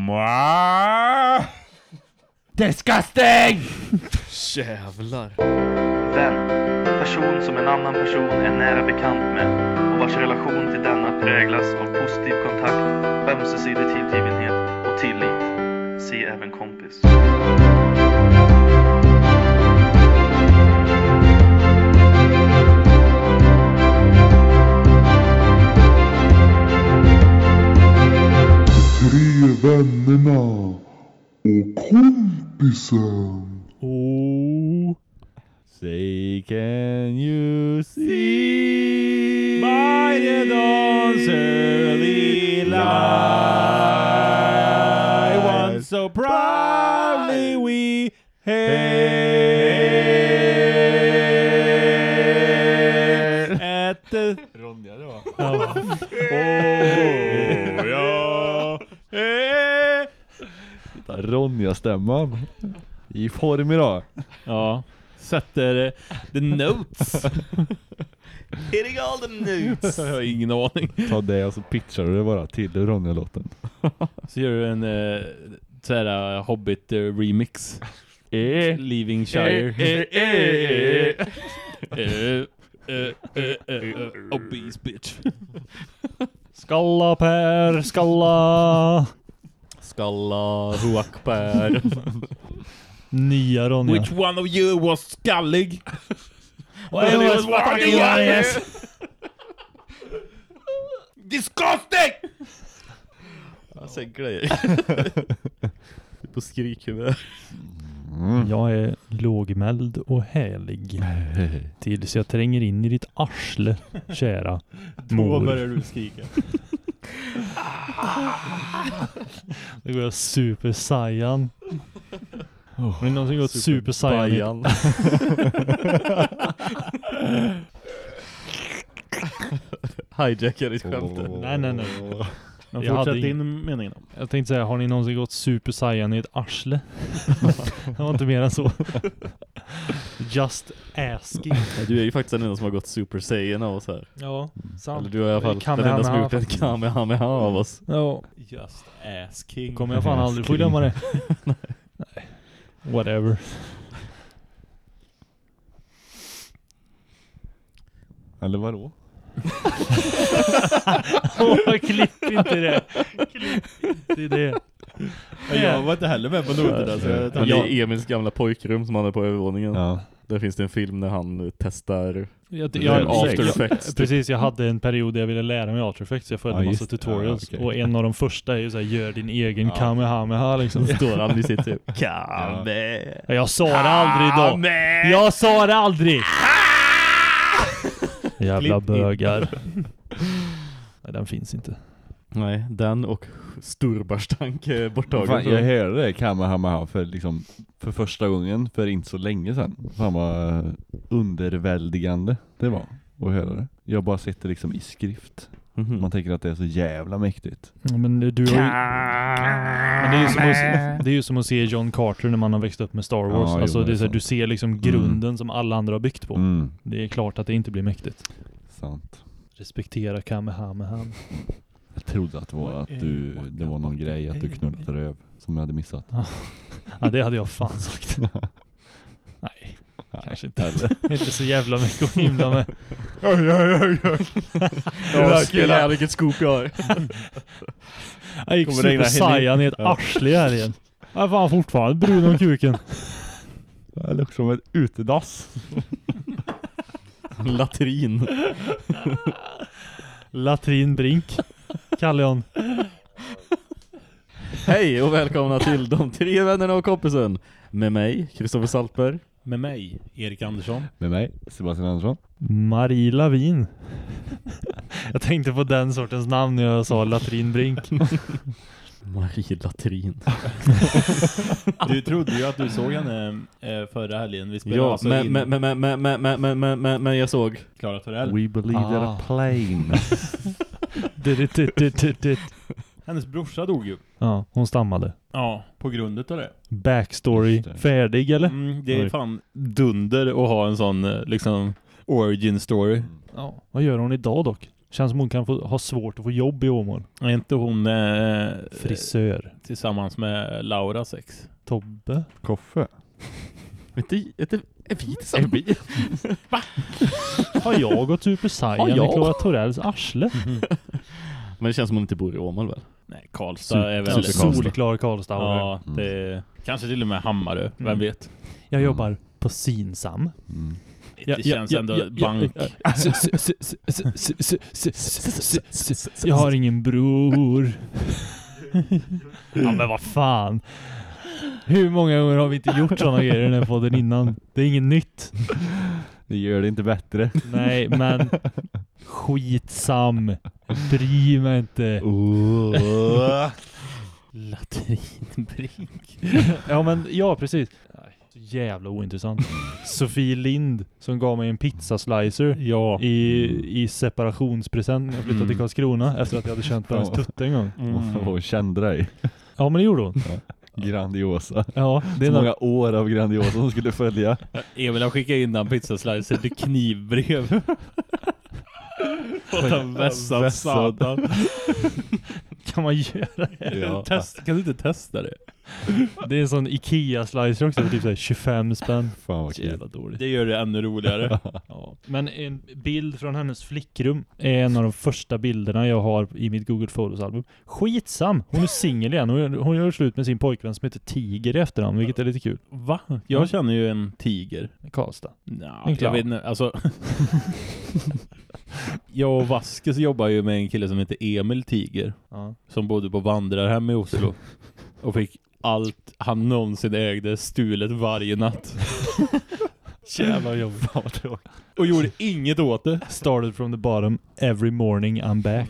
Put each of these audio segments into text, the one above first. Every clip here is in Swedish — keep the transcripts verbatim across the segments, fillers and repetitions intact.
Mwah! Disgusting! Jävlar. Vän. Person som en annan person är nära bekant med och vars relation till denna präglas av positiv kontakt, ömsesidig tillgivenhet och tillit. Se även kompis. Tre vännerna och kompisen. Oh, say can you see by the dawn's early light, once so proudly we hailed at the... Ronja, det var. Oh, ja. Hey. Ronja-stämman i form idag. Ja, sätter the notes. Hitting all the notes. Jag har ingen aning. Ta det och så pitchar du det bara till Ronja-låten. Så gör du en uh, såhär uh, Hobbit uh, remix. Eh, Leaving Shire. Eh, eh, eh, eh, eh, eh, obese bitch. Skalla Per, skalla. Skalla, Huakpär. Nya Ronja. Which one of you was skallig? Well, it was one of you, yes. Disgusting! Jag sänker dig. På skrikhuvud. Mm. Jag är lågmäld och härlig. Tills jag tränger in i ditt arsle, kära mor. Då börjar du skrika. Det går jag super saiyan. Har ni någonsin gått super saiyan? Hijackar ditt skämt. Nej, nej, nej. Jag fortsätter in in meningen. Jag tänkte säga, har ni någonsin gått super saiyan i ett arsle? Det var inte mer än så. Just asking. Du är ju faktiskt den enda som har gått super saiyan av oss här. Ja, sant. Eller du är i alla fall den enda som har gjort en kamehameha av oss. Ja. Just asking. Kommer jag fan aldrig få glömma det. Nej. Whatever. Eller vadå? Åh, klipp inte det. Klipp inte det. Jag var inte heller med på noten. Alltså. Men det är Emils gamla pojkrum som han är på övervåningen. Ja. Där finns det en film när han testar jag, jag, After Effects. Jag, precis, jag hade en period där jag ville lära mig After Effects. Jag följde ja, massa tutorials. Ja, okay. Och en av de första är ju såhär, gör din egen ja. kamehameha liksom. Står han i sitt typ. Kame. Ja. Jag sa det aldrig då. Jag sa det aldrig. Jävla bögar. Nej, den finns inte. Nej, den och Storbarstank är borttagen. Fan, jag hörde det Kamehameha för, liksom, för första gången för inte så länge sedan. Fan vad underväldigande det var att höra det. Jag har bara sett det liksom i skrift. Mm-hmm. Man tänker att det är så jävla mäktigt. Ja, men du har ju... men det är ju som att, det är ju som att se John Carter när man har växt upp med Star Wars. Ja, alltså, jo, det är så här, du ser liksom grunden mm. som alla andra har byggt på. Mm. Det är klart att det inte blir mäktigt. Sant. Respektera Kamehameha. Jag trodde att det var, att du, det var någon grej att du knullade röv som jag hade missat. Ja, det hade jag fan sagt. Nej, kanske inte. Inte så jävla mycket att himla med. Oj, oj, oj, oj. Jag skulle vilket skop jag har. Jag gick super saiyan i ett arsle här igen. Jag är fan fortfarande brun om kuken. Det luktar som ett utedass. Latrin. Latrinbrink. Kallion. Hej och välkomna till De tre vännerna och kompisen. Med mig, Kristoffer Saltberg. Med mig, Erik Andersson. Med mig, Sebastian Andersson. Marie Lavin. Jag tänkte på den sortens namn när jag sa Latrinbrink. Marie Latrin. Du trodde ju att du såg henne äh, förra helgen. Vi ja, alltså men, men, men, men, men, men, men, men, men, men jag såg Clara Torell. We believe ah. that a plane. dit, dit, dit, dit, dit. Hennes brorsa dog ju. Ja, hon stammade. Ja, på grund av det. Backstory färdig, eller? Mm, det är fan dunder att ha en sån liksom origin story. Ja, vad gör hon idag dock? Känns som hon kan få, ha svårt att få jobb i Åmål. Är inte hon eh, Frisör. tillsammans med Laura sex? Tobbe. Koffe. Inte, inte, är vi tillsammans? Har jag gått Super Saiyan Har jag? i Clara Torells arsle? Men det känns som hon inte bor i Åmål väl? Nej, Karlstad är Super väl... Karlstad. Solklar Karlstad. Ja, det kanske till och med Hammarö, vem Mm. vet? Jag jobbar på Synsam. Mm. Det känns ändå bank. Jag har ingen bror. Ja, men vad fan. Hur många gånger har vi inte gjort sådana grejer i den här podden innan? Det är inget nytt. Det gör det inte bättre. Nej, men skitsam. Bry mig inte. Oh. Latrinbrink. Ja, men ja, precis. Så jävla ointressant. Sofie Lind som gav mig en pizzaslicer Ja. i, i separationspresent när jag flyttade till Karlskrona efter att jag hade känt på hennes tutte en gång. Mm. Hon kände dig. Ja, men det gjorde hon. Grandiosa. Ja, det Så är många år av Grandiosa som skulle följa. Emil har skickat in en pizzaslicer till knivbrev. Och han vässat satan. kan man göra det? Ja. Test, kan du inte testa det? Det är en sån Ikea-slicer också, typ så här tjugofem spänn. Fan vad kul. Jävla dåligt. Det gör det ännu roligare. Ja. Men en bild från hennes flickrum är en av de första bilderna jag har i mitt Google Photos-album. Skitsam! Hon är singel igen. Hon, hon gör slut med sin pojkvän som heter Tiger i efterhand, vilket är lite kul. Va? Jag känner ju en tiger. Karlstad. Nå, En jag clown. vet inte, alltså... Jag och Vaskes jobbar ju med en kille som heter Emil Tiger. Ja. Som bodde på vandrarhem i Oslo. Och fick allt han någonsin ägde stulet varje natt. Jävla jobb. Och gjorde inget åt det. Started from the bottom. Every morning I'm back.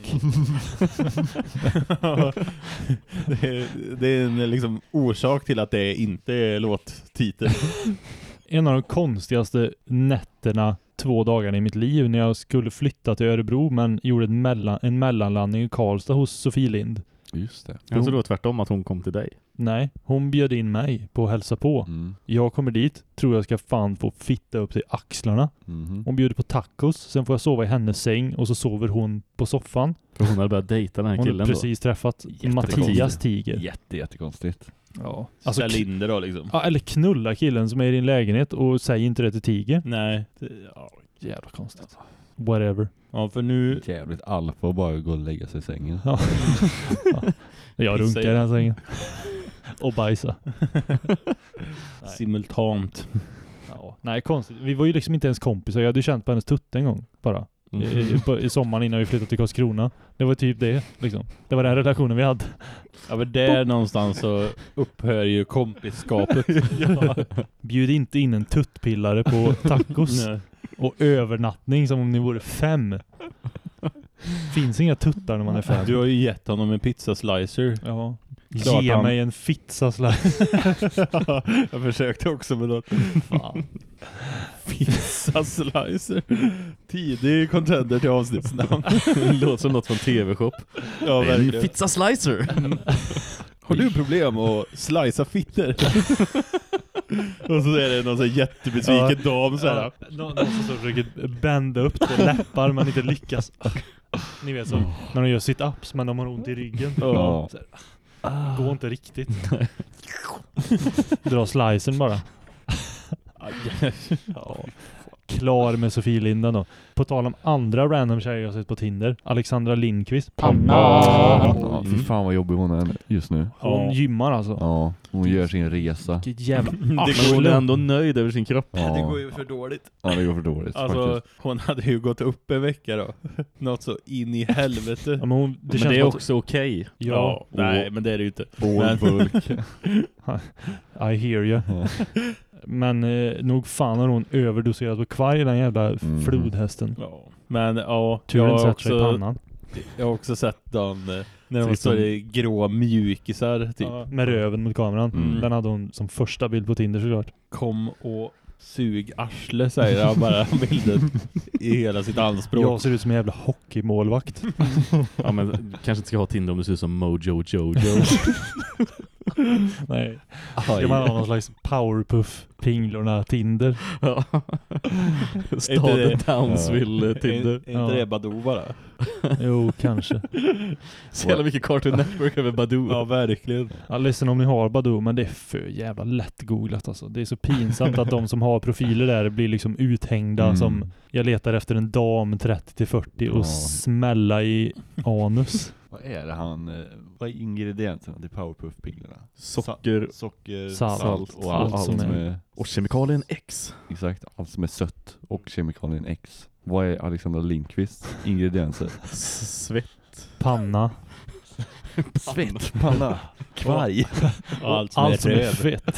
det, är, det är en liksom orsak till att det inte är låttitel. En av de konstigaste nätterna två dagar i mitt liv när jag skulle flytta till Örebro men gjorde en, mellan, en mellanlandning i Karlstad hos Sofie Lind. Just det. Alltså då tvärtom att hon kom till dig. Nej, hon bjöd in mig på att hälsa på. Mm. Jag kommer dit, tror jag ska fan få fitta upp till axlarna. Mhm. Hon bjuder på tacos, sen får jag sova i hennes säng och så sover hon på soffan. För hon hade börjat dejta den här Hon killen har precis träffat Mattias Tiger. Jätte, jättekonstigt. Ja. Alltså Alltså, Cylinder då liksom. ja, eller knulla killen som är i din lägenhet och säg inte det till Tiger. Nej. Det, ja. Jävla konstigt. Whatever. ja, för nu... Jävligt alfa och bara gå och lägga sig i sängen. Ja. Ja. Jag Pissa runkar i- i den sängen. Och bajsa. Simultant. Ja. Nej, konstigt. Vi var ju liksom inte ens kompisar. Jag hade ju känt på hennes tutte en gång bara. Mm. I, i, på, I sommaren innan vi flyttade till Karlskrona. Det var typ det liksom. Det var den relationen vi hade. Ja, men där någonstans så upphör ju kompisskapet. Ja. Bjud inte in en tuttpillare på tacos. Nej. Och övernattning som om ni vore fem. Finns inga tuttar när man är fem. Du har ju gett honom en pizzaslicer. Ja. Klart Ge han- mig en pizzaslice. Jag försökte också med något. Fan. Pizzaslicer. Tidig contender till avsnittsnamn. Det låter som något från T V-shop. Ja, En verkligen. pizza slicer. Har du problem att slicea fitter? Och så är det någon så här jättebesviken dam så här. Ja, någon, någon som så försöker bända upp det läppar men inte lyckas. Ni vet så när de gör sit-ups men de har ont i ryggen. Ja. Så här, går inte riktigt. Dra slicen bara. Ja. Klar med Sofie Linden då. På tal om andra random tjejer jag har sett på Tinder. Alexandra Lindqvist. Panna! Ja, fy fan vad jobbig hon är just nu. Hon Ja. gymmar alltså. Ja, hon gör sin resa. Vilket jävla Det Men går, hon är ändå nöjd över sin kropp. Ja, det går ju för dåligt. ja det går för dåligt Alltså, faktiskt. hon hade ju gått upp en vecka då. Något så in i helvete. Ja, men hon, det Men känns det är som att- också okej. Ja, Nej, men det är det ju inte. Bålbulk. I hear you. Men eh, nog fan har hon överdoserat på kvaj den jävla Mm. flodhästen. Ja. Men ja, jag Turen har, sätter sig i också, pannan. jag har också sett den eh, när de Ser ut står som- i grå mjukisar typ. Ja, med röven mot kameran. Mm. Den hade hon som första bild på Tinder såklart. Kom och sug arsle, säger han bara bilden i hela sitt anspråk. Jag ser ut som en jävla hockeymålvakt. Ja, men kanske inte ska ha Tinder om du ser ut som Mojo Jojo. Nej. Ska man ha någon slags Powerpuff pinglorna Tinder? Ja. Inte Staden det- Townsville Är, Tinder. är inte Ja. det Badoo bara? Jo, kanske. Så jävla mycket Cartoon Network över Badoo. Ja, verkligen. Jag är ledsen om ni har Badoo, men det är för jävla lätt googlat alltså. Det är så pinsamt att de som har profiler där blir liksom uthängda Mm. som jag letar efter en dam trettio till fyrtio och Ja. smälla i anus. Vad är det han, eh, vad är ingredienserna till Powerpuff-pinglarna? Socker Sa- socker, Salt. salt och Allt allt, som som är- är... och kemikalien X. Exakt, allt som är sött och kemikalien X. Vad är Alexandra Lindqvists ingredienser? S- Svett. Panna. Svett, panna, kvarg. Och allt som är Allt som är röv. fett.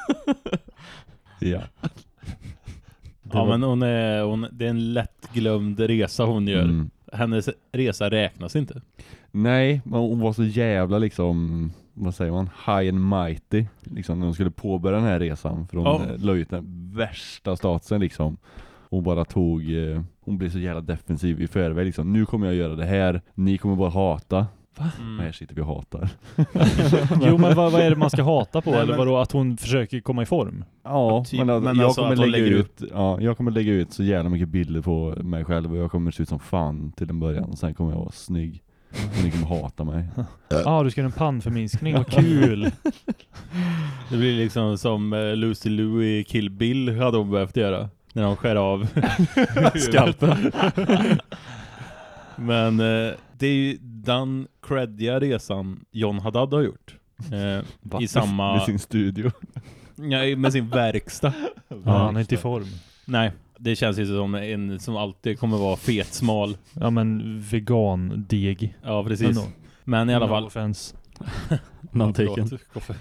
Ja. Ja, men hon är, hon, det är en lättglömd resa hon gör. Mm. Hennes resa räknas inte. Nej, men hon var så jävla liksom, vad säger man, high and mighty liksom, när hon skulle påbörja den här resan, för hon Ja. ja. la ut den värsta statusen liksom. Hon bara tog, eh, hon blev så jävla defensiv i förväg liksom. Nu kommer jag göra det här, ni kommer bara hata. Mm. Och här sitter vi och hatar. Jo, men vad, vad är det man ska hata på? Nej, Eller men- vadå, att hon försöker komma i form? Ja, Typ, men, att, men jag, alltså kommer att hon lägga lägger ut, ja, jag kommer lägga ut så jävla mycket bilder på mig själv och jag kommer se ut som fan till en början och sen kommer jag vara snygg. Och ni kommer hata mig. Ja, ah, du ska göra en pannförminskning, vad kul! Det blir liksom som eh, Lucy Liu i Kill Bill hade hon behövt göra. När de skär av Skalpen. Men eh, det är ju den creddiga resan John Haddad har gjort. Eh, I samma... Med sin studio. Ja, med sin verkstad. Ja, han är inte i form. Nej, det känns ju som en som alltid kommer vara fet, smal. Ja, men vegan-deg. Ja, precis. Ändå. Men i alla No fall... offense. Namntecken. Förlåt, Koffe.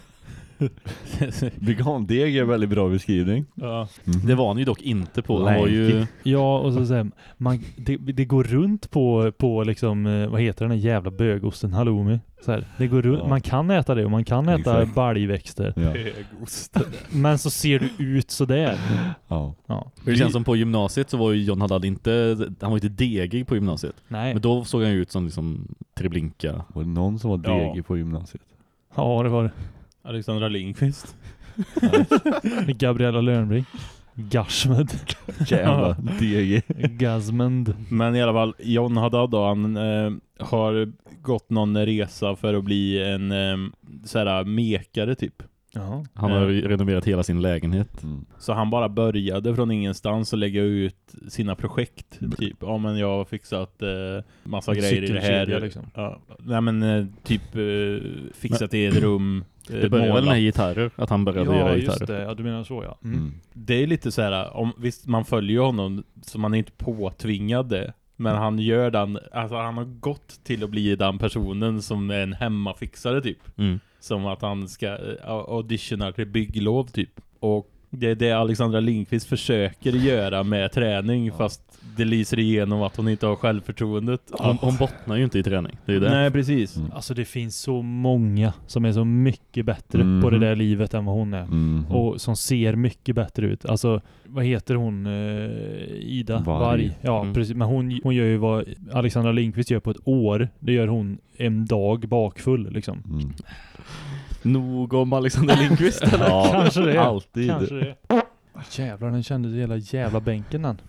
Vegandeg är en väldigt bra beskrivning. Ja. Mm. Det var han ju dock inte på. Han var ju... Ja, och så säger man, det, det går runt på, på liksom, eh, vad heter den här jävla bögosten, halloumi. Så här, det går runt, Ja. man kan äta det och man kan äta Exakt. baljväxter. Ja. Högost. Men så ser du ut så där. Ja. Ja. Det känns som på gymnasiet så var ju John Haddad inte, han var inte degig på gymnasiet. Nej. Men då såg han ju ut som liksom Treblinka. Var det någon som var Ja. degig på gymnasiet? Ja, det var det. Alexandra Lindqvist. Gabriella Lörnbrink. Gashmed. Jävla degig. Gazmend. Men i alla fall, John Haddad då, han eh, har gått någon resa för att bli en eh, såhär mekare typ. Ja. Han har ju renoverat hela sin lägenhet. Mm. Så han bara började från ingenstans och lägga ut sina projekt. Typ, ja men jag har fixat eh, massa En grejer i det här. cykelkedja, liksom. Ja, nej men eh, typ eh, fixat i ett rum. eh, Det började väl målat. med gitarrer, att han började Ja, göra just gitarrer. det. Ja, du menar så, ja. Mm. Mm. Det är lite så här, om, visst man följer honom så man är inte påtvingad det. Men han gör den, alltså han har gått till att bli den personen som är en hemmafixare typ. Mm. Som att han ska uh, auditiona till bygglov typ. Och det är det Alexandra Lindqvist försöker göra med träning, fast det lyser igenom att hon inte har självförtroendet. Hon, hon bottnar ju inte i träning. Det är ju det. Nej, precis. Mm. Alltså det finns så många som är så mycket bättre Mhm. på det där livet än vad hon är. Mm. Och som ser mycket bättre ut. Alltså, vad heter hon? Eh, Ida Varg. Varg. Ja, Mm. precis. Men hon, hon gör ju vad Alexandra Lindqvist gör på ett år. Det gör hon en dag bakfull liksom. Mm. Nog om Alexander Lindqvist eller? Ja, Kanske det. alltid. Kanske det. Jävlar, den kändes hela jävla bänken den.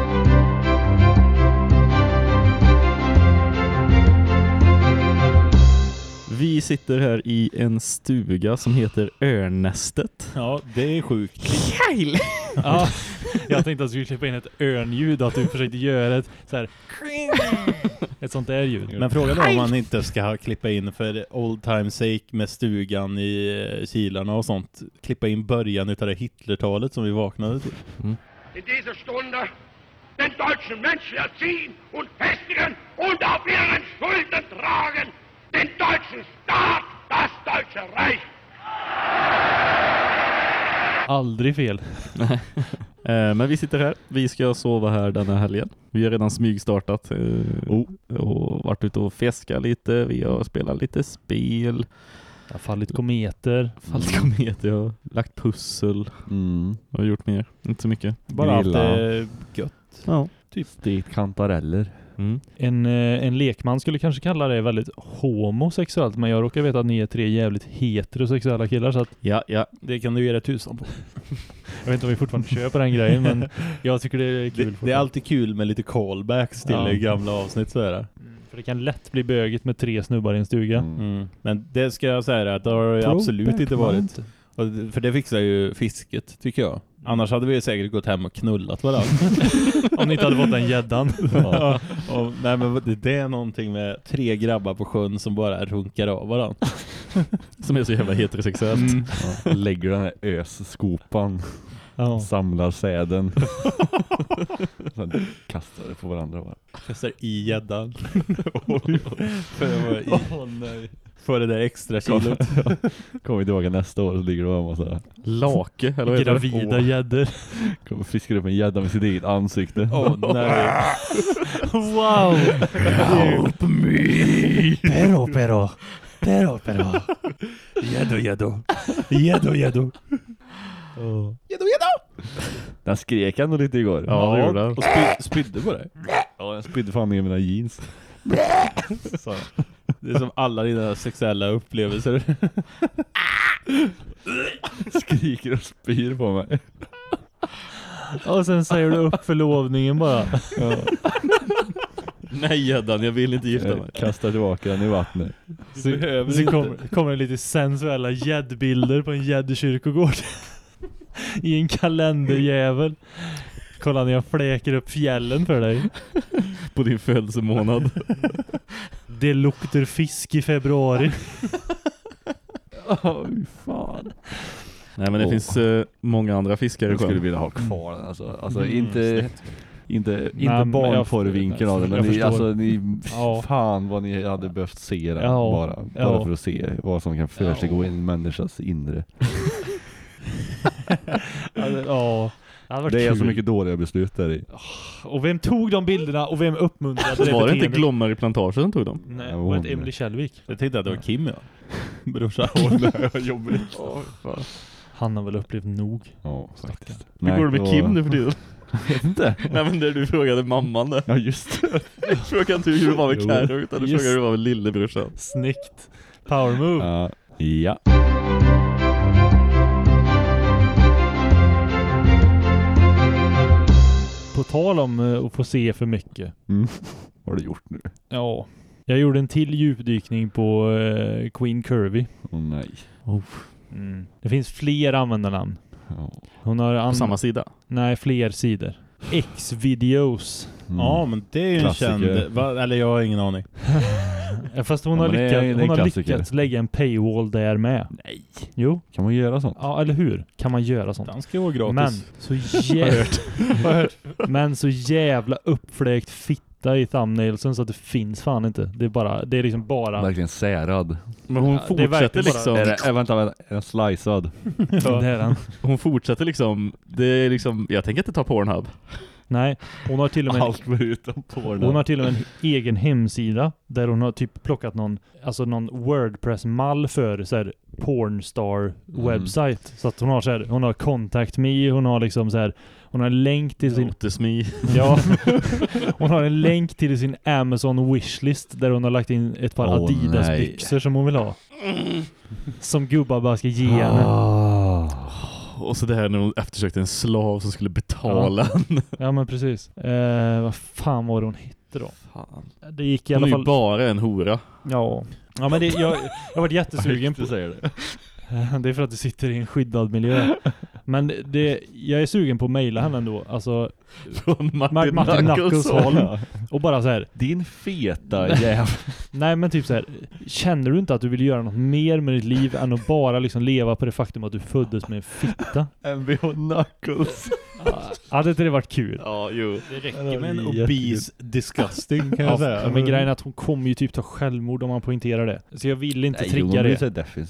Vi sitter här i en stuga som heter Örnästet. Ja, det är sjukt. Ja, jag tänkte att du skulle klippa in ett örnljud, att du försökte göra ett så här ett sånt där ljud. Men frågan är om man inte ska klippa in för old time sake med stugan i eh, kilarna och sånt. Klippa in början utav det Hitlertalet som vi vaknade till. In dieser Stunde den deutschen Menschen erziehen und festigen und auf ihren Schultern tragen den deutschen Staat, das Deutsche Reich. Aldrig fel. Eh, men vi sitter här. Vi ska sova här denna helgen. Vi har redan smygstartat eh, Oh. och varit ute och fiskat lite. Vi har spelat lite spel. Det har fallit kometer. Fallit kometer, jag har lagt pussel. Mm. Jag har gjort mer. Inte så mycket. Bara allt Grilla. är gött. Ja. Stekt kantareller. Mm. En, eh, en lekman skulle kanske kalla det väldigt homosexuellt, men jag råkar veta att ni är tre jävligt heterosexuella killar, så att Ja, ja. Det kan du ge dig tusan på. jag vet inte om vi fortfarande köper den grejen, men jag tycker det är kul. Det, det är alltid kul med lite callbacks till Ja. gamla avsnitt, så är det. För det kan lätt bli bögigt med tre snubbar i en stuga. Mm. Mm. Men det ska jag säga att det har det absolut inte varit. Och det- För det fixar ju fisket, tycker jag. Annars hade vi säkert gått hem och knullat varandra. Om ni inte hade fått den gäddan. Ja. Och, nej, men det, det är någonting med tre grabbar på sjön som bara runkar av varandra. Som är så jävla heterosexuellt. Mm. Ja, lägger den här össkopan, Ja. samlar säden. Sen kastar det på varandra bara. Kastar i gäddan. För det var i. Åh nej. För det där extra kilot. Kommer vi tillbaka nästa år så ligger det och massa. Lake, eller vad heter det? Gravida gäddor. Kommer fiska upp en gädda med sitt eget ansikte. Åh nej. Wow! Help me! Pero, pero. Pero, pero. Gäddo, gäddo. Gäddo, gäddo. Den skrek ändå lite igår. Ja, det gjorde den. Och spy, spydde på dig. Ja, den spydde fan ner mina jeans. Så. Det är som alla dina sexuella upplevelser. Skriker och spyr på mig. Och sen säger du upp förlovningen bara. Ja. Nej, gäddan, jag vill inte gifta mig. Jag kastar tillbaka den i vattnet. Så, så kommer, kommer det lite sensuella gäddbilder på en gäddkyrkogård. I en kalenderjävel. Kolla när jag fläker upp fjällen för dig. På din födelsemånad. Det luktar fisk i februari. Åh, fan. Nej, men det Åh. finns eh, många andra fiskar i Jag skulle sjön. vilja ha kvar den alltså. Alltså Mm, inte inte, inte men barnporrvinkeln av den, men jag ni, förstår. alltså ni, Ja. fan vad ni hade behövt se den Ja. bara. Bara Ja. för att se vad som kan försiggå i en människas inre. Alltså, ja. Det hade varit Det är kul. så mycket dåliga beslut där i. Och vem tog de bilderna och vem uppmuntrade det Var det inte beteendet? Glommar i plantagen som tog dem? Nej, Ja, var det inte hon- Emily Kjellvik? Jag tänkte att det var Kim, ja. Brorsan. Jobbigt. Han har väl upplevt nog. Ja, faktiskt. Hur går det med och- Kim nu för tiden? vet inte. Nej, men där du frågade mamman där. Ja, just det. Frågade inte hur det var med Jo. Karo, utan du Just. frågade hur det var med lillebrorsan. Snyggt. Power move. Ja. Ja. På tal om eh, att få se för mycket. Mm. Vad har du gjort nu? Ja. Jag gjorde en till djupdykning på eh, Queen Curvy. Åh nej. Mm. Det finns fler användarnamn. Ja. Hon har På an- samma sida. Nej, fler sidor. X-videos. Mm. Ja, men det är ju en Klassiker. känd... Va? Eller jag har ingen aning. Ja, fast hon Ja, har, men det är- lyckats, det är en hon har klassiker. lyckats lägga en paywall där med. Nej. Jo. Kan man göra sånt? Ja, eller hur? Kan man göra sånt? Den ska ju vara gratis. Men så jävla Men så jävla uppfläkt fitta i thumbnailsen så att det finns fan inte. Det är bara det är liksom bara Verkligen särad. Men hon Ja, det är fortsätter verkligen bara- liksom... Är det, äh, vänta, vänta. Är den slicead? ja. Det är den. Hon fortsätter liksom... Det är liksom... Jag tänker inte ta Pornhub. Nej, hon har till och med Allt förutom porn. hon har till och med en egen hemsida där hon har typ plockat någon alltså någon WordPress-mall för så här Pornstar website så att hon har så här, hon har Contact Me, hon har liksom så här, hon har en länk till sin Otisme. ja. Hon har en länk till sin Amazon wishlist där hon har lagt in ett par Åh, Adidas nej. byxor som hon vill ha. Som gubbar bara ska ge henne. Ah. Och så det här när hon eftersökte en slav som skulle betala. Ja men precis. Eh, vad fan var det hon hette då? Fan. Det gick i Hon alla är ju fall. bara en hora. Ja. Ja men det, jag, jag har varit jättesugen på. Du säger det. Det är för att du sitter i en skyddad miljö. Men det, jag är sugen på att mejla henne ändå. Alltså Från Martin, Martin, Martin Knuckles håll. Ja. Och bara så här. Din feta jävel. Nej men typ så här. Känner du inte att du vill göra något mer med ditt liv än att bara liksom leva på det faktum att du föddes med en fitta? M V H Knuckles. Hade inte det varit kul? Ja, jo. Det räcker med en obese disgusting, kan jag Ja, säga. men grejen är att hon kommer ju typ ta självmord om man pointerar det. Så jag vill inte Nej, trigga hon blir det. så defensiv.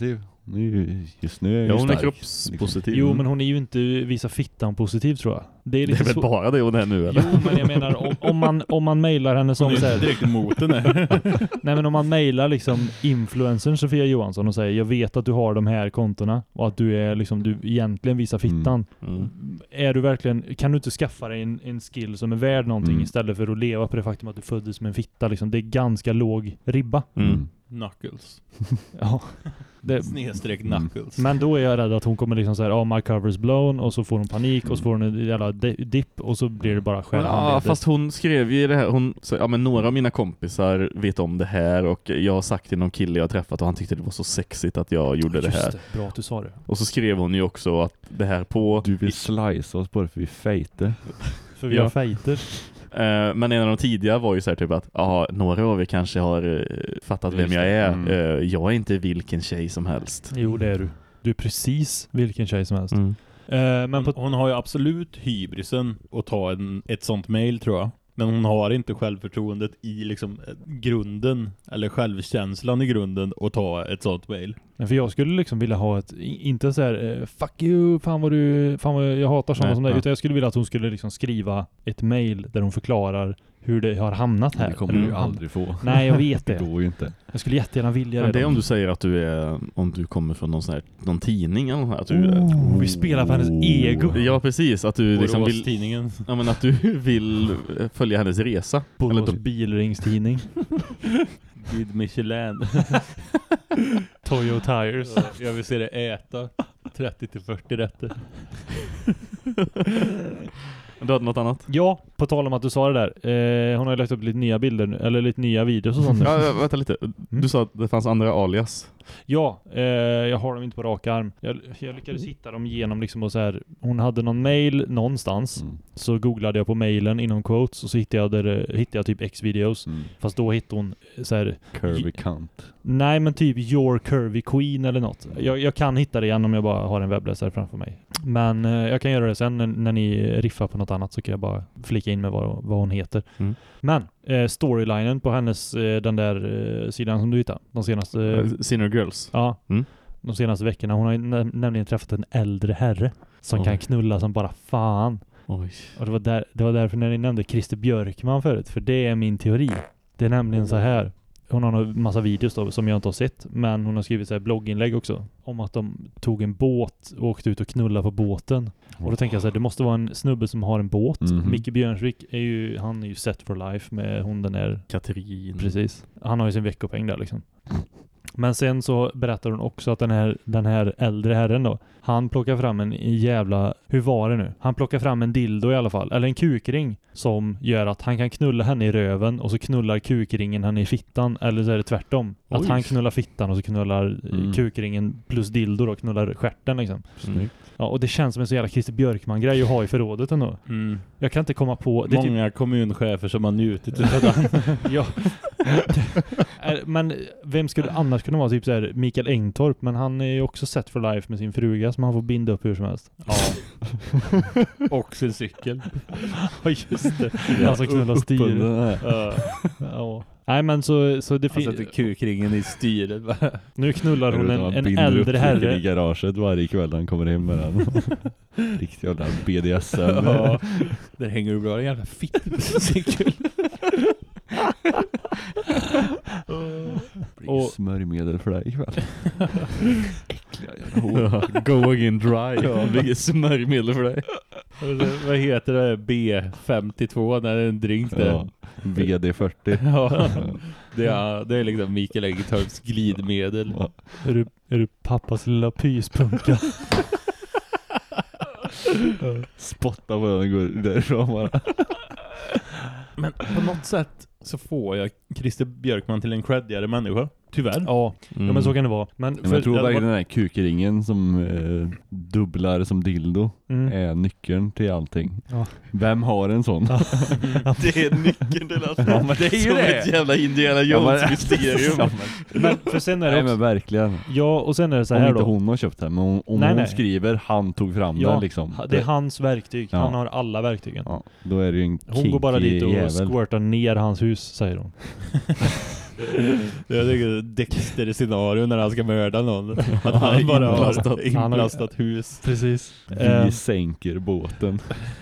Nu, just nu är jag Ja, ju hon är stark. kroppspositiv. Jo, men hon är ju inte visa fittan positiv tror jag. Det är, det lite är väl så... bara det hon är nu, eller? Jo, men jag menar om, om, man, om man mailar henne som Hon är så inte här, direkt emot den här. nej men om man mailar liksom influencern Sofia Johansson och säger jag vet att du har de här kontona och att du är liksom du egentligen visar fittan. Mm. Är du verkligen kan du inte skaffa dig en, en skill som är värd någonting Mm. istället för att leva på det faktum att du föddes med en fitta liksom. Det är ganska låg ribba. Mm. Knuckles. Ja. Det, Snedstreck Mm. knuckles. men då är jag rädd att hon kommer liksom säga, oh my cover's blown, och så får hon panik och så får hon en jävla di- dipp och så blir det bara skära Ja, anledet. fast hon skrev ju det här, hon, så, ja men några av mina kompisar vet om det här och jag har sagt till någon kille jag träffat och han tyckte det var så sexigt att jag gjorde det Just här. det, bra att du sa det. Och så skrev hon ju också att det här på... Du vill slice oss bara för vi fejter. För vi Ja. har fejter. Eh, men en av de tidiga var ju så här typ att ja, några av er kanske har uh, fattat vem Just jag det. är. Mm. Eh, jag är inte vilken tjej som helst. Jo, det är du. Du är precis vilken tjej som helst. Mm. Eh, men Men på... hon har ju absolut hybrisen att ta en, ett sånt mail tror jag. Men hon har inte självförtroendet i liksom grunden eller självkänslan i grunden att ta ett sånt mail. För jag skulle liksom vilja ha ett, i- inte så här eh, fuck you, fan vad du, fan vad jag hatar sådana Nej, som dig, ja. utan jag skulle vilja att hon skulle liksom skriva ett mail där hon förklarar hur det har hamnat här. Det kommer Eller du ju hur- aldrig få. Nej, jag vet Det det. går ju inte. Jag skulle jättegärna vilja Men det är då. om du säger att du är om du kommer från någon sån här, någon tidning eller något här, att du Oh, vi spelar på hennes ego. Ja, precis, att du liksom vill tidningen. ja, men att du vill följa hennes resa. Eller Borås de, bilringstidning. Vid Michelin. Toyo Tires. Jag vill se det äta trettio till fyrtio rätter. du hade något annat? Ja, på tal om att du sa det där. Eh, hon har ju lagt upp lite nya bilder nu, eller lite nya videos och sånt. Ja, ja, vänta lite. Du sa att det fanns andra alias. Ja, eh, jag har dem inte på rak arm. Jag, jag lyckades hitta dem genom liksom och så här. Hon hade någon mail någonstans. Mm. Så googlade jag på mailen inom quotes och så hittade jag, där, hittade jag typ X-videos. Mm. Fast då hittade hon så här. Curvy cunt. Nej, men typ Your Curvy Queen eller något. Jag, jag kan hitta det igen om jag bara har en webbläsare framför mig. Men eh, jag kan göra det sen när, när ni riffar på något annat, så kan jag bara flika in med vad, vad hon heter. Mm. Men eh, storylinen på hennes, eh, den där eh, sidan som du hittade, de senaste... Uh, Sinner Girls. Ja, Mm. de senaste veckorna. Hon har ju nä- nämligen träffat en äldre herre som Oj. kan knulla som bara fan. Oj. Och det var, där, det var därför när ni nämnde Christer Björkman förut, för det är min teori. Det är nämligen så här. Hon har en massa videos då, som jag inte har sett, men hon har skrivit så här blogginlägg också om att de tog en båt och åkte ut och knullade på båten. Och då tänker jag så här, det måste vara en snubbe som har en båt. Mhm. Micke Björnsvik är ju, han är ju set for life med hon den där. Katrin. Precis. Han har ju sin veckopeng där liksom. Men sen så berättar hon också att den här, den här äldre herren då, han plockar fram en jävla, hur var det nu? Han plockar fram en dildo i alla fall, eller en kukring som gör att han kan knulla henne i röven och så knullar kukringen henne i fittan, eller så är det tvärtom. Att Oj. han knullar fittan och så knullar Mm. kukringen plus dildo då, knullar stjärten liksom. Mm. Ja, och det känns som en så jävla Christer Björkman-grej att ha i förrådet ändå. Mm. Jag kan inte komma på... Det är typ, Många kommunchefer som har njutit av den. ja. Är- men vem skulle annars kunna vara? Typ så här Mikael Engtorp, men han är ju också set for life med sin fruga som han får binda upp hur som helst. Ja. Och sin cykel. Ja, just det. Han som knullar styret. Uppbunden här. Ja. Ja. Nej, men så, så det Han finns... sätter kukringen i styret. Nu knullar hon en, Han en binder upp äldre cykeln i herre. garaget varje kväll när han kommer hem med den. Riktigt jävla B D S M. Ja. Där hänger du bra, en jävla fittcykel. Blir Och- smörjmedel för dig ikväll. Äckliga jävla hår. Going in dry. Ja, vilket smörjmedel för dig. Vad heter det? B femtiotvå när det är en drink där. Ja. V D fyrtio. Ja. Det är, det är liksom Mikael Engtorps glidmedel. Ja. Är du, är du pappas lilla pyspunka? Spotta på den och går därifrån bara. Men på något sätt så får jag Christer Björkman till en creddigare människa. Tyvärr. Ja, ja, men så kan det vara. Men, Ja, men jag tror verkligen den här kukringen som eh, dubblar som dildo Mm. är nyckeln till allting. Ja. Vem har en sån? Ja. Det är nyckeln till allt. Ja, men det är ju Som det. ett jävla Indiana Jones mysterium. Ja, Men för sen är det Nej också, men verkligen. ja, och sen är det så Om här inte då. hon har köpt den, men om, om Nej, hon nej. skriver han tog fram Ja, den liksom. Det är hans verktyg. Ja. Han har alla verktygen. Ja, då är det ju en Hon går bara kinky dit och jävel. squirtar ner hans hus, säger hon. Jag tycker Dexter-scenario när han ska mörda någon. Att han bara har inplastat. inplastat hus. Precis. Vi Eh, sänker båten.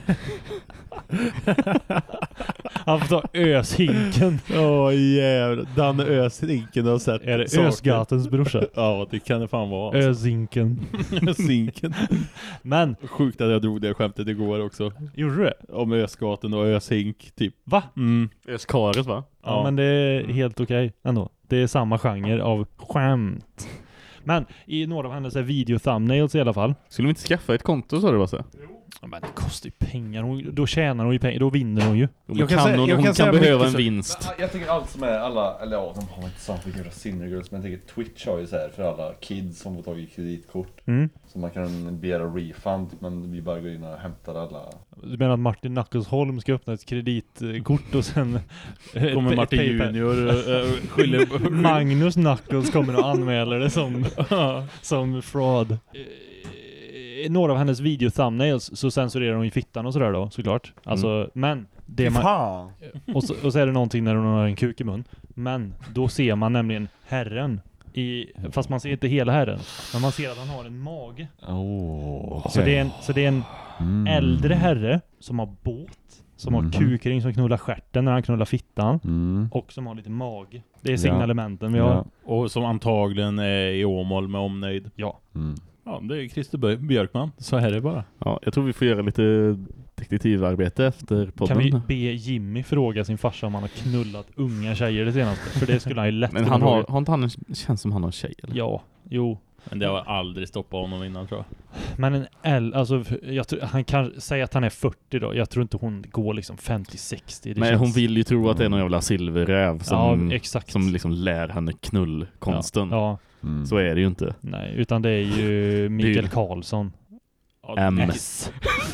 han får ta öshinken. Åh jävlar. Dan Öshinken har sett Är det saker. Ösgatens brorsa? Ja, det kan det fan vara. Alltså. Ösinken. Ösinken. Men, Sjukt att jag drog det skämtet igår också. gjorde du det? Om Ösgaten och Öshink typ. Va? Mm. Öskaret va? Ja, Ja. men det är helt okej ändå. Det är samma genre av skämt. Men i några av hennes video-thumbnails i alla fall. Skulle vi inte skaffa ett konto så det var så? Ja, men det kostar ju pengar. Hon, då tjänar hon ju pengar. Då vinner hon ju. Jo, Jag kan kan säga- hon jag hon kan kan, säga behöva mycket en så- vinst. Jag tycker allt som är alla, eller ja, de har inte sant vilka Cindergirls, men jag tänker Twitch har ju så här för alla kids som får tag i kreditkort. Mm. Så man kan begära refund, men vi bara går in och hämtar alla. Du menar att Martin Knuckles-Holm ska öppna ett kreditkort och sen Kommer ett Martin PayPal. Junior äh, skyller på... Magnus Knuckles kommer och anmäler det som, som fraud. I några av hennes video-thumbnails så censurerar hon ju fittan och sådär då, såklart. Alltså, men det man, Fan! och, så, och så är det någonting när hon har en kuk i mun. Men då ser man nämligen herren i, fast man ser inte hela herren, men man ser att han har en mage. Åh. Så det är en, så det är en Mm. äldre herre som har båt, som Mhm. har kukring som knullar stjärten när han knullar fittan. Mm. Och som har lite mage. Det är signalementen vi har. Ja. Och som antagligen är i Åmål med omnöjd. Ja. Mm. Ja, det är Christer Bö- Björkman. Så här är det bara. Ja, jag tror vi får göra lite detektivarbete efter podden. Kan vi be Jimmy fråga sin farsa om han har knullat unga tjejer det senaste? För det skulle han ju lätt Men kunna han har, fråga. har inte han en, känns som han har en tjej eller? Ja, jo. Men det har aldrig stoppat honom innan, tror jag. Men en L, alltså jag tror, han kan säga att han är fyrtio då. Jag tror inte hon går liksom femtio sextio. Det Men känns... hon vill ju tro att det är någon jävla silverräv som, Ja, exakt. som liksom lär henne knullkonsten. Ja, ja, Mm. Så är det ju inte. nej. Utan det är ju Mikael Det- Karlsson. Ja, M. S.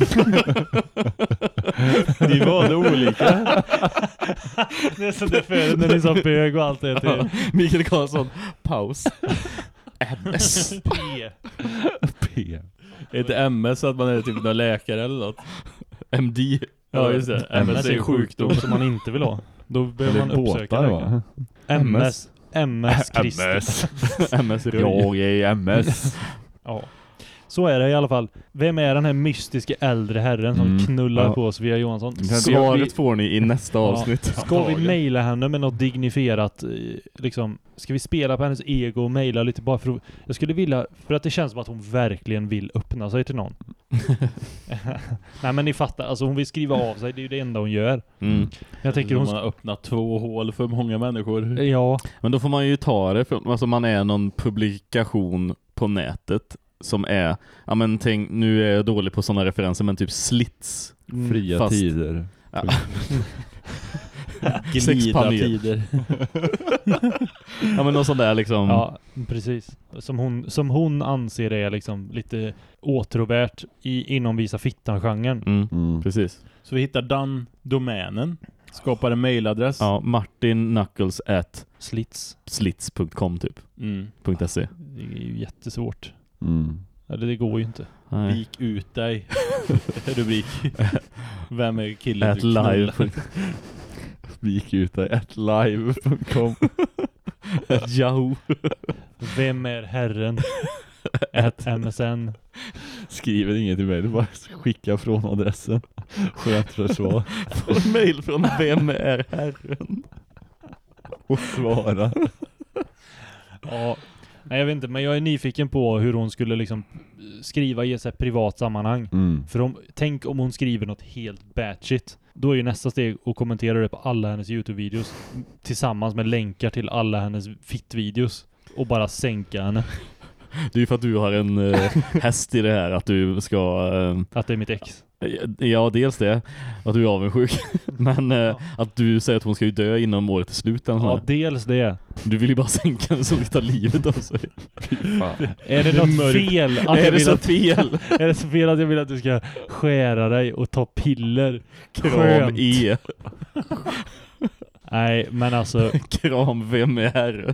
Ni valde olika. Det är så det för när ni sa bög och allt det Ja, till Mikael Karlsson, paus. M S. P. P. Är inte M S att man är typ någon läkare eller något? M D. Ja, just det. M S är en sjukdom som man inte vill ha. Då behöver Eller man uppsöka båtar läkare. va? M S. M S Christer. M S. M S. Jag är M S. Ja. Så är det i alla fall. Vem är den här mystiska äldre herren som Mm. knullar Ja. på Sofia Johansson? Svaret får ni i nästa Ja. avsnitt. Ska vi mejla henne med något dignifierat, eh, liksom, ska vi spela på hennes ego och mejla lite bara för att, jag skulle vilja, för att det känns som att hon verkligen vill öppna sig till någon. Nej men ni fattar, alltså hon vill skriva av sig, det är ju det enda hon gör. Mm. Jag tänker Hon hon, har öppnat två hål för många människor. ja, Men då får man ju ta det för, alltså man är någon publikation på nätet som är, ja men tänk, nu är jag dålig på sådana referenser, men typ slits. Fria Fast- tider. Ja. Glida Sexpanel. tider. Ja men någon sån där liksom. ja, precis. Som hon, som hon anser är liksom lite åtråvärt i, inom visa fittan-genren. Mm, Mm. precis. Så vi hittar den domänen. Skapar en mailadress. Ja, Martin Knuckles at Slits. slits punkt com typ. Mm. .se. Det är ju jättesvårt. Mm. Eller det går ju inte. Nej. Vik ut dig. Rubrik. Vem är killen At du knullar? live. Vi gick ut där, at live punkt com. Yahoo. Vem är herren? At M S N. Skriver inget till mig, du bara skicka från adressen. Skönt för så. Får mail från Vem är herren? Och svara. Ja. Nej, jag vet inte, men jag är nyfiken på hur hon skulle liksom skriva i ett så här privat sammanhang. Mm. För om, tänk om hon skriver något helt batshit. Då är ju nästa steg att kommentera det på alla hennes YouTube-videos tillsammans med länkar till alla hennes fit-videos och bara sänka henne. Det är ju för att du har en eh, häst i det här, att du ska eh, Att det är mitt ex. ja, dels det, att du är avundsjuk. Men eh, att du säger att hon ska ju dö inom året till slut. Ja, dels det. Du vill ju bara sänka henne så vi tar livet av sig. Är det något fel att Är jag det vill så att, fel? är det så fel att jag vill att du ska skära dig och ta piller? Kram Skönt. E. Nej, men alltså Kram Vem är herren?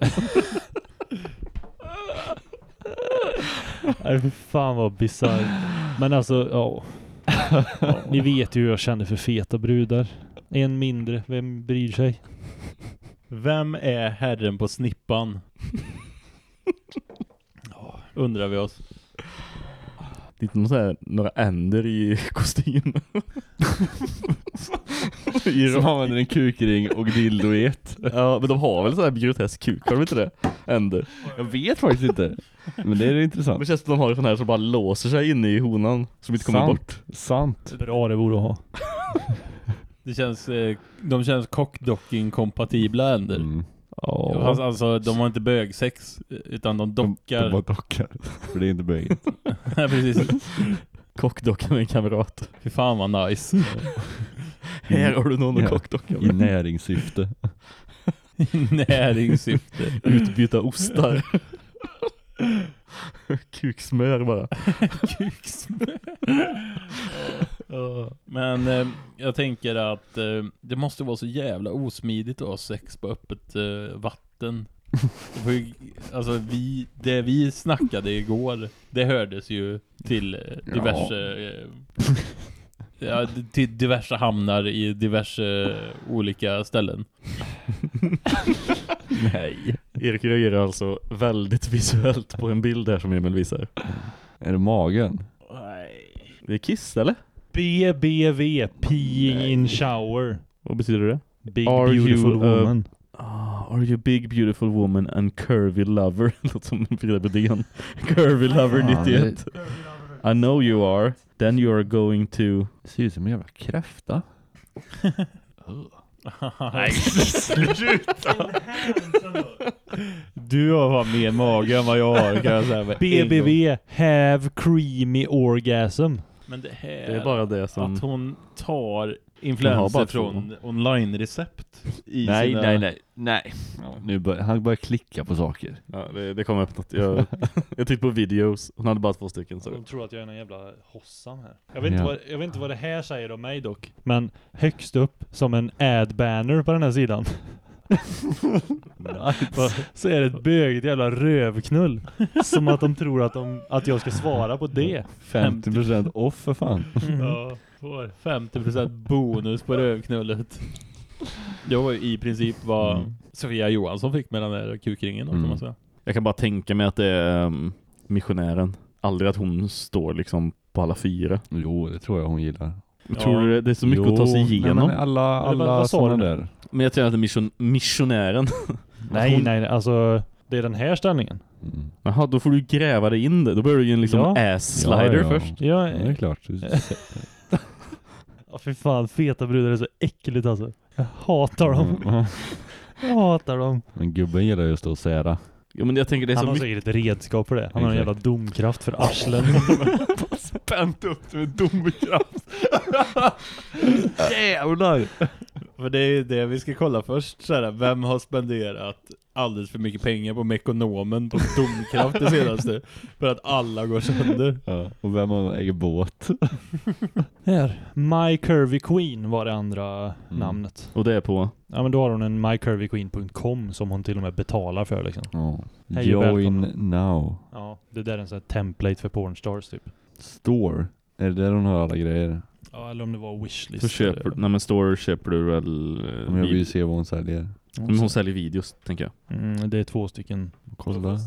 nej, för fan vad bizarr. Men alltså, ja. Ja, ni vet ju hur jag känner för feta brudar. En mindre, vem bryr sig? Vem är herren på snippan? Oh, undrar vi oss. Det är någon så här, några änder i kostym. Som använder en kukring och dildo i ett. Ja, men de har väl så här grotesk kuk, har de inte det? Änder. Jag vet faktiskt inte. Men det är intressant. Men det känns som att de har sån här som bara låser sig inne i honan, som inte kommer Sant. bort. Sant. Bra det borde ha. Det känns, eh, de känns cockdocking-kompatibla änder. Mm. Ja. Alltså, alltså, de har inte bögsex, utan de dockar. De, de bara dockar. För det är inte böget. Ja, precis. Kockdocka med en kamrat. Fy fan vad nice. Här har du någon att Ja. kockdocka I med. näringssyfte. Näringssyfte. Utbyta ostar. Kuksmör bara. Kuksmör. Ja. Men eh, jag tänker att eh, det måste vara så jävla osmidigt att ha sex på öppet eh, vatten. För, alltså vi, det vi snackade igår, det hördes ju till eh, diverse eh, ja, till diverse hamnar i diverse eh, olika ställen. Nej. Erik reagerar alltså väldigt visuellt på en bild här som Emil visar. Är det magen? Nej. Det är kiss, eller? B B V, peeing in shower. Vad betyder det? Big Are beautiful you, uh, woman. Ah, are you big beautiful woman and curvy lover? Låter som en Frida Budén. Curvy lover Ah, nittioett. I know you are. Then you are going to... Det ser ut som en jävla kräfta. Nej, sluta. Du har fan mer mage än vad jag har, kan jag säga. B B V, have creamy orgasm. Men det här, Det är bara det som... att hon tar Hon influenser har bara från online-recept i Nej, sina... nej, nej, nej. Ja, nu bör, han börjar klicka på saker. Ja, det, det kommer upp något. Jag, jag tittade på videos. Hon hade bara två stycken. Så. De tror att jag är en jävla hossam här. Jag vet, inte Ja. vad, jag vet inte vad det här säger om mig dock. Men högst upp som en ad-banner på den här sidan. Så är det ett bögigt jävla rövknull. Som att de tror att, de, att jag ska svara på det. femtio procent off för fan. Ja, får femtio procent bonus på rövknullet. Det var ju i princip vad Mm. Sofia Johansson fick med den där kukringen också, Mm. man säga. Jag kan bara tänka mig att det är um, missionären. Aldrig att hon står liksom på alla fyra. Jo, det tror jag hon gillar. Jag tror du det, det är så mycket Jo, att ta sig nej, igenom. men alla Eller vad- alla vad sa sådana du nu? där. Men jag tror att det är mission, missionären. Nej, hon- nej, alltså det är den här ställningen. Mm. Jaha, då får du gräva dig in det. Då börjar du ju en liksom Ja. ass-slider Ja, ja. först. Ja, Ja, det är klart. ja, fy fan, feta brudar är så äckligt alltså. Jag hatar dem. Mm. Jag hatar dem. Men gubben gillar ju att stå och sära. Jo, men jag tänker det är Han så har mycket. säkert ett redskap för det. Han har en jävla Exakt. domkraft för arslen. Spänt upp med domkraft. Jävlar! För det är det vi ska kolla först. Så här, vem har spenderat alldeles för mycket pengar på Mekonomen på domkraft det senaste? För att alla går sönder. Ja, och vem har äger båt? Här, My Curvy Queen var det andra Mm. namnet. Och det är på. Ja, men då har hon en my curvy queen punkt com som hon till och med betalar för liksom. Ja. Hej och Join välkomna. now. Ja, det där är en sån här template för pornstars typ. Store. Är det där hon har alla grejer? Ja, eller om det var wishlist. Så köper, nej men store köper du väl eh, Om jag vill vid, se vad hon säljer. men hon säljer videos, tänker jag. Mm, det är två stycken. Kolla.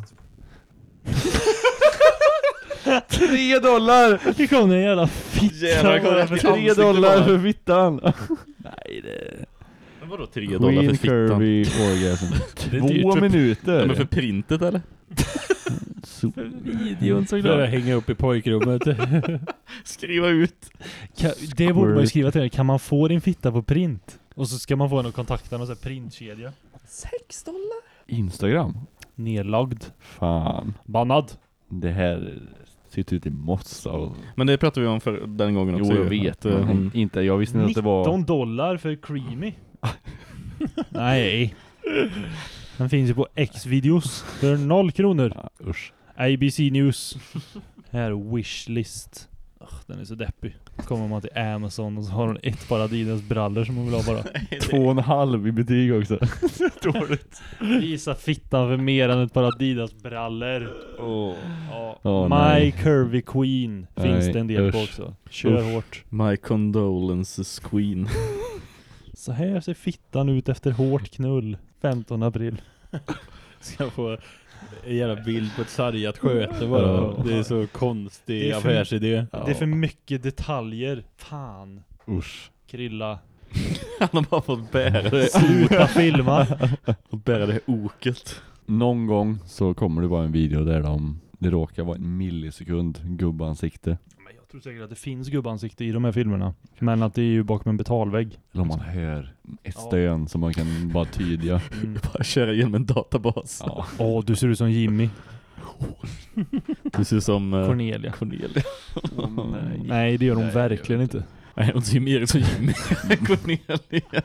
Tre dollar! Det kom en jävla fitta. Jävlar, kolla, För tre tre dollar för fittan! Nej, det... Men vadå tre dollar för Queen fittan? Curvy Orgasm. Det är dyrt Två för- minuter! Ja, men för printet eller? Så... Videon så För att hänga upp i pojkrummet. Skriva ut. Kan, det borde man ju skriva till er. Kan man få din fitta på print? Och så ska man få en kontakta och så här printkedja. sex dollar. Instagram? Nedlagd. Fan. Bannad. Det här sitter ut i mossa och... Men det pratade vi om för den gången också. Jo, jag ju, vet. att, eh, hon- Inte, jag visste inte att det var... nitton dollar för creamy. Nej. Den finns ju på X-videos för noll kronor. Ja, usch. A B C News. Här wishlist. Ugh, den är så deppig. Kommer man till Amazon och så har hon ett par Adidas brallor som hon vill ha bara. Två och en halv i butik också. Dåligt. Visa fittan för mer än ett par Adidas brallor. Oh. Ja. Åh, My nej. Curvy Queen finns Nej, det en del på usch. också. Kör Usch. hårt. My condolences queen. Så här ser fittan ut efter hårt knull. femtonde april. Ska få en jävla bild på ett sargat sköte bara. Det är så konstig Det är för- affärsidé. Det är för mycket detaljer. Fan. Usch. Krilla. Han har bara fått bära det. Sluta filma. Fått bära det oket. Någon gång så kommer det vara en video där de, det råkar vara en millisekund gubbansikte. Men jag tror säkert att det finns gubbansikte i de här filmerna. Men att det är ju bakom en betalvägg. Eller om man hör ett Ja. stön som man kan bara tydliga. Mm. Bara köra genom en databas. Ja. Åh, du ser ut som Jimmy. Du ser ut som uh, Cornelia. Cornelia. Oh, nej. Nej, det gör hon Nej, verkligen jag inte. Nej, hon ser mer ut som Jimmy. Cornelia.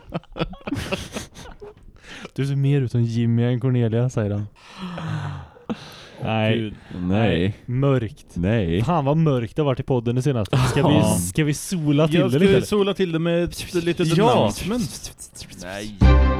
Du ser mer ut som Jimmy än Cornelia, säger han. Nej. Gud. Nej. Mörkt. Nej. Fan vad mörkt det har varit i podden det senaste. Ska vi, Ja. ska vi sola till Jag det lite? ska eller? sola till det med lite Ja. announcement. Nej.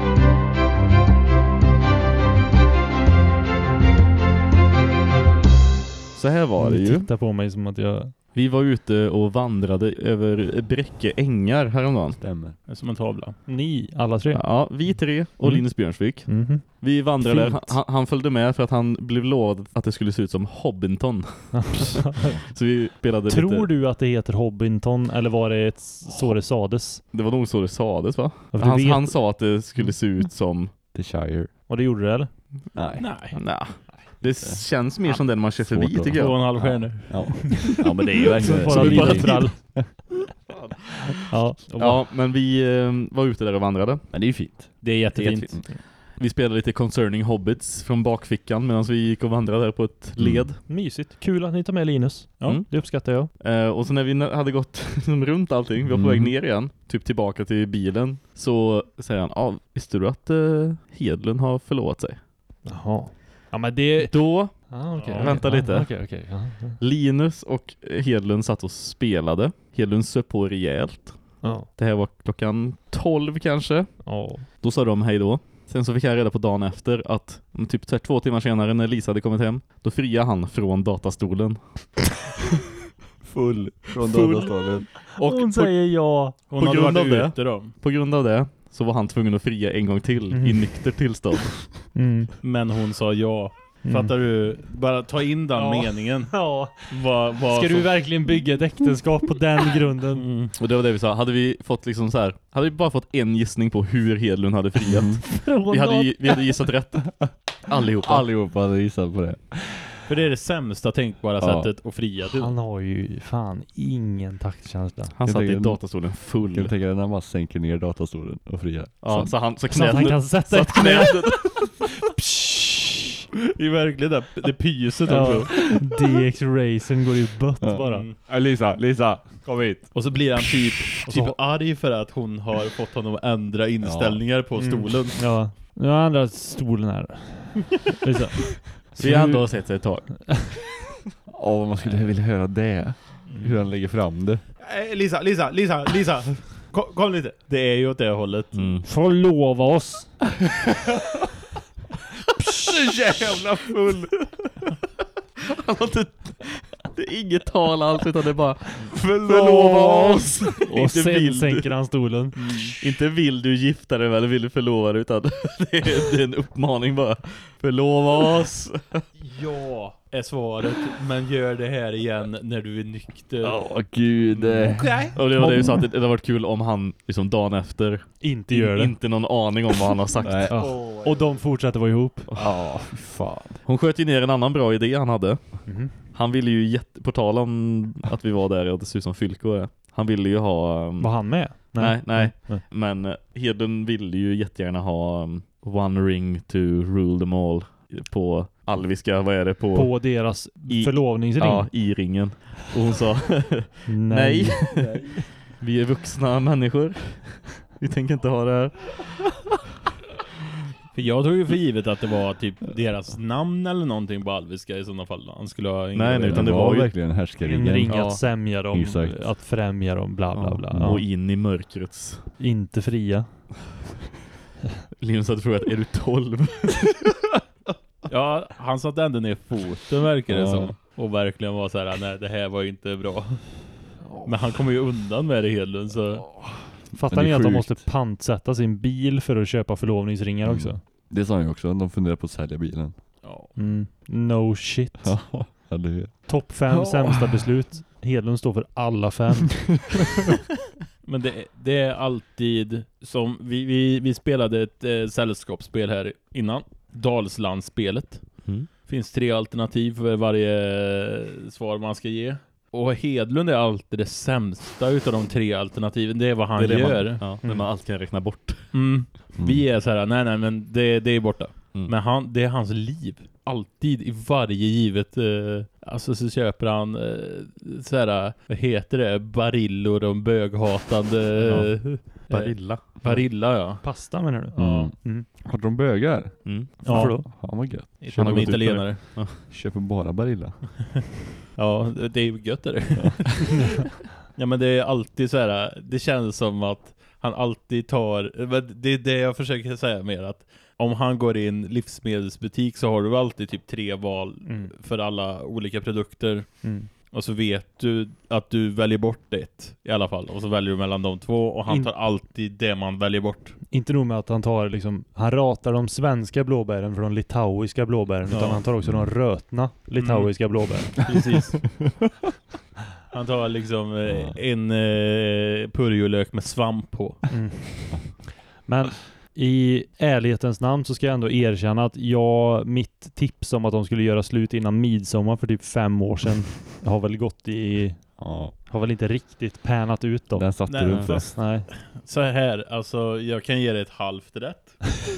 Så här var det Ni ju. tittar på mig som att jag... Vi var ute och vandrade över Bräcke ängar häromdagen. Stämmer. Det är som en tavla. Ni, alla tre. Ja, vi tre och Mm. Linus Björnsvik. Mhm. Vi vandrade, Fint. han, han följde med för att han blev lovad att det skulle se ut som Hobbiton. Så vi spelade Tror lite. du att det heter Hobbiton eller var det ett, så det sades? Det var nog så det sades, va? Ja, för du Han, vet- han sa att det skulle se ut som... The Shire. Och det gjorde det eller? Nej. Nej. Nah. Det känns mer som den man kör förbi, Svårt att- tycker Två och jag. en halv stjärnor. Ja. Ja, men det är ju verkligen Bara Så vi bara livet frall. Ja, och bara- Ja, men vi eh, var ute där och vandrade. Men det är ju fint. Det är jättefint. Vi spelade lite Concerning Hobbits från bakfickan medan vi gick och vandrade där på ett Mm. led. Mysigt. Kul att ni tar med Linus. Ja, Mm. det uppskattar jag. Eh, och så när vi n- hade gått liksom runt allting, vi var på Mm. väg ner igen, typ tillbaka till bilen, så säger han, ja, visste du att eh, Hedlund har förlovat sig? Jaha. Ja, men det... Då, Ah, okay, Ja, vänta lite. Okej, okej. Ja, ja. Linus och Hedlund satt och spelade. Hedlund söp på rejält. Ja. Det här var klockan tolv kanske. Ja. Då sa de hej då. Sen så fick jag reda på dagen efter att mm, typ så här två timmar senare när Lisa hade kommit hem, då friade han från datastolen. Full. Från Full. datastolen. Och Hon på, säger ja. Hon På hade grund varit av det. ute då. på grund av det så var han tvungen att fria en gång till Mhm. i nykter tillstånd. Mm. Men hon sa ja. Mm. Fattar du? Bara ta in den Ja. meningen. Ja. Vad, vad Ska som- du verkligen bygga ett äktenskap på den grunden? Mm. Och det var det vi sa. Hade vi fått liksom så här, hade vi bara fått en gissning på hur Hedlund hade friat. Vi hade, gi- vi hade gissat rätt. Allihopa. Allihopa hade gissat på det. För det är det sämsta tänkbara Ja. sättet att fria till. Han har ju fan ingen taktkänsla. Han Jag satt i tänker- datastolen Kan full. du tänka dig när man sänker ner datastolen och friar? Ja, Så- så han så Så att knät, han kan sätta så ett att knät. Det är verkligen det, det pyset Ja. också. D X-racen går ju bött Ja. bara. Mm. Ja, Lisa, Lisa, kom hit. Och så blir han typ, Och så typ har- arg för att hon har fått honom att ändra inställningar på Mm. stolen. Ja. Nu har andra stolen här. Lisa. Vi har ändå sett sig ett tag. Åh, man skulle vilja höra det. Hur han lägger fram det. Eh, Lisa, Lisa, Lisa, Lisa. Kom, kom lite. Det är ju åt det hållet. Mm. Förlova oss. Så jävla full. Han har inte, det är inget tal alls utan det är bara förlova oss. Och Inte sen vill du. sänker han stolen. Inte vill du gifta dig eller vill du förlova dig utan det är, det är en uppmaning bara. Förlova oss. Ja, är svaret. Men gör det här igen när du är nykter. Åh, gud. eh. Okej. Och det var det vi sa att det, det hade varit kul om han liksom dagen efter Inte gör det. inte någon aning om vad han har sagt. Nej. Ja. Och de fortsätter vara ihop. Ja, fy fan. Hon sköt ju ner en annan bra idé han hade. Mhm. Han ville ju jätte, på tal om att vi var där och det ser ut som Fylko är. Han ville ju ha um, Var han med? Nej, nej. nej. Men uh, Hedlund ville ju jättegärna ha um, one ring to rule them all på alviska, vad är det på? På deras I- förlovningsring. Ja, i ringen. Och hon sa nej. Vi är vuxna människor. Vi tänker inte ha det här. För jag tog ju för givet att det var typ deras namn eller någonting på alviska i sådana fall. Han skulle ha ingen Nej, nej, utan det det var var ju- verkligen En härskaringen. ring Ja. att sämja dem, Exakt. att främja dem, bla bla bla. Och Ja. in i mörkrets. Inte fria. Linus hade frågat, är du tolv? Ja, han satte ändå ner foten verkar det Ja. som. Och verkligen var så här: nej det här var ju inte bra. Men han kommer ju undan med det Hedlund så. Fattar Men det ni är att de sjukt. måste pantsätta sin bil för att köpa förlovningsringar Mm. också? Det sa han ju också, de funderar på att sälja bilen. Ja. Mm. No shit. Ja, du vet. Topp fem Ja. sämsta beslut. Hedlund står för alla fem. Men det, det är alltid som vi, vi, vi spelade ett eh, sällskapsspel här innan. Dalslandsspelet. Mm. Finns tre alternativ för varje svar man ska ge. Och Hedlund är alltid det sämsta utav de tre alternativen. Det är vad han Det är det gör. Man, ja, det Mm. man alltid kan räkna bort. Mm. Mm. Vi är så här, nej nej men det, det är borta. Mm. Men han, det är hans liv. Alltid i varje givet eh, alltså så köper han eh, så här, vad heter det? Barillor och böghatande eh, Barilla. Barilla, ja. Pasta menar du? Mm. Mm. Har de bögar? Mm. Varför Ja. då? Han var gött. Han är gått ut på det. italienare. Köper bara Barilla. Ja, det är ju gött är det. Ja, men det är alltid så här, det känns som att han alltid tar, men det är det jag försöker säga mer, att om han går in livsmedelsbutik så har du alltid typ tre val Mm. för alla olika produkter. Mm. Och så vet du att du väljer bort ett i alla fall. Och så väljer du mellan de två. Och han In- tar alltid det man väljer bort. Inte nog med att han tar liksom, han ratar de svenska blåbären för de litauiska blåbären, Ja. utan han tar också de rötna litauiska blåbären. Precis. Han tar liksom eh, en eh, purjolök med svamp på. Mm. Men i ärlighetens namn så ska jag ändå erkänna att jag, mitt tips om att de skulle göra slut innan midsommar för typ fem år sedan har väl gått i, Ja, har väl inte riktigt pärnat ut då. den satte Nej, du inte. fast- Nej, Så här, alltså jag kan ge dig ett halvt rätt.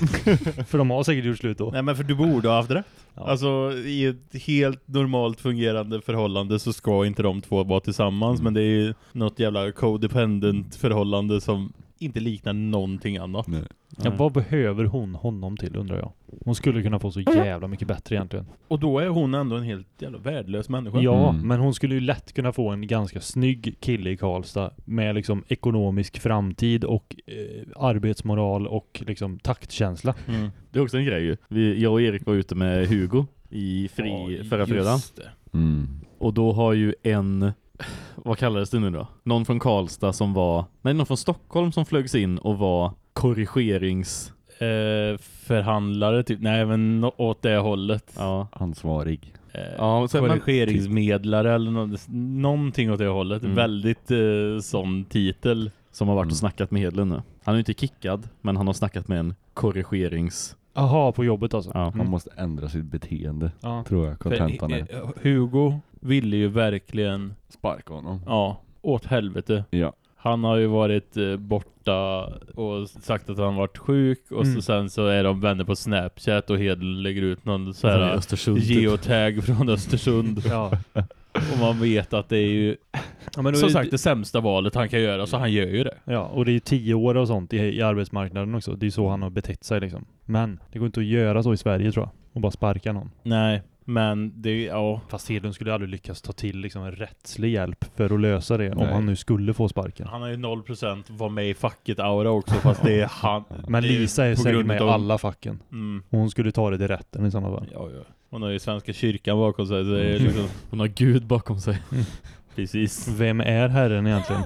för de har säkert gjort slut då. Nej, men för du borde ha haft rätt. Ja. Alltså i ett helt normalt fungerande förhållande så ska inte de två vara tillsammans. Men det är ju något jävla codependent förhållande som inte liknar någonting annat. Nej. Ja, vad behöver hon honom till, undrar jag. Hon skulle kunna få så jävla mycket bättre egentligen. Och då är hon ändå en helt jävla värdelös människa. Ja, Mm. men hon skulle ju lätt kunna få en ganska snygg kille i Karlstad med liksom ekonomisk framtid och eh, arbetsmoral och liksom taktkänsla. Mm. Det är också en grej ju. Vi, jag och Erik var ute med Hugo i fri Ja, förra just fredagen. det. Mm. Och då har ju en, vad kallades det nu då? Någon från Karlstad som var, nej någon från Stockholm som flögs in och var korrigerings, Eh, förhandlare typ, nej men nå- åt det hållet. ja. Ansvarig. Eh, Ja, så- men- korrigeringsmedlare eller nå- någonting åt det hållet. Mm. Väldigt eh, sån titel. Som har varit Mm. och snackat med Hedlund nu. Han är ju inte kickad, men han har snackat med en korrigerings, Aha, på jobbet alltså. ja. Man måste ändra sitt beteende, Ja. tror jag. För, Kontentan är. eh, Hugo ville ju verkligen, Sparka honom. ja, åt helvete. Ja. Han har ju varit eh, borta och sagt att han varit sjuk. Och Mm. så sen så är de vänner på Snapchat och Hedlund lägger ut någon så Från här Östersund typ. geotag från Östersund. Ja. Och man vet att det är ju Ja, men då som är sagt det sämsta valet han kan göra, så han gör ju det. Ja, och det är ju tio år och sånt i, i arbetsmarknaden också. Det är ju så han har betett sig liksom. Men det går inte att göra så i Sverige, tror jag. Och bara sparka någon. Nej, men det, ja. Fast Hedlund skulle aldrig lyckas ta till liksom en rättslig hjälp för att lösa det. Om Nej. han nu skulle få sparken. Han har ju noll procent var med i facket aura också, fast det är han. Men det är Lisa är på säkert grund med i av- alla facken. Mm. Och hon skulle ta det till rätten i sådana fall. Ja, ja. Hon har ju Svenska kyrkan bakom sig, så det är Mm. liksom, Hon har Gud bakom sig. precis. Vem är herren egentligen?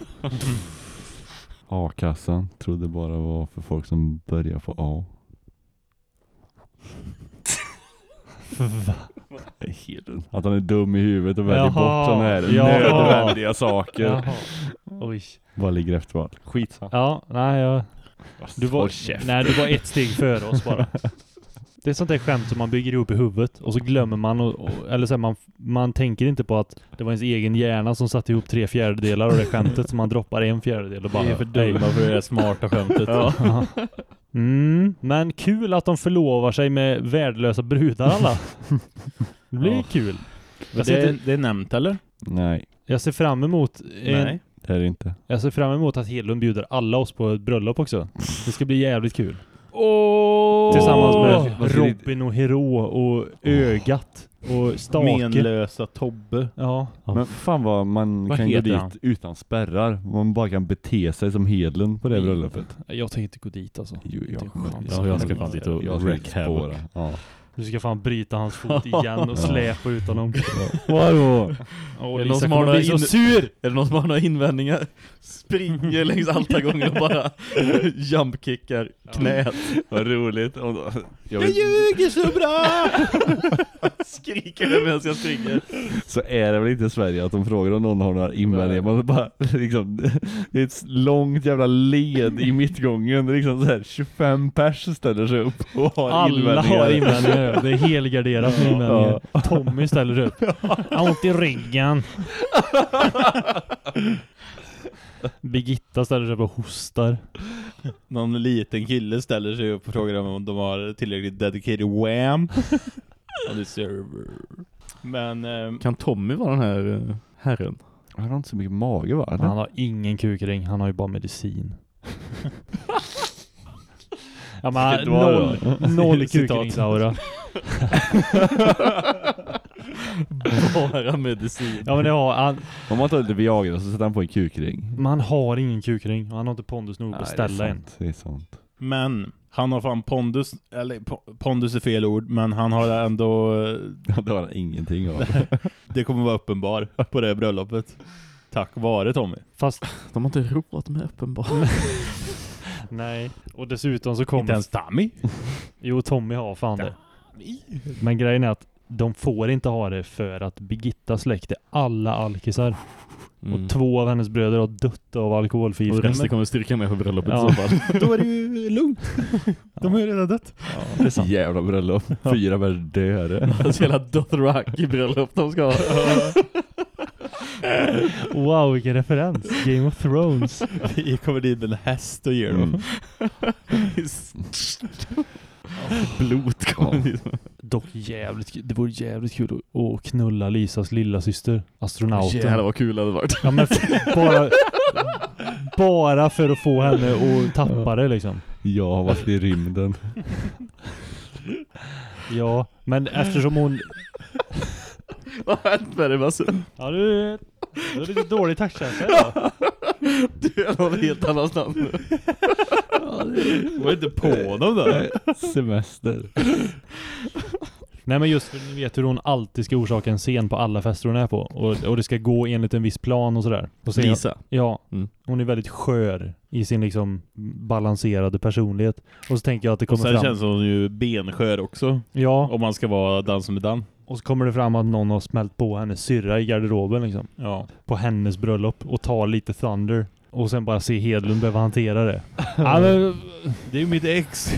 A-kassan trodde bara var för folk som börjar på A. Att han är dum i huvudet och väljer Jaha, bort sådana här jaha. nödvändiga saker. Jaha. Oj. Vad ligger efter vad? Skitsamma. Ja, nej, jag... Du var, Håll käft. nej, du var ett steg före oss bara. Det är sånt där skämt som man bygger ihop i huvudet och så glömmer man och, och, eller så här, man, man tänker inte på att det var ens egen hjärna som satte ihop tre fjärdedelar av det skämtet, så man droppar en fjärdedel och bara... Vi är för dumma för det där smarta skämtet. Ja. Mm, men kul att de förlovar sig med värdelösa brudar alla. Det blir Ja. kul. Men det, är, det är nämnt, eller? Nej, Jag ser fram emot en, Nej. det är det inte. jag ser fram emot att Hedlund bjuder alla oss på ett bröllop också. Det ska bli jävligt kul. Åh! Tillsammans med Vad Robin och Hero och Ögat och Stake. Menlösa Tobbe. Ja. Men fan vad man Vad kan gå heter dit han? utan spärrar. Man bara kan bete sig som Hedlund på det bröllopet. Jag tänker inte gå dit alltså. Jo, Inte en chans. Ja, jag ska fan dit och jag ska wreak dit havoc. spåra. Ja. Du ska fan bryta hans fot igen och släpa ut honom. Vadå? Åh, Är det Lisa någon som kommer har bli så in- sur! Är det någon som har några invändningar? Springer längs altargången och bara jumpkickar knät. Vad roligt. Jag, Jag ljuger så bra! Skriker det medan jag springer. Så är det väl inte i Sverige att de frågar om någon har några invändningar. Man bara, liksom, det är ett långt jävla led i mittgången. Det är liksom så här tjugofem pers ställer sig upp och har Alla invändningar. har invändningar. Det är helgarderat med invändningar. Ja. Tommy ställer sig upp. Jag har ont i ryggen. Birgitta ställer sig upp och hostar. Någon liten kille ställer sig upp och frågar om de har tillräckligt dedicated wham. On the server. Men eh, Kan Tommy vara den här eh, herren? Han har inte så mycket mage, va? Han har ingen kukring, han har ju bara medicin. Ja, men Vilket var noll, det noll Citat. kukringsaura. Bara medicin. Ja, men det har han. Om man tar lite Viagra så sätter han på en kukring. Man har ingen kukring. Han har inte pondus nog att Nej, det är beställa en. sant, det är sant. Men han har fan pondus, eller po- pondus är fel ord, men han har ändå, Ja, det har han ingenting av. det kommer vara uppenbar på det bröllopet. Tack vare Tommy. Fast De har inte råd med uppenbar. nej. Och dessutom så Inte kommer... ens Tommy. Jo, Tommy har fan det. Men grejen är att de får inte ha det för att Birgitta släkte alla alkisar. Mm. Och två av hennes bröder har dött av Och alkoholförgiftning. resten kommer styrka med på bröllopet Ja. i så fall. Då är det ju lugnt. De har ju redan dött. Ja, det är sant. Jävla bröllop. Fyra var döda. Så jävla Dothraki bröllop de ska ha. Wow, vilken referens. Game of Thrones. Vi kommer dit med en häst och ger dem. Mm. Blot kommer dit. Dock jävligt kul. Det vore jävligt kul att- att knulla Lisas lilla syster, astronauten. Jävlar vad kul det hade varit. Ja, men f- bara, bara för att få henne att tappa det liksom. Jag har varit i rymden. Ja, men eftersom hon... Vad har hänt med dig, Basse? Ja, du, du är lite dålig taktkänsla idag. Du är någon helt annanstans nu. Var inte på dem då? Semester. Nej, men just för ni vet hur hon alltid ska orsaka en scen på alla fester hon är på. Och, och det ska gå enligt en viss plan och sådär. Och sen, Lisa. Ja, Mm. hon är väldigt skör i sin liksom balanserade personlighet. Och så tänker jag att det Och kommer sen fram... känns hon ju benskör också. Ja, Om man ska vara dansen med Dan. och så kommer det fram att någon har smält på hennes syrra i garderoben liksom. Ja. På hennes bröllop och tar lite thunder. Och sen bara se Hedlund behöva hantera det. Ja, men, Det är ju mitt ex.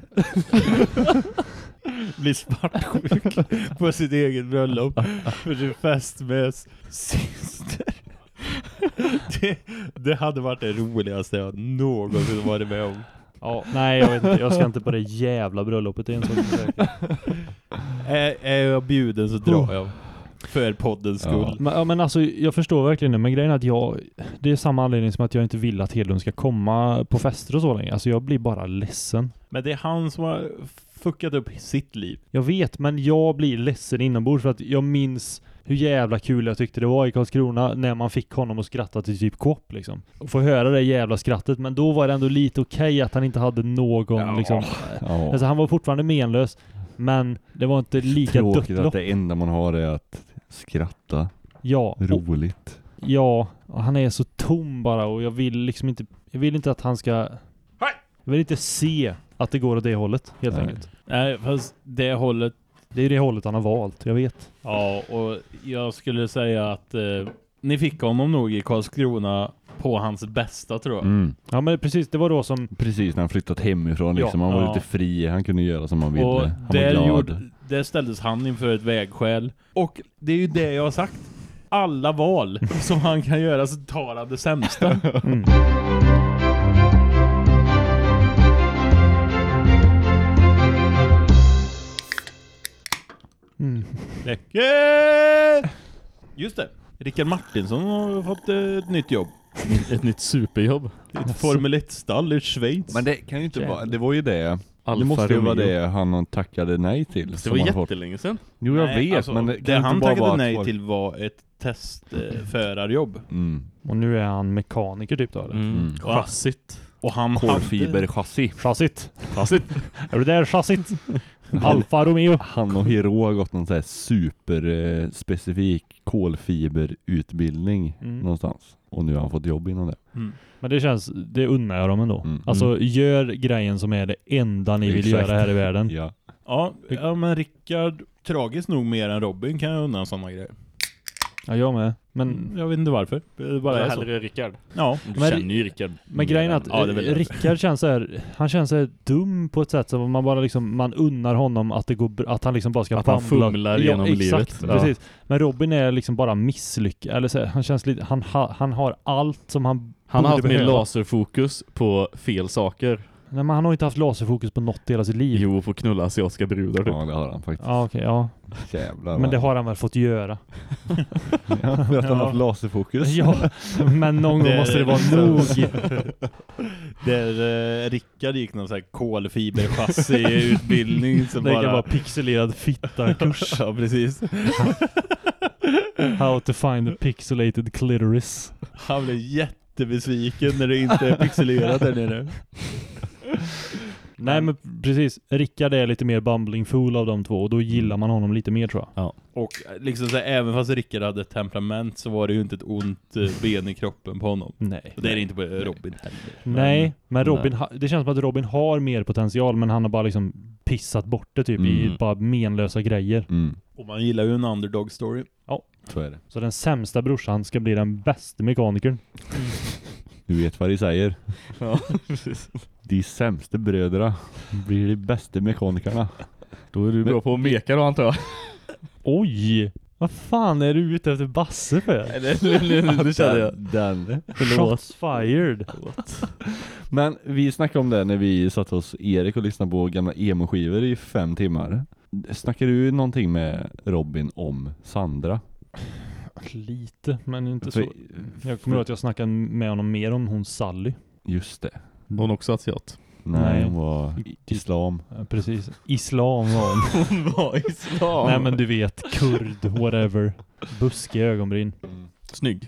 Blir svartsjuk på sitt eget bröllop. För sin fest med s- syster. Det, det hade varit det roligaste jag någonsin varit med om. ja, nej, jag vet inte. Jag ska inte på det jävla bröllopet. Det är en sån säker. Är, är jag bjuden så drar jag. För poddens skull. Ja. Men, ja, men alltså, jag förstår verkligen det. Men grejen är att jag... Det är samma anledning som att jag inte vill att Hedlund ska komma på fester och så länge. Alltså jag blir bara ledsen. Men det är han som har fuckat upp sitt liv. Jag vet, men jag blir ledsen inombords för att jag minns hur jävla kul jag tyckte det var i Karlskrona när man fick honom att skratta till typ Coop liksom. Och få höra det jävla skrattet, men då var det ändå lite okej att han inte hade någon Ja. liksom... Ja. Alltså han var fortfarande menlös, men det var inte lika dött Tråkigt att lopp. det enda man har är att skratta. Ja, och, Roligt. ja, och han är så tom bara och jag vill liksom inte... Jag vill inte att han ska... Jag vill inte se att det går åt det hållet, helt Nej. enkelt. Nej, fast det hållet. Det är ju det hållet han har valt, jag vet. Ja, och jag skulle säga att eh, ni fick honom nog i Karlskrona på hans bästa, tror jag. Mm. Ja, men precis, det var då som... Precis när han flyttat hemifrån liksom. Ja. Han var Ja. lite fri. Han kunde göra som han ville. Och Han där, var glad. gjorde, där ställdes han inför ett vägskäl. Och det är ju det jag har sagt. Alla val som han kan göra så tar han det sämsta. Mm. Mm. Läcker! Just det. Rickard Martinsson har fått eh, ett nytt jobb. Ett nytt superjobb. Ett Formel ett-stall i Schweiz. Men det kan ju inte Jävlar. vara... Det var ju det. Alfa det måste ju vara Romeo. det han tackade nej till. Det som var han fått. jättelänge sedan. Jo, jag Nej, vet. alltså, men det, det kan inte han bara tackade vara nej att- till var ett testförarjobb. Mm. Och nu är han mekaniker typ då, eller? Mm. Mm. Chassit. Och han hade... Kolfiberchassi. Chassit. Chassit. Är du där, chassit? Alfa Romeo. Han och Hero har gått någon så här super eh, specifik kolfiberutbildning Mm. någonstans. Och nu har han fått jobb inom det. Mm. Men det känns, det unnar jag dem ändå. Mm. Alltså gör grejen som är det enda ni vill Exakt. göra här i världen. Ja. Ja, ja men Rickard, tragiskt nog mer än Robin kan jag unna sådana grejer. Ja, jag med. Men, Men jag vet inte varför. Det bara Bara är så. hellre Rickard. Ja. Du Men- känner ju Rickard. men grejen är att Ja, det är väl det. Rickard känns så här, han känns så här dum på ett sätt som man bara liksom, man unnar honom att det går br- att han liksom bara ska Att han bambla. fumlar genom exakt, livet. Ja. Precis. Men Robin är liksom bara misslyckad. Eller så här, han känns lite, han, ha, han har allt som han Han har borde haft mer behöva. laserfokus på fel saker. Nej, men han har inte haft laserfokus på något i hela sitt liv. Jo, på att knulla asiatiska brudar. Ja, det har han faktiskt. Ja, okej, ja. Jävlar. Men det har han väl fått göra. Ja, för att han har haft laserfokus. Ja, men någon gång Det- måste det vara nog. Där eh, Rickard gick någon sån här kolfiberchassi-utbildning som Det kan bara... vara pixelerad fitta-kurs. Ja, precis. How to find a pixelated clitoris. Han blev jättebesviken när det inte är pixelerat där nere. Nej, men precis. Rickard är lite mer bumbling fool av de två och då gillar man honom lite mer, tror jag. Och liksom så här, även fast Rickard hade ett temperament så var det ju inte ett ont eh, ben i kroppen på honom. Nej. Och det är det inte på Robin heller. Nej, men Robin, nej. ha, det känns som att Robin har mer potential, men han har bara liksom pissat bort det typ i Mm. bara menlösa grejer. Mm, Och man gillar ju en underdog story. så är det. Så den sämsta brorsan ska bli den bästa mekanikern. Du vet vad de säger. Ja, precis. De sämsta bröderna blir de bästa mekanikerna. Då är du bra på att meka då, antar jag. Oj! Vad fan är du ute efter Basse för? Det känner jag. Den, den. Shots fired. Men vi snackade om det när vi satt hos Erik och lyssnade på gamla emo-skivor i fem timmar. Snackar du någonting med Robin om Sandra? Lite, men inte För- så. Jag kommer ihåg att jag snackade med honom mer om hon Sally. Just det. Hon också asiat. Nej, Nej. hon var i- islam. Ja, precis. Islam var hon. Hon var islam. Nej, men du vet, kurd, whatever. Buske ögonbryn. Snygg.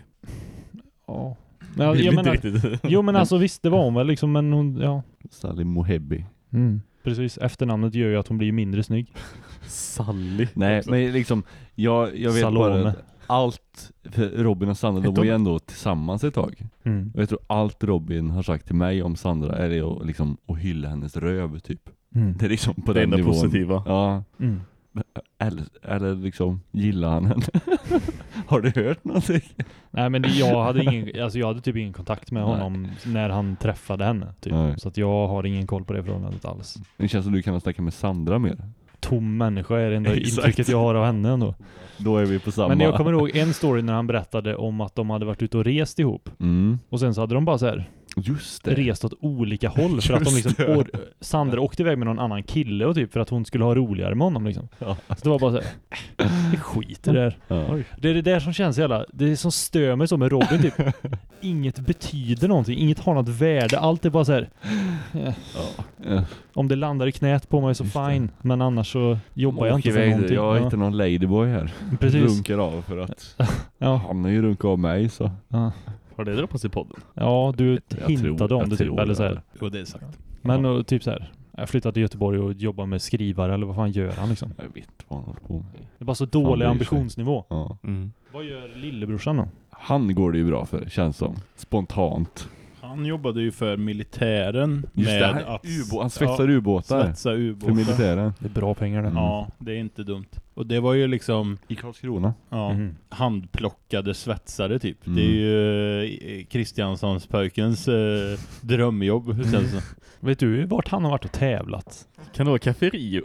Ja. Ja, Vill jag inte menar, riktigt. jo men alltså visst, det var hon väl liksom, men hon, ja. Sally Mohebbi. Mm. Precis, efternamnet gör ju att hon blir mindre snygg. Sally. Nej, men liksom jag, jag vet Salome. bara att allt, för Robin och Sandra, de var ju ändå tillsammans ett tag. Mm. Och jag tror allt Robin har sagt till mig om Sandra är det att, liksom, att hylla hennes röv typ. Mm. Det är liksom på Det den enda nivån. positiva. Ja, Mm. eller, eller liksom gillar han henne. Har du hört någonting? Nej, men det, jag hade ingen, alltså jag hade typ ingen kontakt med Nej. honom när han träffade henne typ. Nej. Så att jag har ingen koll på det förhållandet alls. Det känns som du kan snacka med Sandra mer. Tom människa är det enda Exakt. intrycket jag har av henne ändå. Då är vi på samma. Men jag kommer ihåg en story när han berättade om att de hade varit ute och rest ihop. Mm. Och sen så hade de bara så här Just det. rest åt olika håll för att de liksom, or- Sandra åkte iväg med någon annan kille och typ för att hon skulle ha roligare med honom liksom. Ja. Så det var bara så här, äh, det skiter där. Ja. Det är det där som känns jävla, det är som stör mig som med Robin typ. Inget betyder någonting, inget har något värde, allt är bara så här. eh, Ja. Om det landar i knät på mig så Just det. fine, men annars så jobbar jag Åk inte för iväg, någonting. jag är Ja, inte någon ladyboy här. precis. Runkar av för att Ja, han har ju runkat av mig så. ja. Har det droppats i podden? ja, du Jag hintade tror- om jag det typ, tror eller så här. det. Jo, det är sagt. Men och, typ så här. Jag flyttade till Göteborg och jobbar med skrivare eller vad fan gör han liksom? Jag vet vad han håller på med. Det är bara så Fan, dålig bryr sig. ambitionsnivå. Ja. Mm. Vad gör lillebrorsan då? Han går det ju bra för, känns som. Spontant. Han jobbade ju för militären Just med det, han, att ubå- han svetsar ja, ubåtar svetsa för ubåtar. militären. Det är bra pengar det. Mm. Ja, det är inte dumt. Och det var ju liksom I Karlskrona. ja, Mhm. handplockade svetsare typ. Mm. Det är ju eh, Kristianssons pojkens eh, drömjobb, hur känns det? Vet du vart han har varit och tävlat? Kan det vara Café Rio?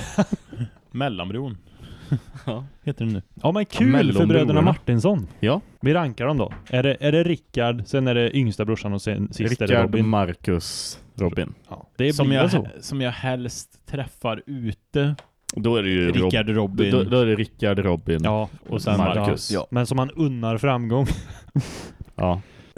Mellanbron. Ja. Heter det nu. Ja, men kul för Mellonbrorna. bröderna Martinsson. Ja. Vi rankar dem då. Är det, är det Rickard, sen är det yngsta brorsan och sen sist är det Rickard, Robin. Marcus, Robin. Ja, det som, blir jag, så. som jag helst träffar ute. Då är det ju Rickard Rob- Robin. Då, då är det Rickard, Robin. Ja, och sen Marcus. Ja. Men som han unnar framgång. Ja.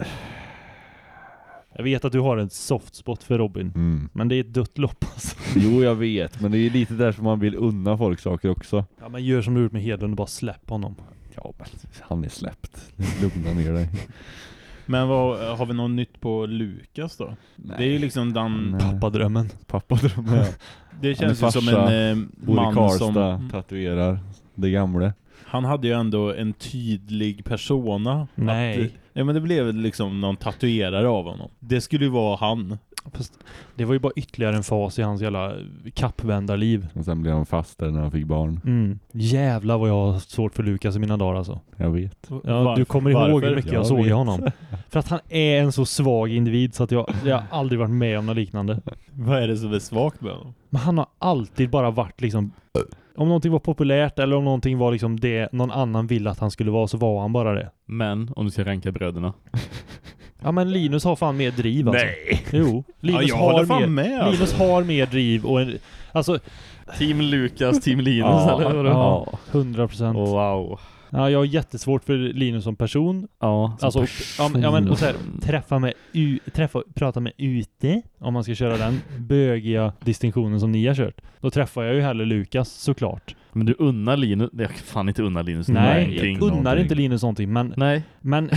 Jag vet att du har en soft spot för Robin. Mm. Men det är ett dött lopp alltså. Jo, jag vet. Men det är ju lite därför man vill unna folk saker också. Ja, men gör som du gjort med Hedlund och bara släpp honom. Ja, men han är släppt. Lugna ner dig. Men vad, har vi något nytt på Lukas då? Nej. Det är ju liksom den... Pappadrömmen. Pappadrömmen, ja. Det känns ju som farsa, en eh, Bor i man Karlstad, som... tatuerar det gamla. Han hade ju ändå en tydlig persona. Nej. Att, ja, men det blev liksom någon tatuerare av honom. Det skulle ju vara han. Fast det var ju bara ytterligare en fas i hans jävla kappvändarliv. Och sen blev han fast där när han fick barn. Mm. Jävlar vad jag har svårt för Lukas i mina dagar alltså. Jag vet. Ja, Varför? du kommer ihåg Varför? hur mycket jag, Jag såg i vet. honom. För att han är en så svag individ så att jag, jag har aldrig varit med om något liknande. Vad är det som är svagt med honom? Men han har alltid bara varit liksom... Om någonting var populärt eller om någonting var liksom det någon annan ville att han skulle vara, så var han bara det. Men om du ska ranka bröderna. Ja, men Linus har fan mer driv alltså. Nej. Jo, Linus, Ja, jag håller har, fan mer, med, alltså. Linus har mer driv och en, alltså Team Lukas, Team Linus ja, eller vadå? ja, hundra procent. Oh, wow. Ja, jag har jättesvårt för Linus som person. Ja, som Alltså, person. ja, men- ja, men och så här, träffa med u, träffa, prata med ute, om man ska köra den bögiga distinktionen som ni har kört. Då träffar jag ju hellre Lukas, såklart. Men du unnar Linus, jag kan fan inte unna Linus Nej, någonting. jag unnar någonting. inte Linus någonting, men, Nej. men,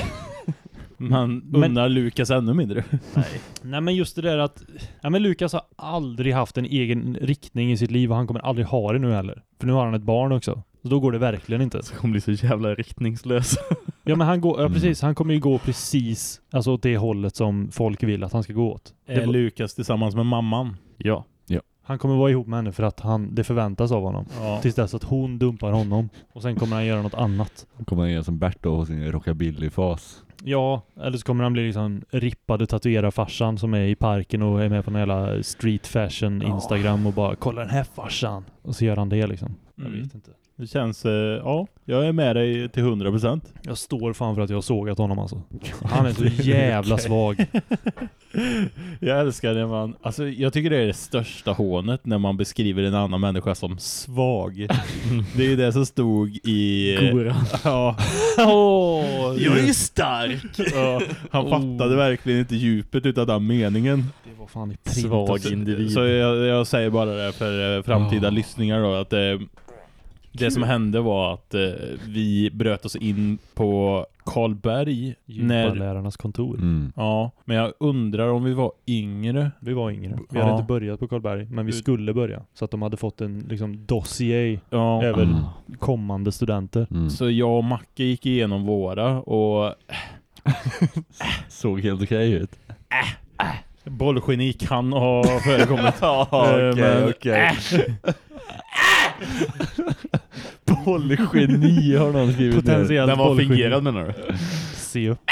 Man Men- unnar Lukas ännu mindre. nej, men just det där att, ja, men Lukas har aldrig haft en egen riktning i sitt liv och han kommer aldrig ha det nu heller. För nu har han ett barn också. Så då går det verkligen inte. Så kommer bli så jävla riktningslös. Ja, men han går, ja, precis, han kommer ju gå precis alltså åt det hållet som folk vill att han ska gå åt. Det Är var- Lukas tillsammans med mamman? Ja. Han kommer vara ihop med henne för att han, det förväntas av honom. Ja. Tills dess att hon dumpar honom. Och sen kommer han göra något annat. Kommer han göra som Bert då, sin rockabilly-fas. Ja, eller så kommer han bli liksom rippade tatuerarfarsan som är i parken och är med på en jävla street fashion Instagram och bara kolla den här farsan. Och så gör han det liksom. Jag Mm. vet inte. Det känns, eh, ja, jag är med dig till hundra procent. Jag står fan för att jag har sågat honom alltså. Han är så jävla svag. Jag älskar när man, alltså jag tycker det är det största hånet när man beskriver en annan människa som svag. Det är ju det som stod i... Goran. Ja. Åh, Jag är ju stark. Ja, han Oh. fattade verkligen inte djupet utav den meningen. det var fan i print. Svag alltså. individ. Så jag, jag säger bara det för eh, framtida Oh. lyssningar då, att eh, det som hände var att eh, vi bröt oss in på Karlberg när, Djupa-lärarnas kontor. Mm. ja, men jag undrar om vi var yngre. Vi var yngre. Vi Ja. hade inte börjat på Karlberg, men vi skulle börja. Så att de hade fått en liksom dossier Ja, över Mm. kommande studenter. Mm. så jag och Macke gick igenom våra och Såg helt okej ut. bollgeni kan ha förekommit. Ja, Eh, men- okej. Bollgeni har någon skrivit ner. Potentiellt Den var bollgeni. fingerad menar du? Se upp.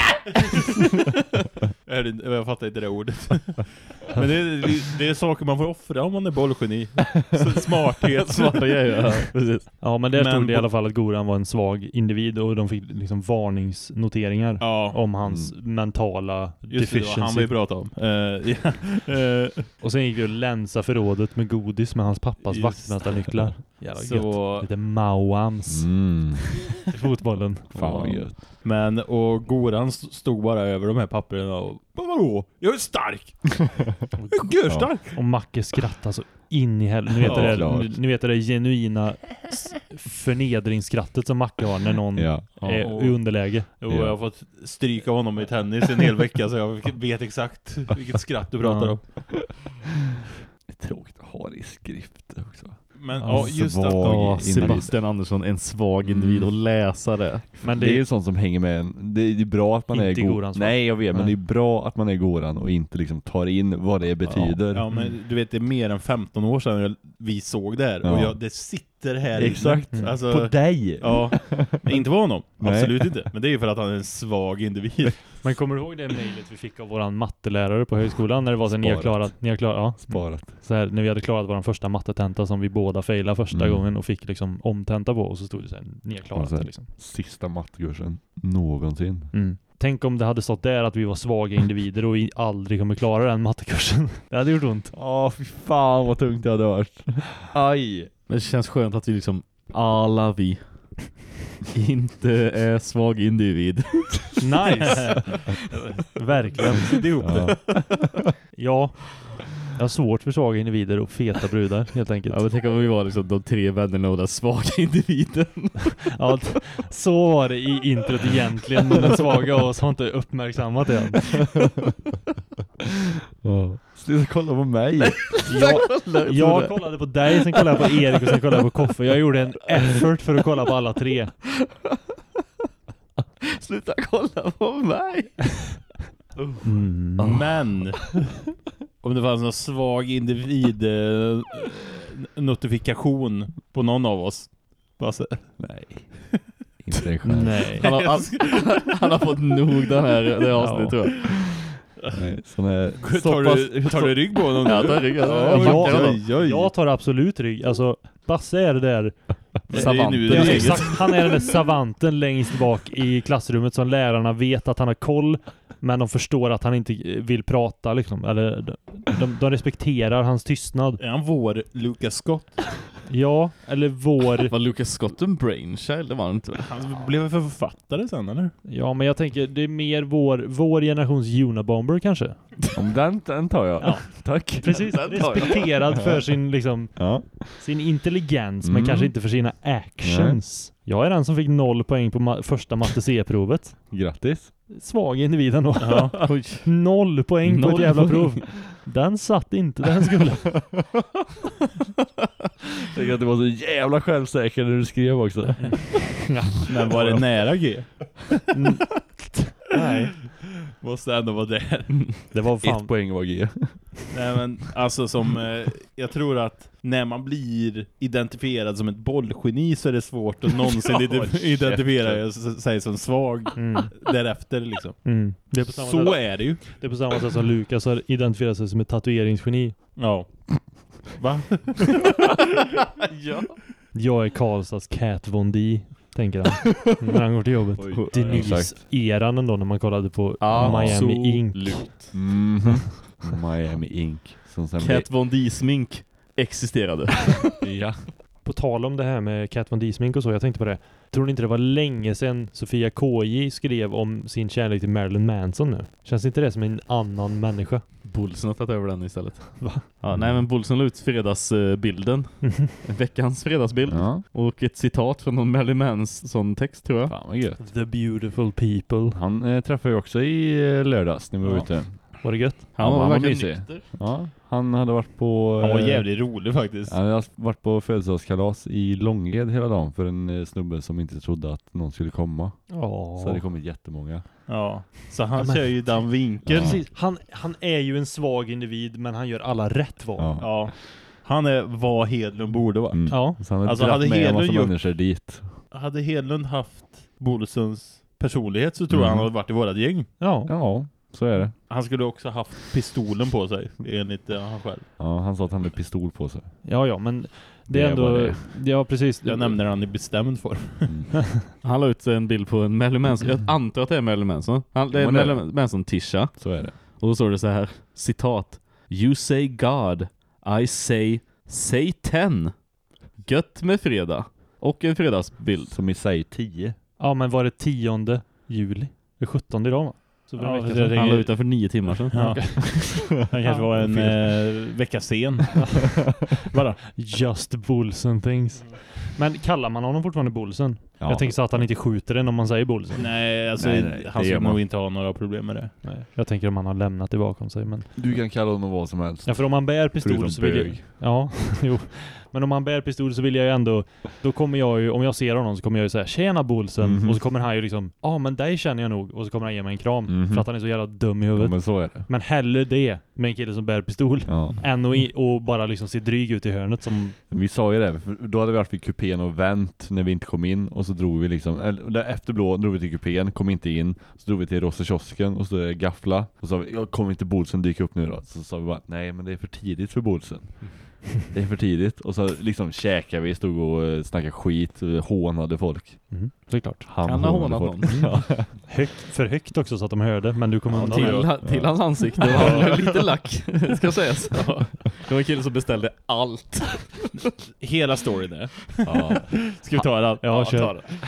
Är det- Jag fattar inte det ordet. Men det, det, det är saker man får offra om man är bollgeni. Så smarthet. Smarta grejer, ja, precis. Ja, men där Men stod det i på- alla fall att Goran var en svag individ och de fick liksom varningsnoteringar Ja, om hans mentala just det, det var han vi deficiency. pratade om. Uh, ja. Eh, Och sen gick vi och länsa förrådet med godis med hans pappas Just vaktmästarnycklar. Jävla gött. så, Lite mauams Mm. i fotbollen. Fan vad gött. men, och Goran st- stod bara över de här papperna och vadå? Jag är stark! Jag är stark! Och Macke skrattar så in i helvete. Ni vet, Ja, det, klart. där, ni vet det där genuina s- förnedringsskrattet som Macke har när någon Ja. är i underläge. Jo, Ja. jag har fått stryka honom i tennis en hel vecka så jag vet exakt vilket skratt du pratar Ja. om. Det är tråkigt att ha det i skrift också. Men Ja, ja, just att svag. Ja, individ. Sebastian Andersson, en svag individ, och läsa det. Men Det är det ju sånt som hänger med en. Det är, det är bra att man Inte är Goran svag. Nej, jag vet, men Nej. det är bra att man är Goran och inte liksom tar in vad det betyder. Ja, men du vet, det är mer än femton år sedan vi såg det här. Ja. Och jag, det sitter här Exakt. inne. Alltså, På dig. ja, men inte på honom. Nej. Absolut inte. Men det är ju för att han är en svag individ. Men kommer du ihåg det mejlet vi fick av våran mattelärare på högskolan när det var så här, ni har Sparat. klarat, ni har klarat, ja. Sparat. Så här, när vi hade klarat vår första mattetenta som vi båda failade första Mm. gången och fick liksom omtenta på, och så stod det så här, ni har klarat Och så här, det liksom. Sista mattkursen någonsin. Mm. Tänk om det hade stått där att vi var svaga individer och vi aldrig kommer klara den mattekursen. Det hade gjort ont. Ja, fy fan vad tungt det hade varit. Aj. Men det känns skönt att vi liksom, alla vi, inte är svag individ. Nice! Verkligen. Det ihop det. Ja. Ja. Jag har svårt för svaga individer och feta brudar, helt enkelt. Ja, men tänk om vi var liksom de tre vännerna och den svaga individen. Ja, t- så var det i introt egentligen, men den svaga av oss har inte uppmärksammat det än. Sluta kolla på mig. Jag, jag kollade på dig, sen kollade jag på Erik och sen kollade jag på Koffe. Jag gjorde en effort för att kolla på alla tre. Sluta kolla på mig. Mm. Men om det fanns någon svag individ eh, notifikation på någon av oss. Bara så, Nej. Inte det själv. Nej. Han har, han, han har fått nog den här det avsnitt, Ja. tror jag. Nej, sån här, tar, du, tar du rygg på honom? Ja, tar rygg. Ja, Ja, jag, jag tar absolut rygg. Alltså, Basse är det där. Savanten. Ja, exakt. Han är den där savanten längst bak i klassrummet som lärarna vet att han har koll, men de förstår att han inte vill prata liksom. Eller de, de, de respekterar hans tystnad. Är han vår Lucas Scott? Ja, eller vår... Var Lucas Scott en brainchild? Det var han inte. Han blev för författare sen, eller? Ja, men jag tänker det är mer vår, vår generations Unabomber kanske. om den, den tar jag. Ja. Tack. Precis, respekterad för sin liksom Ja. sin intelligens, men Mm. kanske inte för sina actions. Jag är den som fick noll poäng på ma- första matte C-provet. Grattis. Svag individ ändå. Ja. Oj. Noll poäng på Noll ett jävla poäng. prov. Den satt inte, den skulle. Tänk att det var så jävla självsäker när du skrev också. Men var det nära G? Nej, Måste ändå vara där. det var fan. Ett poäng var G. Nej, men alltså som eh, jag tror att när man blir identifierad som ett bollgeni så är det svårt att någonsin Ja, ide- identifiera sig som svag Mm. därefter liksom. Mm. Det, är på samma Så sätt, är det ju. det är på samma sätt som Lukas har identifierat sig som ett tatueringsgeni. Ja. Va? Ja. Jag är Karlstads Kat Von D, tänker han. När han går till jobbet. Oj. Denise-eran ändå när man kollade på Ja, Miami Ink. absolut. Mhm. Miami Ink. Som sen Kat Von D-smink existerade. blev... Ja. På tal om det här med Kat Von D-smink och så, jag tänkte på det. Tror ni inte det var länge sedan Sofia K J skrev om sin kärlek till Marilyn Manson nu? Känns inte det som en annan människa? Bullsen har tagit över den istället. Va? Ja, nej, men Bullsen la ut fredagsbilden. Veckans fredagsbild. Ja. Och ett citat från någon Marilyn Manson-text, tror jag. Fan vad gött. The beautiful people. Han eh, träffade jag också i eh, lördags när vi var Ja. ute. Var det gött? Han Ja, var han var verkligen mysig. nykter. Ja, han hade varit på... Han var eh, jävligt rolig faktiskt. Han hade varit på födelsedagskalas i Långed hela dagen för en eh, snubbe som inte trodde att någon skulle komma. Ja. Så det kommit jättemånga. Ja. Så han Ja, men- kör ju den vinkeln. Ja. Precis. Han, han är ju en svag individ, men han gör alla rätt val. Ja. Ja. Han är vad Hedlund borde vara. Mm. Ja. Så han hade Alltså, dratt hade med en Hedlund massa gjort- människor dit. Hade Hedlund haft Bolsens personlighet så tror jag Mm. han hade varit i vårat gäng. Ja. Ja, så är det. Han skulle också haft pistolen på sig, enligt uh, han själv. Ja, han sa att han hade pistol på sig. Ja, ja, men det är Det är ändå... vad det Ja, precis. Jag nämner han i bestämd form. Mm. Han la ut en bild på en Marilyn Manson. Jag antar att det är Marilyn Manson. Han, det är Ja, men det är Marilyn Manson-tisha. Så är det. Och då står det så här, citat. You say God, I say Satan. Gött med fredag. Och en fredagsbild. Som i sig tio. Ja, men var det tionde juli? Det är sjuttonde idag, va? Så för en Ja, vecka det sedan. Han la ut den för nio timmar sedan. Ja. Han kanske var en eh, vecka sen. Vadå? Just Bullsen things. Men kallar man honom fortfarande Bullsen? Ja. Jag tänker så att han inte skjuter den om man säger Bullsen. Nej, alltså Nej, nej, det han gör skulle man. nog inte ha några problem med det. Nej. Jag tänker om han har lämnat det bakom sig. Men... Du kan kalla honom vad som helst. Ja, för om man bär pistol Förutom så vill jag... bög. Ja, jo. Men om man bär pistol så vill jag ju ändå... Då kommer jag ju... Om jag ser honom så kommer jag ju säga tjena Bullsen. Mhm. Och så kommer han ju liksom... Ja, ah, men dig känner jag nog. Och så kommer han ge mig en kram. Mhm. För att han är så jävla dum i Ja, huvudet. men så är det. Men hellre det med en kille som bär pistol. Ja. Än att i, och bara liksom se dryg ut i hörnet som... Vi sa ju det, för då hade vi varit vid kupén och vänt när vi inte kom in. Och så drog vi liksom, eller efter blå drog vi till kupén, kom inte in. Så drog vi till Rossekiosken och så är det gaffla. Och så sa vi, jag kommer inte Bolsen dyka upp nu då. Så sa vi bara, nej men det är för tidigt för Bolsen. Det är för tidigt. Och så liksom käkade vi, stod och eh, snackade skit, eh, hånade folk. Mm, såklart. Han, Han har hånade hånat folk. någon. Ja. Högt, för högt också så att de hörde. Men du kom Ja, undan. till, till hans ansikte var lite lack, ska sägas. Det var en kille som beställde allt. Hela storyn där. Ja. Ska vi ta den? Ja, kör. ta den.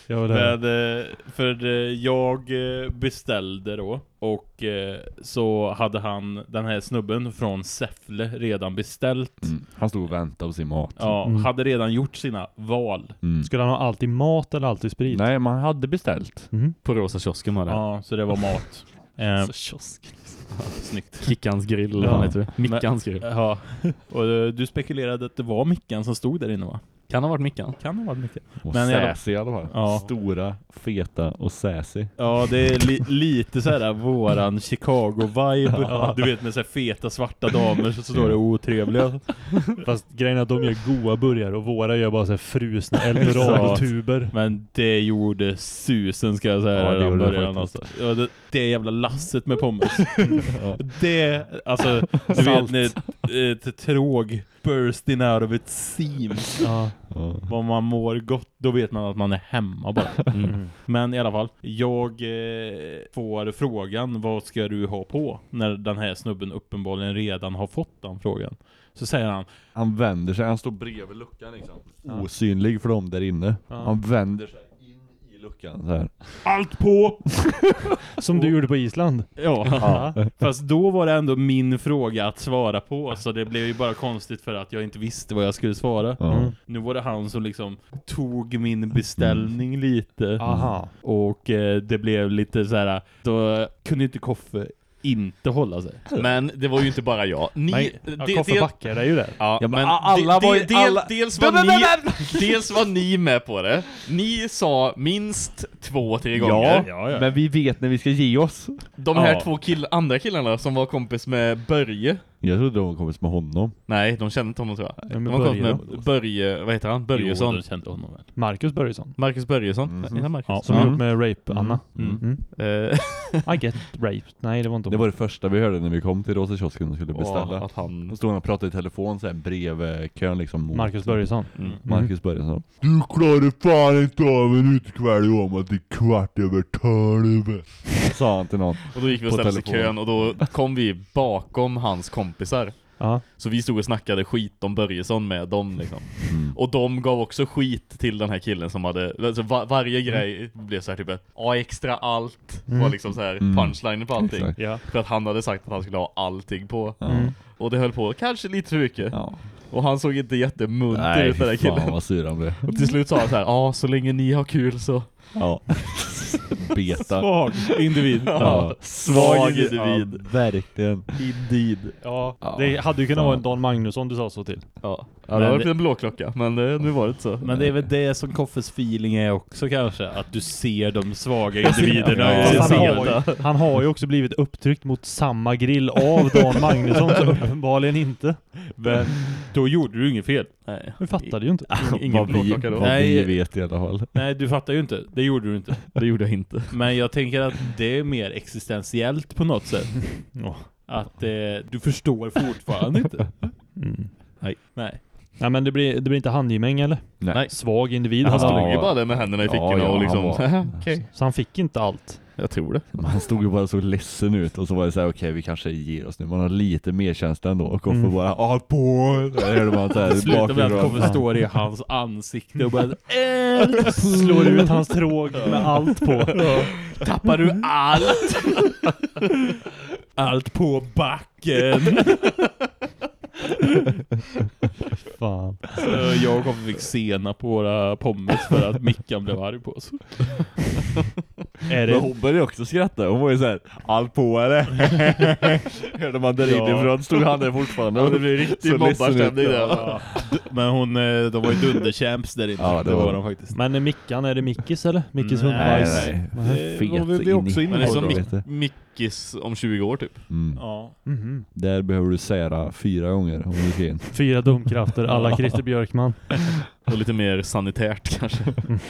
Jag var där. Men, eh, för eh, jag eh, beställde då. Och eh, så hade han, den här snubben från Säffle, redan beställt. Mm. Han stod och väntade på sin mat. Ja, Mm. hade redan gjort sina val. Mm. Skulle han ha alltid mat eller alltid sprit? Nej, man hade beställt. Mhm. På Rosa kiosken var det. Ja, så det var mat. eh, Så kiosk. snyggt. Kickans grill, eller Ja. vad heter det? Mickans grill. Ja, och eh, du spekulerade att det var Mickan som stod där inne, va? Kan ha varit Mickan. Kan ha varit Mickan. Och Men jag- säsig i alla fall. Ja. Stora, feta och säsig. Ja, det är li- lite så här våran Chicago-vibe. Ja. Du vet, med så här feta svarta damer så står det otrevliga. Fast grejen är att de gör goda burgare och våra gör bara så här frusna eldorado-tuber. Men det gjorde susen, ska jag säga. Ja, det redan gjorde det början, faktiskt. alltså. Ja, det, det jävla lasset med pommes. Ja. Det, alltså, du vet Salt. när ett, ett tråg bursting out of its seams. Ja. Ja. Vad man mår gott, då vet man att man är hemma bara. Mm. Men i alla fall, jag eh, får frågan, vad ska du ha på? När den här snubben uppenbarligen redan har fått den frågan. Så säger han, Han vänder sig, han står bredvid luckan liksom. Ja. Osynlig för dem där inne. Ja. Han vänder sig in i luckan så här. allt på! Som du gjorde på Island. Ja, Ja. fast då var det ändå min fråga att svara på. Så det blev ju bara konstigt för att jag inte visste vad jag skulle svara. Ja. Mm. Nu var det han som liksom tog min beställning lite. Aha. Och eh, det blev lite så här. Då kunde inte Koffe inte hålla sig. Men det var ju inte bara jag. Ni, Nej, ja, det- Koffe det- backar är ju där. Ja, Ja, men men alla de, var de, ju- del, alla- dels, var ni, dels var ni med på det. Ni sa minst två, tre gånger. Ja, ja. Men vi vet när vi ska ge oss. De här Ja. två kill, andra killarna som var kompis med Börje. Jag trodde de var kompis med honom. Nej, de kände inte honom, tror jag. Vem De är var kompis Börje med Börje, vad heter han? Börjesson. Jo, de kände honom väl. Marcus Börjesson. Marcus Börjesson. Mhm. Heter han Marcus? Ja, som Ja. gjort med Rape Anna. Mm. Mm. Eh, I get raped. Nej, det var inte Det var det första vi hörde när vi kom till Rosa kiosken och skulle och beställa. att han... Då stod han och pratade i telefon så här bredvid kön liksom. mot- Marcus Börjesson. Mm. Marcus Börjesson. Du klarar fan inte av en utkväll om att det är kvart över tolv. Sa han till någon. Och då gick vi och På ställde oss i telefon. kön och då kom vi bakom hans kompisar. Ja. Så vi stod och snackade skit om Börjesson med dem liksom. Mm. Och de gav också skit till den här killen som hade, alltså var, varje grej blev så här typ ja, extra allt var liksom så här Mm. punchline på allting. Exakt. Ja. För att han hade sagt att han skulle ha allting på. Ja. Mm. Och det höll på kanske lite för mycket. Ja. Och han såg inte jättemunter Nej, ut, den där fy fan killen. vad sur han blev. Och till slut sa han så här: ja, så länge ni har kul så. Ja. Beta. Svag individ. Ja. Svag individ. Ja, verkligen. Indeed. Ja, Ja, det hade ju kunnat fan. vara en Don Magnusson du sa så till. Ja, ja Men det var det- en blå klocka, men eh, nu var det inte så. Men det är väl det som Koffes feeling är också kanske. Att du ser de svaga individerna. Ja. och Fast ser han, dem. har ju, han har ju också blivit upptryckt mot samma grill av Don Magnusson, så uppenbarligen inte. Men då gjorde du inget fel. Nej. Vi fattade ju inte. Ing- Ingen Vad blå vi, klocka då. vad Nej. vi vet i alla fall. Nej, du fattar ju inte. Det gjorde du inte. Det gjorde jag inte. Men jag tänker att det är mer existentiellt på något sätt. Ja. Att eh, du förstår fortfarande inte. Mm. Nej. Ja, men det blir, det blir inte handgemäng eller? Nej. Svag individ. Han Han stod stod, ju bara där med händerna i Ja, fickorna ja, och han liksom var- okej. så han fick inte allt. Jag tror det. Men han stod ju bara så ledsen ut och så var det så här: okej, vi kanske ger oss nu. Man har lite mer känsla ändå. Och Koffe Mm. bara, ah på! Där hörde man så här Sluta med att bakifrån. Koffe står i hans ansikte och bara äh, Slår ut hans tråg med allt på. Tappar du allt? allt på backen. Fan. Så jag och Koffe fick sena på våra pommes för att Mickan blev arg på oss. Är Men det? hon började också skratta. Hon var ju såhär, allt på eller? Hörde man där Ja. inifrån stod han där fortfarande. Ja, det blir riktigt Så ledsen mobbarstämning ut. där. Ja. Men hon, eh, de var ju dunderchamps där inne. Ja, det det var var de faktiskt. Men är Mickan, är det Mickis eller? Mickis Nej, hundbajs? nej. Det Fet var vi- vi in också i- inne Men det är på som då. helvete. Mick- Mickis om tjugo år typ. Mm. Ja. Mhm. Där behöver du sära fyra gånger om du ska in. Fyra domkrafter, alla Christer Björkman. Och lite mer sanitärt kanske.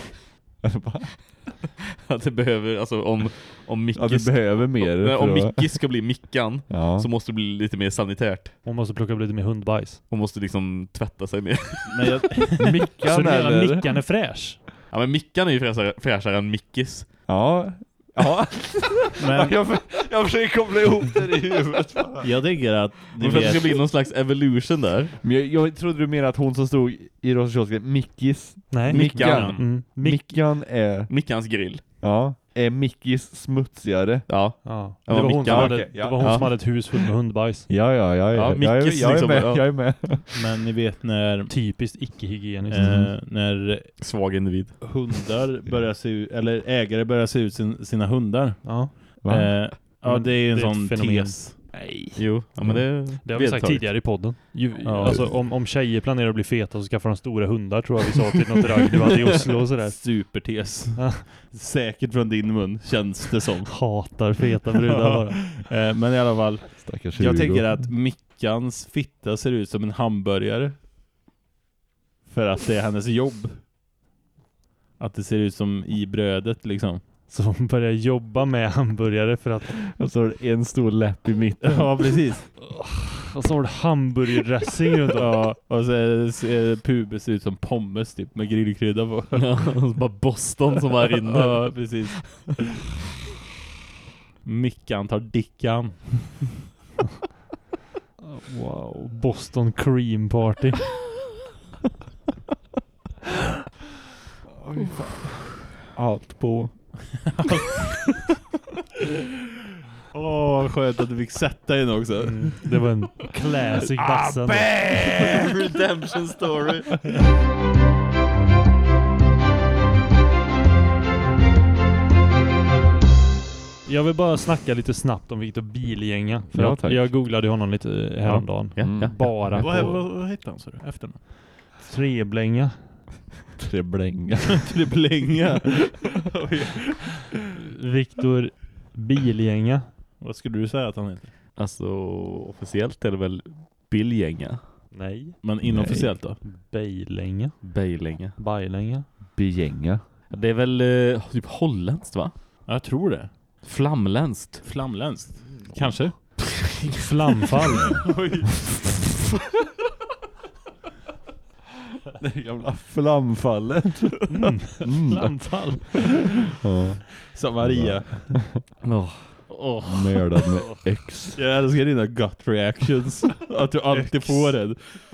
Att det behöver, alltså om, om Ja, du Mickis, behöver mer. om, för om att- Mickis ska bli Mickan Ja. så måste det bli lite mer sanitärt. Hon måste plocka upp lite mer hundbajs. Hon måste liksom tvätta sig mer. Men jag, Så Mickan hela eller? Mickan är fräsch. Ja, men Mickan är ju fräschare, fräschare än Mickis. Ja, Ja. Men jag, jag försöker koppla ihop det i huvudet. jag tänker att Det för att det ska bli någon slags evolution där. Men jag, jag trodde du menade att hon som stod i Rosa kiosken, Mickis. Nej. Mickan. Mm. Mick. Mickan är, Mickans grill. ja, är Mickis smutsigare. Ja. Ja. Ja, Det var hon, Mickan. som hade, Okej, ja. det var hon Ja. som hade ett hus fullt med hundbajs. Ja, ja, ja, ja. Ja, jag, är, Mickis jag är liksom, med, ja. jag är med. Men ni vet när Typiskt icke-hygieniskt. eh, när Svag individ. hundar börjar se ut, eller ägare börjar se ut sin, sina hundar. Ja. Va? Eh, ja, Mm, det är en det är ett sån fenomen. tes. Nej. Jo, ja, men det, Det har vi sagt vedertaget. tidigare i podden. Ju, Ja. alltså, om, om tjejer planerar att bli feta så skaffar de stora hundar, tror jag vi sa till något ragg. Det var i Oslo och sådär. Supertes. Ja. Säkert från din mun, känns det som. Hatar feta brudar bara. Eh, men i alla fall, Stackars jag Hugo. tänker att Mickans fitta ser ut som en hamburgare. För att det är hennes jobb. Att det ser ut som i brödet liksom. Så hon börjar jobba med hamburgare för att... Och så har du en stor läpp i mitten. Ja, precis. Och så har du hamburgerdressing runt om. Ja, och så är- ser pubis ut som pommes typ med grillkrydda på. Ja, bara Boston som bara rinner. Ja, precis. Mickan tar dickan. Wow. Boston Cream Party. Allt på. Åh, vad skönt att du fick sätta in också. Mm. Det var en classic bassen. Redemption story. Jag vill bara snacka lite snabbt om Victor Bilgänga. För Ja, att tack. jag googlade honom lite häromdagen. Ja, Mm. ja. Bara Vad, på vad, vad heter han så du? Efternamn? Treblänga. Treblänga. Triplänga. Victor Bilgänga. Vad skulle du säga att han heter? Alltså, officiellt är det väl Billgänga. Nej. Men inofficiellt då? Bejlänga. Bejlänga. Bajlänga. Begänga. Det är väl eh, typ holländskt, va? Ja, jag tror det. Flamländskt. Flamländskt. Kanske. Flamfall. Det gamla flamfallet. Mm. Mm. Flamfall. Ja. Som Maria. Oh. Oh. Mördad med X. Jag älskar dina gut reactions. Att du alltid får det.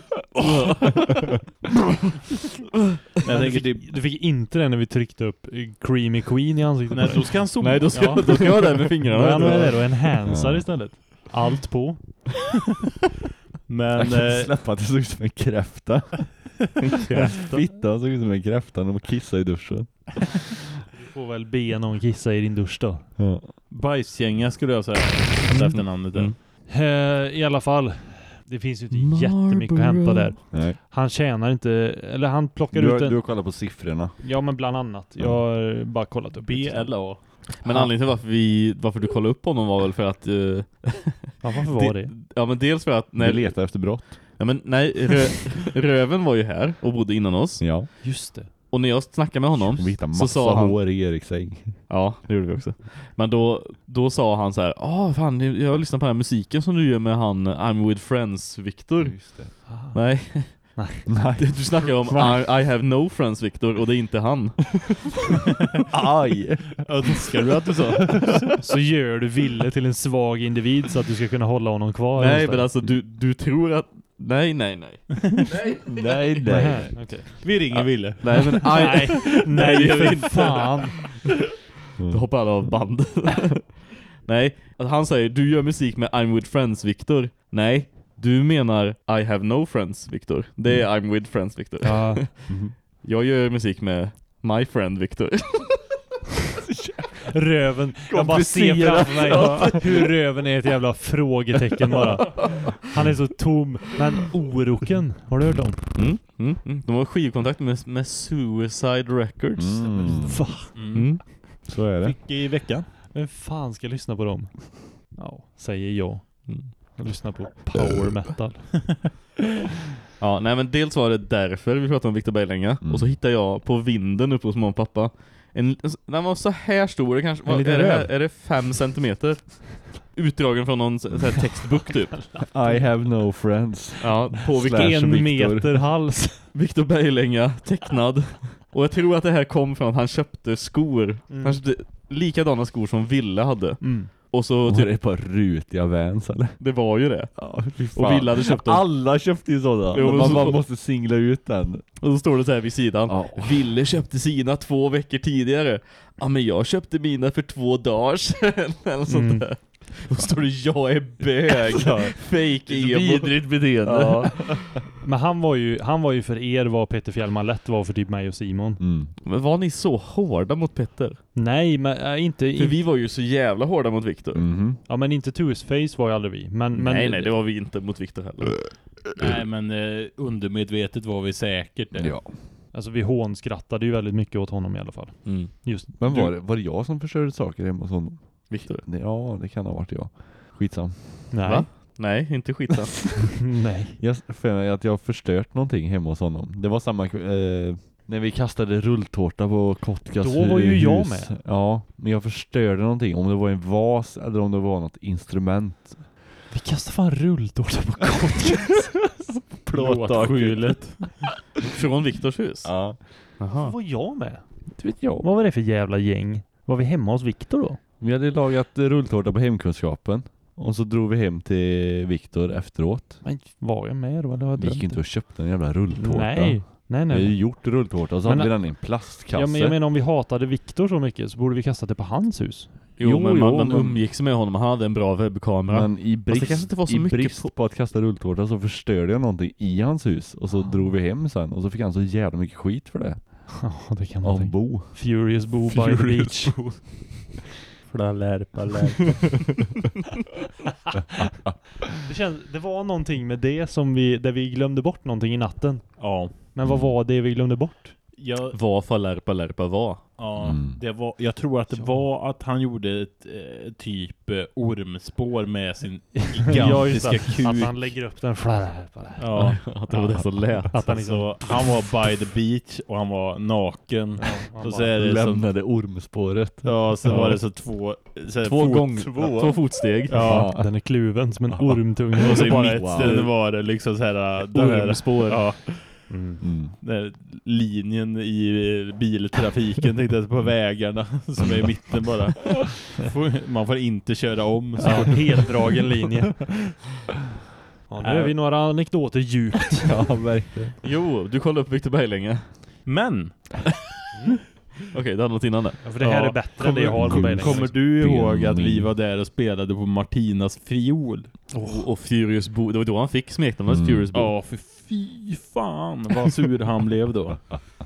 Jag tänker typ... Du fick inte det när vi tryckte upp Creamy Queen i ansiktet. Nej, då ska han zooma. Nej, då ska, Ja. då ska jag vara där med Då är fingrarna. han med det då, enhancer Ja. istället. Allt på. Men... Jag kan inte Eh, släppa att det såg ut som en kräfta. Fitta såg ut som en kräfta när de kissade i duschen. Du får väl be någon kissa i din dusch då. Ja. bajsgänga skulle jag säga. Efter namnet där. Mm. Eh, I alla fall. Det finns ju inte jättemycket att hämta där. Nej. Han tjänar inte, eller han plockar Du, ut har- en... du har kollat på siffrorna. Ja, men bland annat. Jag har bara kollat upp B lite. L A. Men anledningen till varför, vi, varför du kollade upp honom var väl för att... eh, Ja, varför var det? Ja, men dels för att... Du Nej, letar efter brott. ja, men nej rö, Röven var ju här och bodde innan oss. Ja. Just det. Och när jag snackade med honom Vi hittar så massa sa han... hår i Eriks ägg. Ja, det gjorde vi också. Men då, då sa han så här: ah fan, jag har lyssnat på den här musiken som du gör med han I'm with friends Victor. Just det. Nej, Nej. du snackar om I, I have no friends Victor och det är inte han. Aj. Önskar du att du sa? Så gör du Ville till en svag individ så att du ska kunna hålla honom kvar. Nej, någonstans. men alltså du, du tror att... Nej, nej, nej. Nej, nej. Nej, okej. Vi ringer Ja. Ville. Nej, men I... Nej, nej det gör vi för inte. fan. Då hoppar alla av band. Nej, att han säger du gör musik med I'm with friends Victor. Nej, du menar I have no friends Victor. Det är I'm with friends Victor. Ja. Jag gör musik med my friend Victor. Röven. Jag bara ser framför mig hur röven är ett jävla frågetecken bara. Han är så tom. Men Oroken, har du hört om? Mm, mm, mm. De har skivkontakt med, med Suicide Records. Mm. Va? Mm. Så är det. Fick i veckan. Vem fan ska lyssna på dem? Ja, säger jag. Mm. Jag lyssnar på power metal. Ja, nej men dels var det därför vi pratade om Victor Berglänga. Mm. Och så hittade jag på vinden uppe hos mamma och pappa en, den var så här stor, det kanske, En var, liten är, det här, röv. är det fem centimeter? Utdragen från någon så här textbok typ. I have no friends. Ja, på Victor, Slash En Victor. meter hals. Victor Berglänga tecknad. Och jag tror att det här kom från att han köpte skor. Mm. Han köpte likadana skor som Ville hade. Mm. Och så Och typ, det är ett par rutiga Vans eller? det var ju det. Ja, fy fan. Och Ville hade köpt dem. Alla köpte ju sådana. Jo, man, så- man måste singla ut den. Och så står det så här vid sidan. Ja. Ville köpte sina två veckor tidigare. Ja, men jag köpte mina för två dagar sedan. Eller sånt Mm. där. Och så står det jag är bög. Fake emo. Vidrigt beteende. Ja. Men han var ju han var ju för er vad Peter Fjällman lätt var för typ mig och Simon. Mm. Men var ni så hårda mot Petter? Nej, men äh, inte För in, vi var ju så jävla hårda mot Victor. Mhm. ja men inte to his face var ju aldrig vi. Men, men nej, nej, det var vi inte mot Victor heller. Nej, men eh, undermedvetet var vi säkert det. Ja. alltså vi hånskrattade ju väldigt mycket åt honom i alla fall. Mm. Just Men du- var det, var det jag som förstörde saker hemma hos honom? Victor? Det, ja, det kan ha varit jag. Skitsam. Nej. Va? Nej, inte skitsam. nej. Jag för mig att jag har förstört någonting hemma hos honom. Det var samma eh, när vi kastade rulltårta på Kotkas Då var ju hus. jag med. Ja, men jag förstörde någonting. Om det var en vas eller om det var något instrument. Vi kastade fan rulltårta på Kotkas. Plåtskjulet. Från Victors hus? Ja. Jaha. var jag med? Det vet jag. Vad var det för jävla gäng? Var vi hemma hos Victor då? Vi hade lagat rulltårta på hemkunskapen. Och så drog vi hem till Victor efteråt. Men var jag med då? Eller har jag Vi gick drömt inte det? och köpte en jävla rulltårta. Nej. Nej, Vi har nej. ju gjort rulltårta och så Men- hade vi den i en plastkasse. Ja, men jag menar om vi hatade Victor så mycket så borde vi kasta det på hans hus. Jo, Jo, men jo, man, man men- umgicks med honom. Han hade en bra webbkamera. Men i det brist, kanske inte var så i mycket brist på- på... att kasta rulltårta så förstörde jag någonting i hans hus. Och så drog vi hem sen. Och så fick han så jävla mycket skit för det. Ja, det kan man Av tänka. Bo. Furious Bo by the beach. Flalärpa, lärpa. Det, känns, det var någonting med det som vi, där vi glömde bort någonting i natten. Ja. Men vad var det vi glömde bort? Jag, Vad Falärpa Lärpa var. ja, Mm. det var, jag tror att det var att han gjorde ett eh, typ eh, ormspår med sin Ja, just gigantiska det. kuk. Att han lägger upp den flärr på det. Ja, Att det var det som lät. Att han liksom... så han var by the beach och han var naken. han Och så bara- är det som, Lämnade ormspåret. ja, så var det så två så här, Två fot- gånger. två. Två fotsteg. Ja. Den är kluven som en ormtunga. Och så i Wow. mitten var det liksom så här den här, Ormspår. ja, Mm. Mm. den här linjen i biltrafiken tänkte jag på vägarna som är i mitten bara. Får- Man får inte köra om så. Ja, heldragen linje. Ja, nu är vi några anekdoter djupt. Ja, verkligen. Jo, du kollade upp Victor Berglänge. Men Okej, det hade något innan det. Ja, för det här Ja, är bättre än det jag har på mig. kommer du ihåg att vi Benjamin. var där och spelade på Martinas fiol? Och, och Furious Bo, det var då han fick smeknamnet Mm. Furious Bo. Ja, för fy fan vad sur han blev då.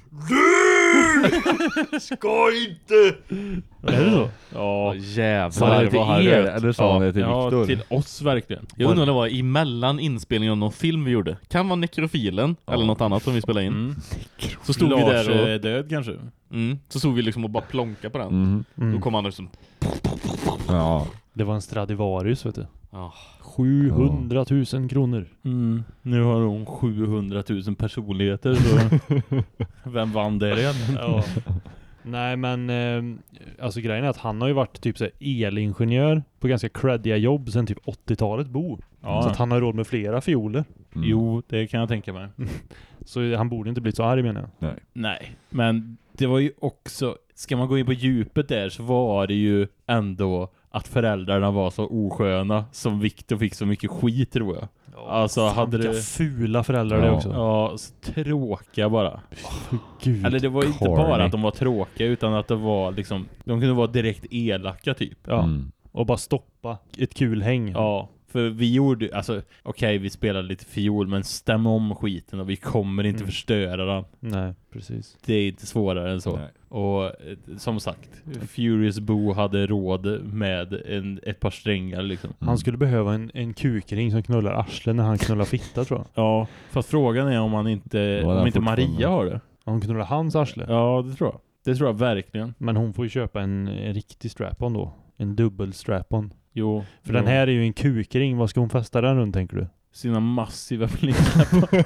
Ska inte! Är det så? Ja, Jävlar Sa han det till vad han er röt. eller sa han det till ja Victor? till oss verkligen. Jag undrar om det var emellan inspelningen av någon film vi gjorde. Kan vara Nekrofilen eller något annat som vi spelade in. Mm. Så stod vi Lars där och är död kanske. mm, så stod vi liksom och bara plonka på den. Mm. Mm. Då kom han liksom Ja. Det var en Stradivarius, vet du. ja. sjuhundratusen kronor. Mm. Nu har hon sjuhundratusen personligheter så vem vann det igen? Ja. Nej, men eh, alltså grejen är att han har ju varit typ så här elingenjör på ganska creddiga jobb sedan typ åttiotalet Bo. Ja. Så att han har råd med flera fioler. Mm. Jo, det kan jag tänka mig. Så han borde inte bli så arg, menar jag. Nej, men det var ju också, ska man gå in på djupet där så var det ju ändå att föräldrarna var så osköna som Victor fick så mycket skit, tror jag. Alltså, Fan, hade vilka det... fula föräldrar det Ja. också. Ja, så tråkiga bara. Gud. Eller det var ju inte corny. bara att de var tråkiga utan att det var liksom, de kunde vara direkt elaka typ. Ja. Mm. Och bara stoppa ett kul häng. Ja, för vi gjorde, alltså okej, vi spelade lite fiol men stäm om skiten och vi kommer inte Mm. förstöra den. Nej, precis. Det är inte svårare än så. Nej. Och eh, som sagt, Furious Bo hade råd med en, ett par strängar liksom. Mm. Han skulle behöva en, en kukring som knullar arslen när han knullar fitta, tror jag. Ja, fast frågan är om han inte, Var om den inte Maria fortfarande? har det. Hon knullar hans arsle. Ja, det tror jag. Det tror jag verkligen. Men hon får ju köpa en, en riktig strap-on då. En dubbel strap-on. Jo. För jo. den här är ju en kukring. Vad ska hon fästa den runt, tänker du? Sina massiva flickar på.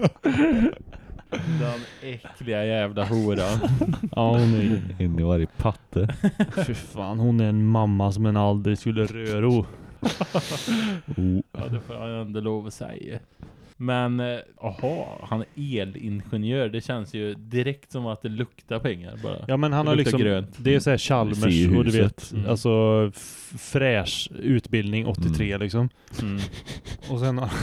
Den äckliga jävla horan. Ja, hon är... In i varje patte. Fy fan, hon är en mamma som en aldrig skulle röra. Ja, det får jag ändå lov att säga. Men, eh, aha, han är elingenjör. Det känns ju direkt som att det luktar pengar bara. Ja, men han Det har luktar liksom, grönt. det är så här Ser Chalmers i och du huset. vet, Mm. alltså f- fräsch utbildning åttiotre Mm. liksom. Mm. Och sen har-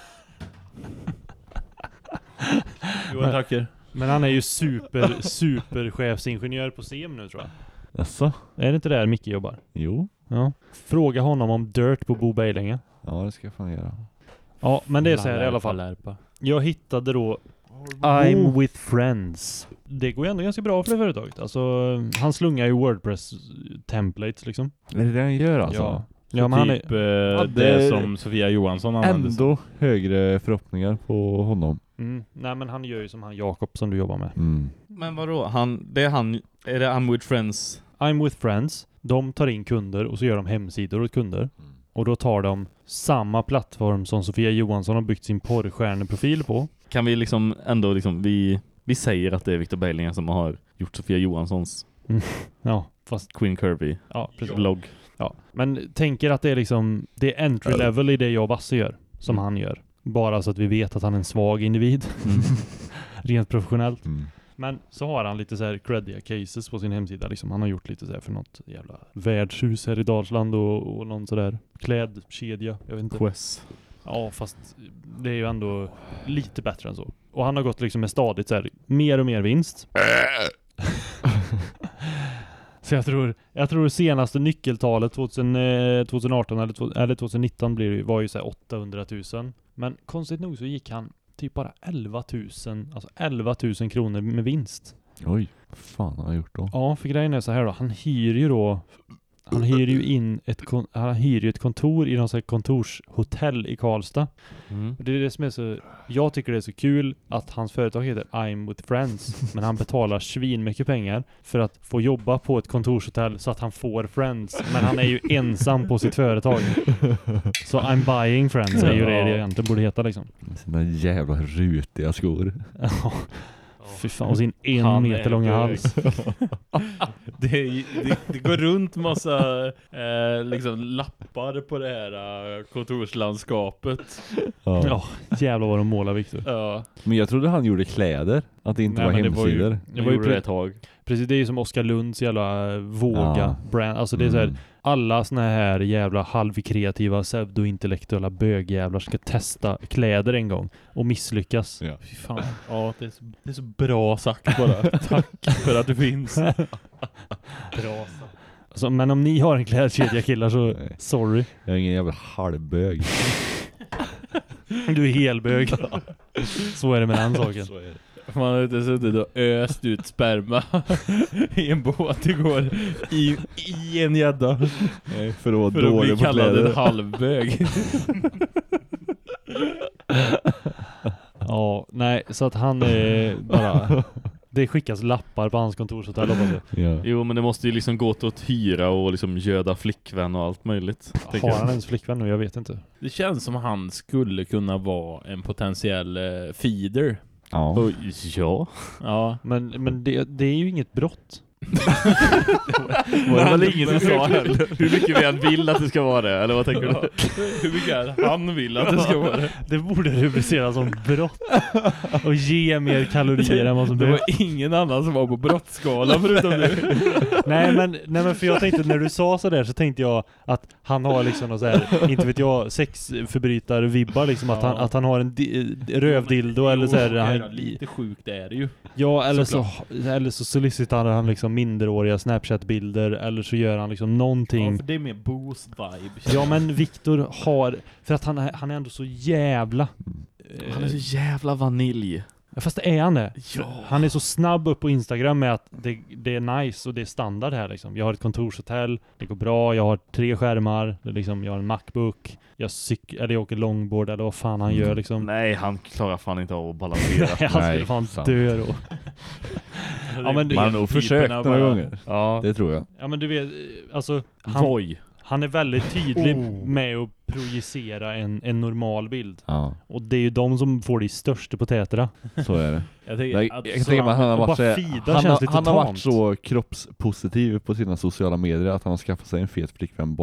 Johan tackar. men han är ju super, super chefsingenjör på C M nu tror jag. Jaså? Är det inte där Micke jobbar? Jo. Ja. Fråga honom om Dirt på Bo Berglänge. Ja, det ska jag fan göra. Ja, men det är så här i alla fall. Lärpa. Jag hittade då I'm with friends. Det går ju ändå ganska bra för det företaget. Alltså, han slungar ju WordPress-templates liksom. Är det det han gör alltså? Ja. Ja, men han Typ är... eh, Ja, det, det- som Sofia Johansson använder. Ändå högre förhoppningar på honom. Mm, nej, men han gör ju som han Jakob som du jobbar med. Mm. Men vadå? Han, det är han, är det I'm with friends? I'm with friends. De tar in kunder och så gör de hemsidor åt kunder. Och då tar de samma plattform som Sofia Johansson har byggt sin porrstjärneprofil på. Kan vi liksom ändå liksom, vi, vi säger att det är Victor Berglänge som har gjort Sofia Johanssons Ja, fast... Queen Kirby Ja, precis. vlogg. Ja. Men tänker att det är liksom... Det är entry level i det jag och Basse gör. Som Mm. han gör. Bara så att vi vet att han är en svag individ. Mm. Rent professionellt. Mm. Men så har han lite så här creddiga cases på sin hemsida. Liksom. Han har gjort lite så här för något jävla värdshus här i Dalsland och, och någon sådär klädkedja. Jag vet inte. Quest. Ja, fast det är ju ändå lite bättre än så. Och han har gått liksom med stadigt så här, mer och mer vinst. Så jag tror, jag tror det senaste nyckeltalet tjugohundraarton eller, tjugo- eller tjugonitton blir det, var ju så här åttahundratusen. Men konstigt nog så gick han typ bara elva tusen, alltså elva tusen kronor med vinst. Oj, vad fan har jag gjort då? Ja, för grejen är så här då. Han hyr ju då Han hyr ju in ett, kon- han hyr ju ett kontor i någon sån här kontorshotell i Karlstad. Mm. Och det är det som är så, jag tycker det är så kul att hans företag heter I'm with friends, men han betalar svin mycket pengar för att få jobba på ett kontorshotell så att han får friends, men han är ju ensam på sitt företag. Så I'm buying friends är ju det det egentligen borde heta liksom. Sina jävla rutiga skor. Ja. Fy fan, och sin en Han meter är långa bög. hals. Det, det, det går runt massa eh, liksom lappar på det här eh, kontorslandskapet. Ja. Ja, jävlar vad de målar Victor. Ja. Men jag trodde han gjorde kläder. Att det inte Nej, var men det var ju- hemsidor. Det var ju gjorde det pre- ett tag. precis, det är ju som Oskar Lunds jävla eh, våga Ja. brand. Alltså det är så här, Mm. alla såna här jävla halvkreativa pseudointellektuella bögjävlar ska testa kläder en gång och misslyckas. Ja. Fy fan. Ja, det är, så, det är så bra sagt bara. Tack för att du finns. Bra. Alltså, men om ni har en klädkedja killar så Nej. sorry. Jag är ingen jävla halvbög. Du är helbög. Så är det med den saken. Man har inte suttit och öst ut sperma i en båt igår i, i en gädda Nej, för att vara för att bli dålig på kallad en kläder. halvbög. Ja, nej, så att han är bara... Det skickas lappar på hans kontorshotell. hoppas jag. Ja. Jo, men det måste ju liksom gå till att hyra och liksom göda flickvän och allt möjligt. tänker Har jag. han ens flickvän nu? Jag vet inte. Det känns som han skulle kunna vara en potentiell eh, feeder. Ja. Och, ja. Ja. Men, men det, det är ju inget brott. Var det väl ingen som sa heller. Hur mycket vi än vill att det ska vara det, eller vad tänker du? Hur mycket han vill att det ska vara det. Det borde rubriceras som brott. Och ge mer kalorier än vad som Det behövs. var ingen annan som var på brottsskalan förutom du. Nej men, nej men för jag tänkte, när du sa så där så tänkte jag att han har liksom någon så här, inte vet jag, sexförbrytar-vibbar liksom, att, Ja. han, att han har en di- rövdildo eller så här, han, lite sjukt är det ju. ja, eller så, Såklart. eller så solicitar han liksom minderåriga Snapchat-bilder, eller så gör han liksom Ja, någonting. för det är mer boost-vibe. Ja, men Viktor har, för att han är, han är ändå så jävla Han är så jävla vanilj. Ja, fast är han det? Ja. Han är så snabb upp på Instagram med att det, det är nice och det är standard här liksom. Jag har ett kontorshotell, det går bra, jag har tre skärmar, det är liksom, jag har en MacBook, jag, cyk- eller jag åker longboard eller vad fan han gör liksom. Nej, han klarar fan inte av att balansera. Han skulle Nej, fan sant. dö då. Ja, men, Man har nog försökt några gånger. Ja. Det tror jag. ja men du vet, alltså han, Voj. han är väldigt tydlig Oh. med att projicera en, en normal bild. Ja, Och det är ju de som får det största på tätera. så är det. Jag tänker Jag, att jag kan tänka mig att han har och varit, bara så, fida han, känns har, lite han har varit tamt. så kroppspositiv på sina sociala medier att han har skaffat sig en fet flickvän bara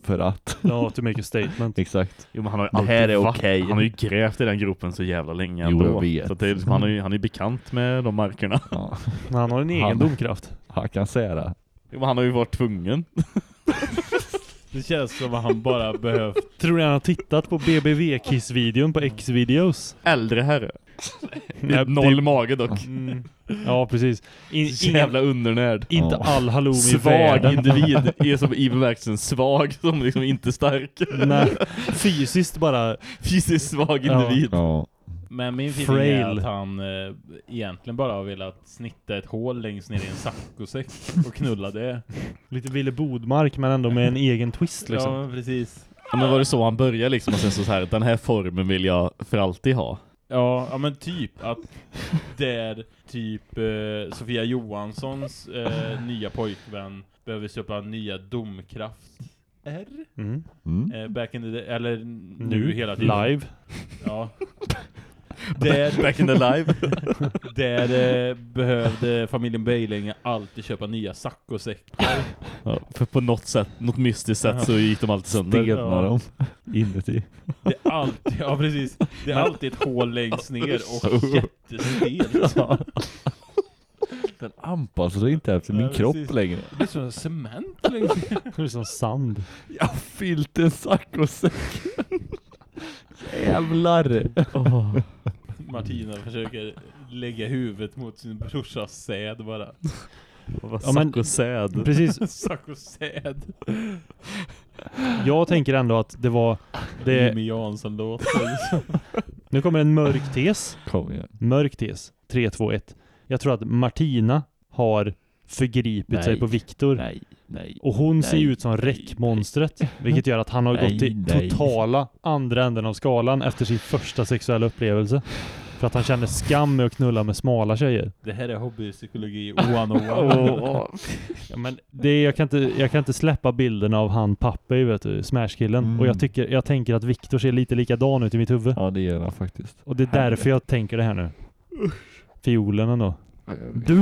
för att. Ja, to make a statement. Exakt. Jo, men han har ju Det alltid här är varit- okej. Han har ju grävt i den gropen så jävla länge Jo, ändå. jag vet. Så att det är liksom, han är ju han är bekant med de markerna. Ja, Men han har en egen Han- domkraft. han kan säga det. Jo, men han har ju varit tvungen. Det känns som att han bara behövt... Tror ni han har tittat på B B V-Kiss-videon på X-videos? Äldre herre. Nej, Noll det- mage dock. Mm. Ja, precis. In, Så ingen, jävla undernärd. inte Ja. all halloumi i Svag världen. individ är som i bemärkelsen svag, som liksom inte stark. Nej, fysiskt bara. Fysiskt svag Ja. individ. Ja. Men min feeling är Frail. att han eh, egentligen bara har velat snitta ett hål längst ner i en saccosäck och knulla det. Lite Ville Bodmark, men ändå med en egen twist liksom. Ja, precis. Ja, men var det så han började liksom och sen så, så här, den här formen vill jag för alltid ha. Ja, ja men typ att där typ eh, Sofia Johanssons eh, nya pojkvän behöver köpa nya domkraft. R? Mm. Mm. Eh, back in the day, eller nu, Nu, hela tiden. live. Ja. Där, Back in the live. där eh, behövde familjen Beilinge alltid köpa nya saccosäckar. Ja, för på något sätt, något mystiskt sätt så gick de alltid sönder. Stegnar dem inuti. Det är alltid, ja precis. Det är alltid ett hål längst ner och jättestelt. Den anpassar sig inte efter min Ja, kropp precis. längre. Det är som cement längst ner. Det är som sand. Jag har fyllt en saccosäck. Jävlar. Oh. Martina försöker lägga huvudet mot sin brorsas säd bara. Vad Ja, men- sack och säd. Precis. Saccosäd. Jag tänker ändå att det var det. Jimmy Jansson-låt. Nu kommer en mörk tes. Kom igen. Mörk tes. tre, två, ett. Jag tror att Martina har förgripit Nej. sig på Viktor. Nej, nej. Och hon ser Nej, ut som nej, räckmonstret. Vilket gör att han har Nej, gått till nej. totala andra änden av skalan efter sin första sexuella upplevelse. För att han känner skam med att knulla med smala tjejer. Det här är hobbypsykologi etthundraett. Ja, men det, jag, kan inte, jag kan inte släppa bilden av han Pappe, vet du, Smashkillen. Mm. Och jag, tycker, jag tänker att Viktor ser lite likadan ut i mitt huvud. Ja, det gör han faktiskt. Och det är därför jag tänker det här nu. Fiolen ändå. Du!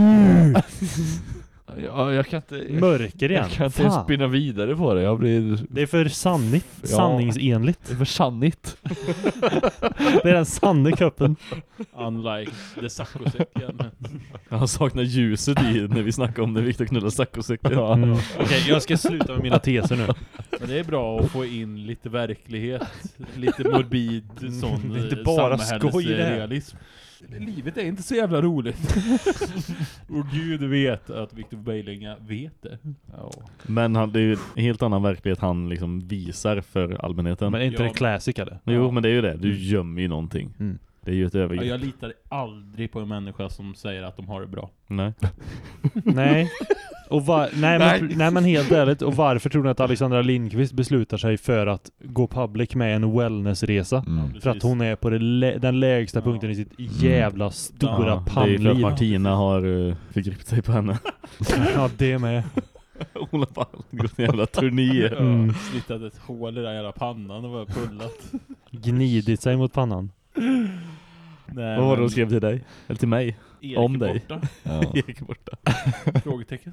Ja, jag kan inte... Jag, Mörker igen. jag kan inte ens Fan. spinna vidare på det. Jag blir... Det är för sannigt. Ja. Sanningsenligt. Det är för sannigt. Det är den sanne kuppen. Unlike the saccosäcken. Jag saknar ljuset i när vi snackar om när Viktor knullar saccosäcken. Ja. Mm. Okej, jag ska sluta med mina teser nu. Men det är bra att få in lite verklighet. Lite morbid sån Det är inte bara samhällsrealism. skoj det här. Realism. Livet är inte så jävla roligt. Och Gud vet att Viktor Beilinge vet det. Ja. Men han, det är ju en helt annan verklighet han liksom visar för allmänheten. Men är inte Ja, det classic eller? Jo, men det är ju det. Du gömmer ju någonting. Mm. Det är ju ett Ja, övergrepp. jag litar aldrig på en människa som säger att de har det bra. Nej. Nej. Och var, nej, men, nej men helt ärligt, och varför tror ni att Alexandra Lindqvist beslutar sig för att gå public med en wellnessresa? Mm. För att hon är på det lä- den lägsta punkten i sitt jävla stora Ja, det är ju för att pannliv. Martina har uh, förgripit sig på henne. Ja, det med. Hon har bara gått en jävla turné. Mm. Ja, snittat ett hål i den jävla pannan och bara pullat. Gnidit sig mot pannan. Nej, Vad var det men hon skrev till dig? Eller till mig? Erik om är dig? borta. Ja. Erik är borta. Frågetecken.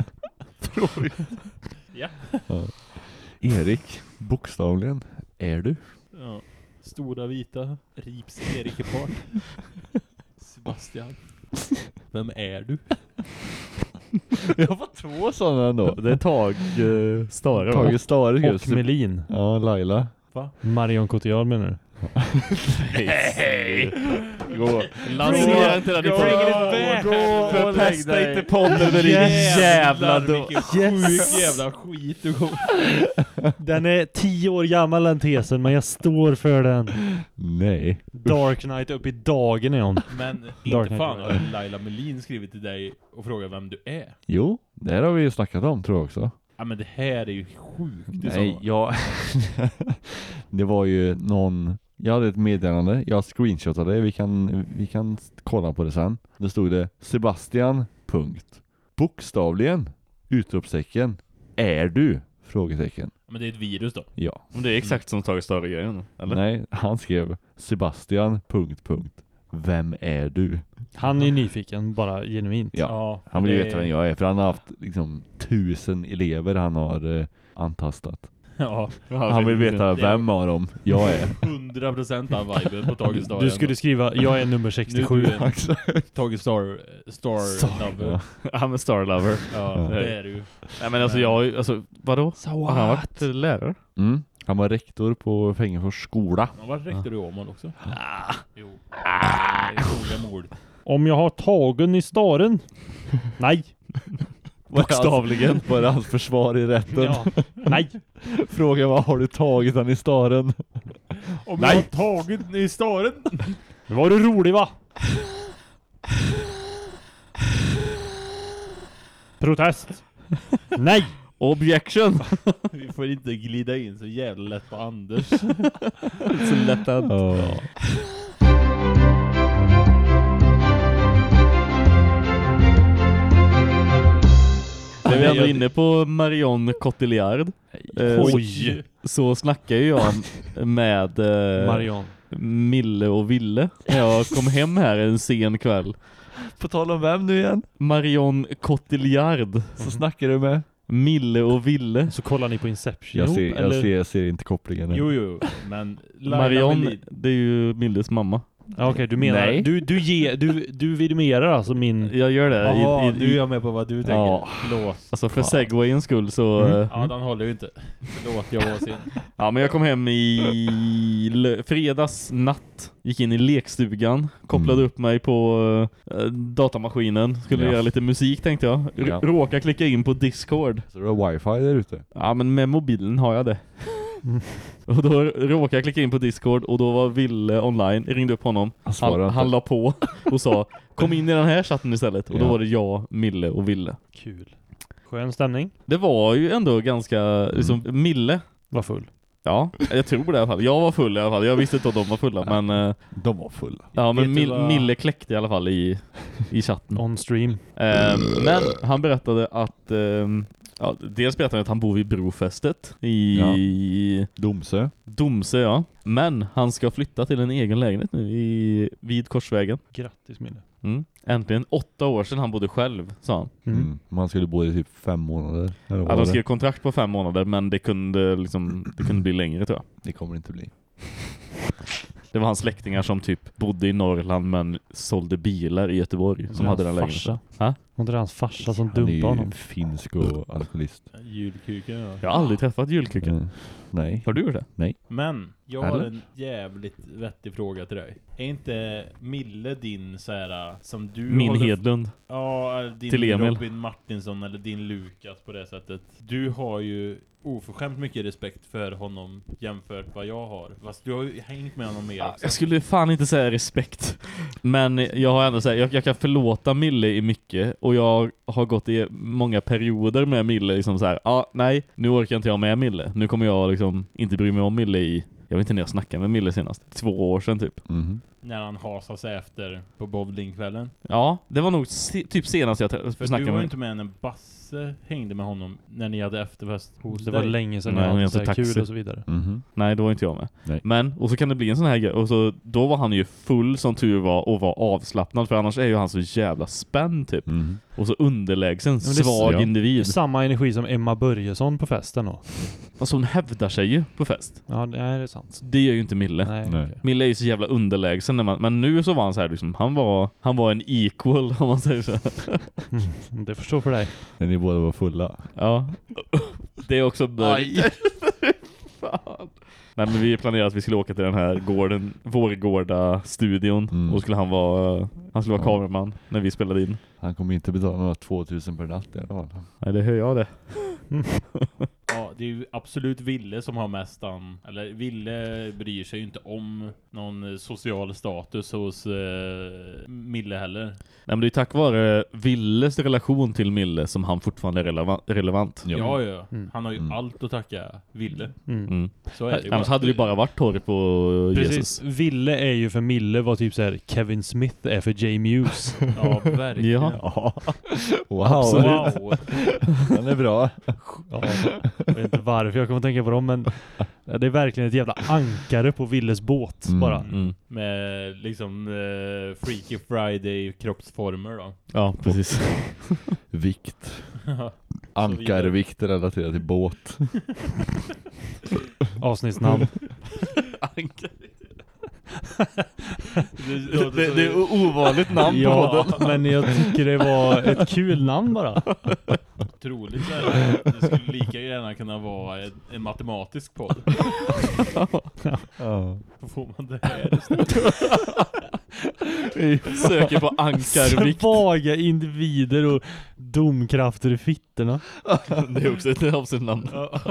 Ja. Ja. Erik, bokstavligen, är du? Ja. Stora vita rips Erik är part. Sebastian. Vem är du? Jag har fått två sådana ändå. Det är Tag uh, Stare. va? Tage Stare. Och Melin. Ja, Laila. Marion Cotillard menar du? Nej. Gå. Lansera inte den i Gå, podden. gå, gå, Förpesta inte podden med din jävla då. Vilken sjuk jävla skit du går. Den är tio år gammal den tesen, men jag står för den. Nej. Dark Knight upp i dagen är hon. Men Dark inte Knight fan Rises. har Laila Melin skrivit till dig och frågat vem du är. Jo, det här har vi ju snackat om, tror jag också. Ja, men det här är ju sjukt. Det Nej, sa. jag... det var ju någon... Jag hade ett meddelande, jag screenshotade det, vi kan, vi kan kolla på det sen. Det stod det Sebastian, punkt. Bokstavligen, utropstecken, är du? Frågetecken. Men det är ett virus då. Ja. Men det är exakt som Tag Stare grejen, eller? Nej, han skrev Sebastian, punkt, punkt. Vem är du? Han är nyfiken, bara genuint. Ja. Han vill ju det- veta vem jag är, för han har haft liksom tusen elever han har eh, antastat. Ja, Han vill veta vem av dem jag är. hundra procent av viben på Tage Star. Du skulle skriva, jag är nummer Nu sextiosju. du är Tage Star, Star, Star, Lover. I'm a star lover. Ja, Ja. det är du. Nej men alltså jag, alltså vadå? So Har han varit lärare? Mm. Han var rektor på Fängefors skola. Han var rektor i Åmål också. Ah. Jo. Ah. Det är roliga mord. Om jag har tagen i staren. Nej. Bokstavligen. Var det hans försvar i rätten? Ja. Nej. Fråga vad har du tagit han i staren? Om Nej. jag har tagit i staren. Nu var du rolig va? Protest. Nej. Objection! Vi får inte glida in så jävla lätt på Anders. Så lätt att... Ja. När vi ändå är inne på Marion Cotillard, eh, Oj. så snackar ju jag med eh, Marion. Mille och Ville. Jag kom hem här en sen kväll. På tal om vem nu igen? Marion Cotillard. Så snackar du med? Mille och Ville. Så kollar ni på Inception Jag ihop, ser, jag eller? ser, jag ser inte kopplingen. Jo, jo. Men Laila Marion, Melin- det är ju Milles mamma. Ja, okej, du menar Nej. du du ger du du vidimerar alltså min. Jag gör det. I, Jaha, i, nu är jag med på vad du tänker. Ja. Förlåt. Alltså för segwayens skull så... Mm. eh, Ja, den håller ju inte. Förlåt, jag var sen. Ja, men jag kom hem i l- fredags natt. Gick in i lekstugan. Kopplade Mm. upp mig på eh, datamaskinen. Skulle Ja. göra lite musik tänkte jag. R- Ja. Råka klicka in på Discord. Så du har wifi där ute? Ja, men med mobilen har jag det. Och då råkade jag klicka in på Discord och då var Ville online. Jag ringde upp honom. Han svarade Han, inte. han la på och sa kom in i den här chatten istället. Och då Ja. var det jag, Mille och Ville. Kul. Skön stämning. Det var ju ändå ganska, liksom, Mille. Var full. Ja, jag tror det i alla fall. Jag var full i alla fall. Jag visste inte att de var fulla, men... eh, De var fulla. Ja, men Vet du Mil- vad- Mille kläckte i alla fall i, i chatten. On stream. Ehm, men han berättade att... ehm, ja, dels berättade han att han bor vid Brofästet i Domsö. Domsö, ja. Men han ska flytta till en egen lägenhet nu i, vid Korsvägen. Grattis Mille. Mm. Äntligen åtta år sedan han bodde själv, sa han. Mm. Mm. Man skulle bo i typ fem månader. Eller vad Ja, var de skrev det? kontrakt på fem månader, men det kunde, liksom, det kunde bli längre, tror jag. det kommer inte bli. Det var hans släktingar som typ bodde i Norrland men sålde bilar i Göteborg som hade den lägenheten. farsa. Ha? Var inte det hans farsa som Han är dumpade ju honom? finsk och alkoholist. Julkuken, ja. Jag har aldrig träffat julkuken. Mm. Nej. Har du gjort det? Men jag har Eller? en jävligt vettig fråga till dig. Är inte Mille din så här som du Min håller- Hedlund. Ja, eller din Till Emil. Robin Martinsson eller din Lukas på det sättet. Du har ju oförskämt mycket respekt för honom jämfört vad jag har. Fast du har ju hängt med honom mer också. Jag skulle fan inte säga respekt. Men jag har ändå sagt, jag, jag kan förlåta Mille i mycket. Och jag har gått i många perioder med Mille. Liksom så här, ja, ah, nej, nu orkar inte jag med Mille. Nu kommer jag liksom inte bry mig om Mille i, jag vet inte när jag snackade med Mille senast. Två år sedan typ. Mhm. När han hasade sig efter på bowlingkvällen. Ja, det var nog se, typ senast jag t- För snackade du var med ju inte med när Basse hängde med honom när ni hade efterfest hos Det var dig. länge sedan Nej, jag han är hade så inte här taxi. kul och så vidare. Mhm. Nej, då var inte jag med. Nej. Men, och så kan det bli en sån här grej. Och så, då var han ju full som tur var och var avslappnad. För annars är ju han så jävla spänd typ. Mhm. Och så underlägsen, det är svag så- individ. Samma energi som Emma Börjesson på festen då. Alltså hon hävdar sig ju på fest. Ja, det är sant. Det gör ju inte Mille. Nej. Nej. okej. Mille är ju så jävla underlägsen när man, men nu så var han så här liksom, han var han var en equal om man säger så. Mm, det förstår för dig. När ni båda var fulla. Ja. Det är också mörkt. Fan. Nej, men vi planerade att vi skulle åka till den här gården, Vårgårda studion Mm. och skulle han vara han skulle vara Ja. kameraman när vi spelade in. Han kommer inte betala några tvåtusen per natt i alla fall. Nej, det hör jag det. Ja, det är ju absolut Ville som har mest an, eller Ville bryr sig ju inte om någon eh, social status hos eh, Mille heller. Nej, men det är tack vare Villes relation till Mille som han fortfarande är releva- relevant. Ja, ja. Mm. Han har ju Mm. allt att tacka Ville. Mm. Mm. Så är det ju. Annars hade det ju bara varit torr på Precis. Jesus. Ville är ju för Mille vad typ så här Kevin Smith är för Jay Muse. Ja, verkligen. Ja. Ja. Wow. Wow. Den är bra. Ja, jag vet inte varför jag kommer att tänka på dem, men det är verkligen ett jävla ankare på Villes båt Mm. bara. Mm. Med liksom eh, Freaky Friday kroppsformer då. Ja, precis. Vikt. Ankarvikt relaterat till båt. Avsnittsnamn. Ankarvikt. det, det, det är ovanligt namn ja, på den. men jag tycker det var ett kul namn bara. Troligt så här, det skulle lika gärna kunna vara en, en matematisk podd. Ja. Då får man det här istället. Vi söker på ankarvikt. Svaga individer och domkrafter i fitterna. Det är också ett avsnittnamn.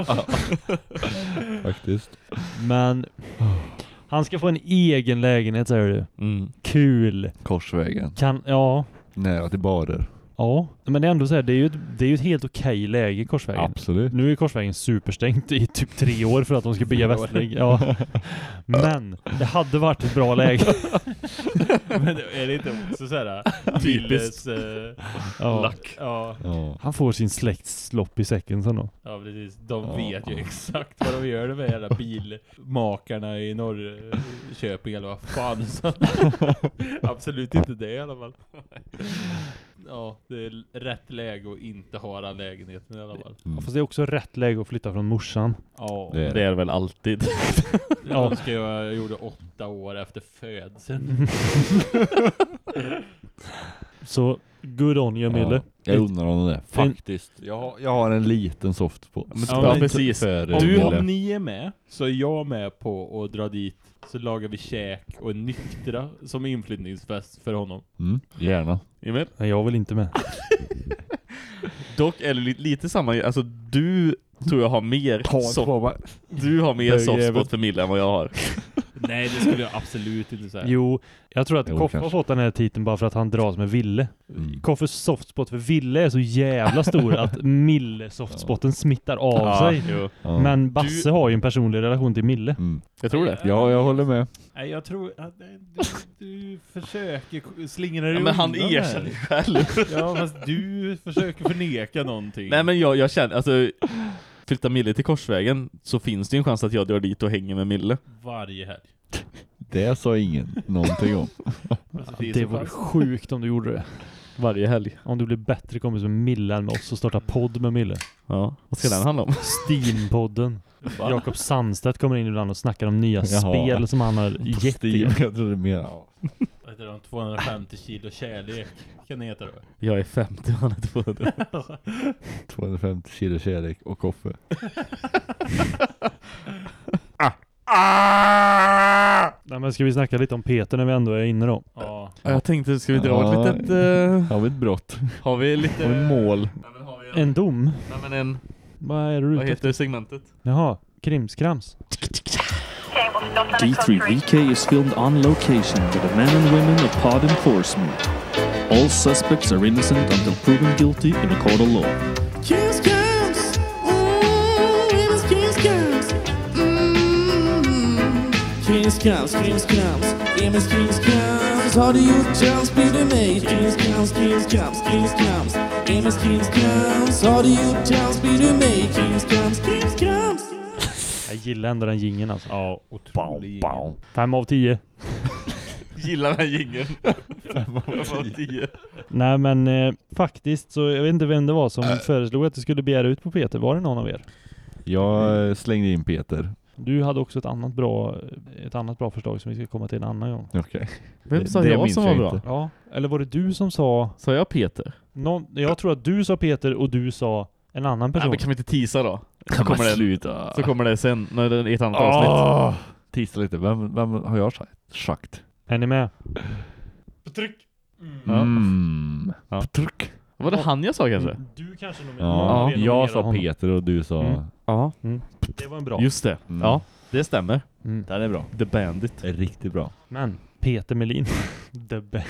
Faktiskt. Men han ska få en egen lägenhet, säger du. Mm. Kul. Korsvägen. Kan, ja. Nära till barer. Ja, men det är ändå så här, det är ju ett, det är ju ett helt okej läge, Korsvägen. Absolut. Nu är Korsvägen superstängt i typ tre år för att de ska bygga Västlägg. Ja. Men det hade varit ett bra läge. Men är det inte också så här Milles eh, Ja. lack? Ja. Ja. Han får sin släkts slopp i säcken sen då. Ja, precis. De Ja. vet ju exakt vad de gör med hela bilmakarna i Norrköping eller vad fan. Så absolut inte det i alla fall. Ja, det är rätt läge att inte ha den lägenheten i alla fall. Mm. Fast det är också rätt läge att flytta från morsan. Ja, Det är Det är väl alltid. jag önskar jag gjorde åtta år efter födseln. Så good on you, Mille. Ja, jag undrar om det. Faktiskt. Jag har, jag har en liten soft på. Men, Ja, ja, men precis. För Om, Mille. om ni är med så är jag med på att dra dit, så lagar vi käk och en nyktra som inflyttningsfest för honom. Mm, gärna. Emil? Nej, jag vill inte med. Dock är det lite, lite samma. Alltså du tror jag har mer soft, du har mer Bögjävel. softspot för Mille än vad jag har. Nej, det skulle jag absolut inte säga. Jo, jag tror att Jo, Koffe har kanske. fått den här titeln bara för att han dras med Ville. Mm. Koffes softspot för Ville är så jävla stor att Mille softspoten smittar av sig. Jo. Ja. Men Basse har ju en personlig relation till Mille. Mm. Jag tror det. Ja, jag håller med. Nej, jag tror att du, du försöker slingra dig Ja, men han undan erkänner här. själv. Ja, fast du försöker förneka någonting. Nej, men jag, jag känner, alltså flytta Mille till Korsvägen så finns det ju en chans att jag drar dit och hänger med Mille. Varje helg. Det sa ingen någonting om. Alltså, det är Det så vore fast. sjukt om du gjorde det. Varje helg. Om du blir bättre kompis med Mille än med oss och startar podd med Mille. Ja. Vad ska den handla om? Steam-podden. Jakob Sandstedt kommer in ibland och snackar om nya Jaha. spel som han har gett Steam, i. jag tror det är mer. Ja. Vad heter de? tvåhundrafemtio kilo kärlek. Kan det heta då? Jag är femtio, han är tvåhundra. tvåhundrafemtio kilo kärlek och kaffe. Nej, men ska vi snacka lite om Peter när vi ändå är inne då? Ja. Ja, jag tänkte, ska vi dra Ja. ett litet... Uh, Har vi ett brott? har vi lite... Har vi mål? Nej, men har vi en, En dom? nej, men en... Vad är det Vad ute efter? heter segmentet? Jaha, krimskrams. D three V K is filmed on location with the men and women of pod enforcement. All suspects are innocent until proven guilty in a court of law. Kiss comes, mm, kiss comes, mm. Kiss comes, kiss comes, Emils kiss comes. Har du gjort chans blir det mig? Kiss comes, kiss comes, kiss comes, Emils kiss comes. Har du gjort chans blir det mig? Kiss comes, kiss comes. Jag gillar ändå den jingeln alltså. Ja, otroligt. Fem av tio. Gillar den här jingeln. Fem av tio. Nej, men eh, faktiskt så jag vet inte vem det var som föreslog att det skulle begära ut på Peter. Var det någon av er? Jag slängde in Peter. Du hade också ett annat bra ett annat bra förslag som vi ska komma till en annan gång. Okej. Okay. Vem sa jag som var bra? Ja, eller var det du som sa... Sa jag Peter? Någon, jag tror att du sa Peter och du sa en annan person. Nej, men kan vi inte teasa då? Så Kan man kommer, det, sluta? så kommer det sen, när det är ett annat Oh. avsnitt. Tisa lite. Vem, vem har jag sagt? Sagt. Är ni med? Tryck. Ja. Mm. Ja. Tryck. Var det han jag sa kanske? Du kanske nom- Ja, någon av er jag nominerade sa honom. Peter och du sa... Mm. Ja. Mm. Det var en bra. Just det. Mm. Ja, det stämmer. Mm. Den är bra. The Bandit. Det är riktigt bra. Men Peter Melin. The best.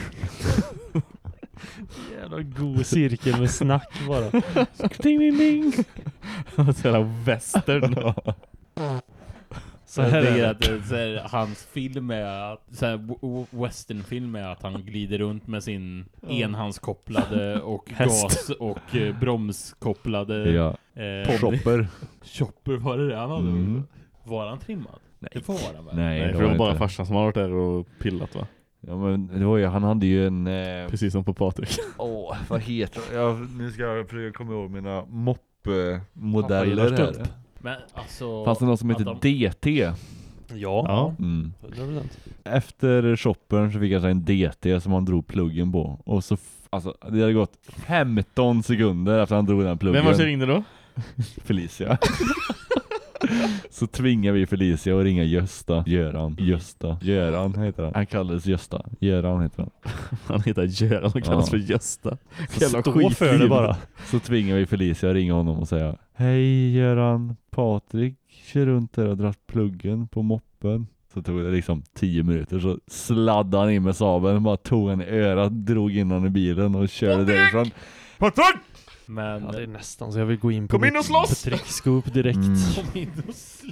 Jävla god cirkel med snack bara. Ding ding ding. Så jävla western. Så här det är är det. att det, så här, hans film är att, så här, w- w- westernfilm är att han glider runt med sin enhandskopplade och Häst. gas och eh, bromskopplade Ja. eh, Chopper. chopper. Var det det han hade? Mm. Var han trimmad? Nej. Det var han väl? Nej, Nej, det för det var bara inte. farsan som har varit där och pillat, va? Ja men det var ju, han hade ju en... Eh... Precis som på Patrik. Åh, oh, vad heter det? Jag, nu ska jag försöka komma ihåg mina mopp-modeller här. Upp. Men alltså... Fanns det någon som heter de... D T? Ja. Ja. Mm. hundra procent. Efter shoppern så fick jag en D T som han drog pluggen på. Och så, f- alltså, det hade gått femton sekunder efter han drog den pluggen. Vem var det som ringde då? Felicia. Så tvingar vi Felicia att ringa Gösta. Göran. Gösta. Göran heter han. Han kallades Gösta. Göran heter han. Han heter Göran och kallas Ja. för Gösta. Så stå för det bara. Så tvingar vi Felicia att ringa honom och säga: hej Göran, Patrik kör runt där och drar pluggen på moppen. Så tog det liksom tio minuter, så sladdade han in med sabeln, bara tog han i örat, drog in han i bilen och körde därifrån. Patrik! Men... Ja, det är nästan så jag vill gå in på Kom in och slåss! Patrick-scoop direkt. Mm. Kom in och slåss.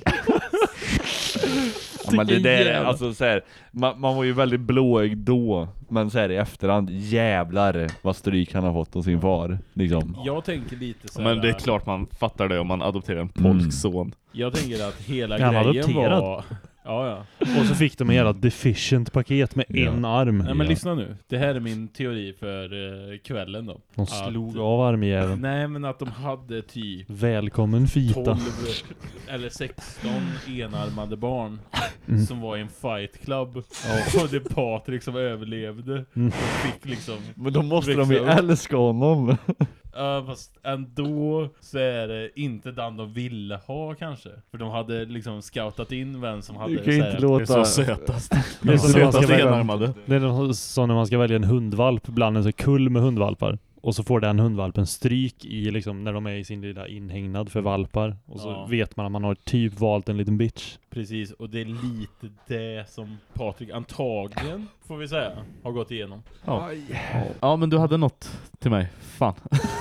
Ja, men det där är alltså så här, man, man var ju väldigt blåögd då, men så här i efterhand, jävlar vad stryk han har fått av sin far liksom. Jag tänker lite så här. Men det är klart man fattar det om man adopterar en polsk Mm. son. Jag tänker att hela Är han grejen adopterad? var... Ja, ja. Och så fick de en jävla deficient paket med Ja. en arm. Nej, men Ja. lyssna nu. Det här är min teori för uh, kvällen då. De Att- slog av armjäveln. Nej, men att de hade typ Välkommen fita. tolv eller sexton enarmade barn Mm. som var i en fight club. Och det är Patrik som överlevde. Mm. De fick liksom... Men då måste de ju växa upp. älska honom. Ja, fast ändå så är det inte den de ville ha kanske. För de hade liksom scoutat in vem som hade Du kan ju så här- inte låta... Det är så sötast. Det är som när man ska Sötast välja, enarmade. det är så när man ska välja en hundvalp bland en så kull med hundvalpar. Och så får den hundvalpen stryk i liksom när de är i sin lilla inhägnad för valpar. Och så Ja. vet man att man har typ valt en liten bitch. Precis, och det är lite det som Patrik antagligen, får vi säga, har gått igenom. Ja. Ja, men du hade något till mig. Fan.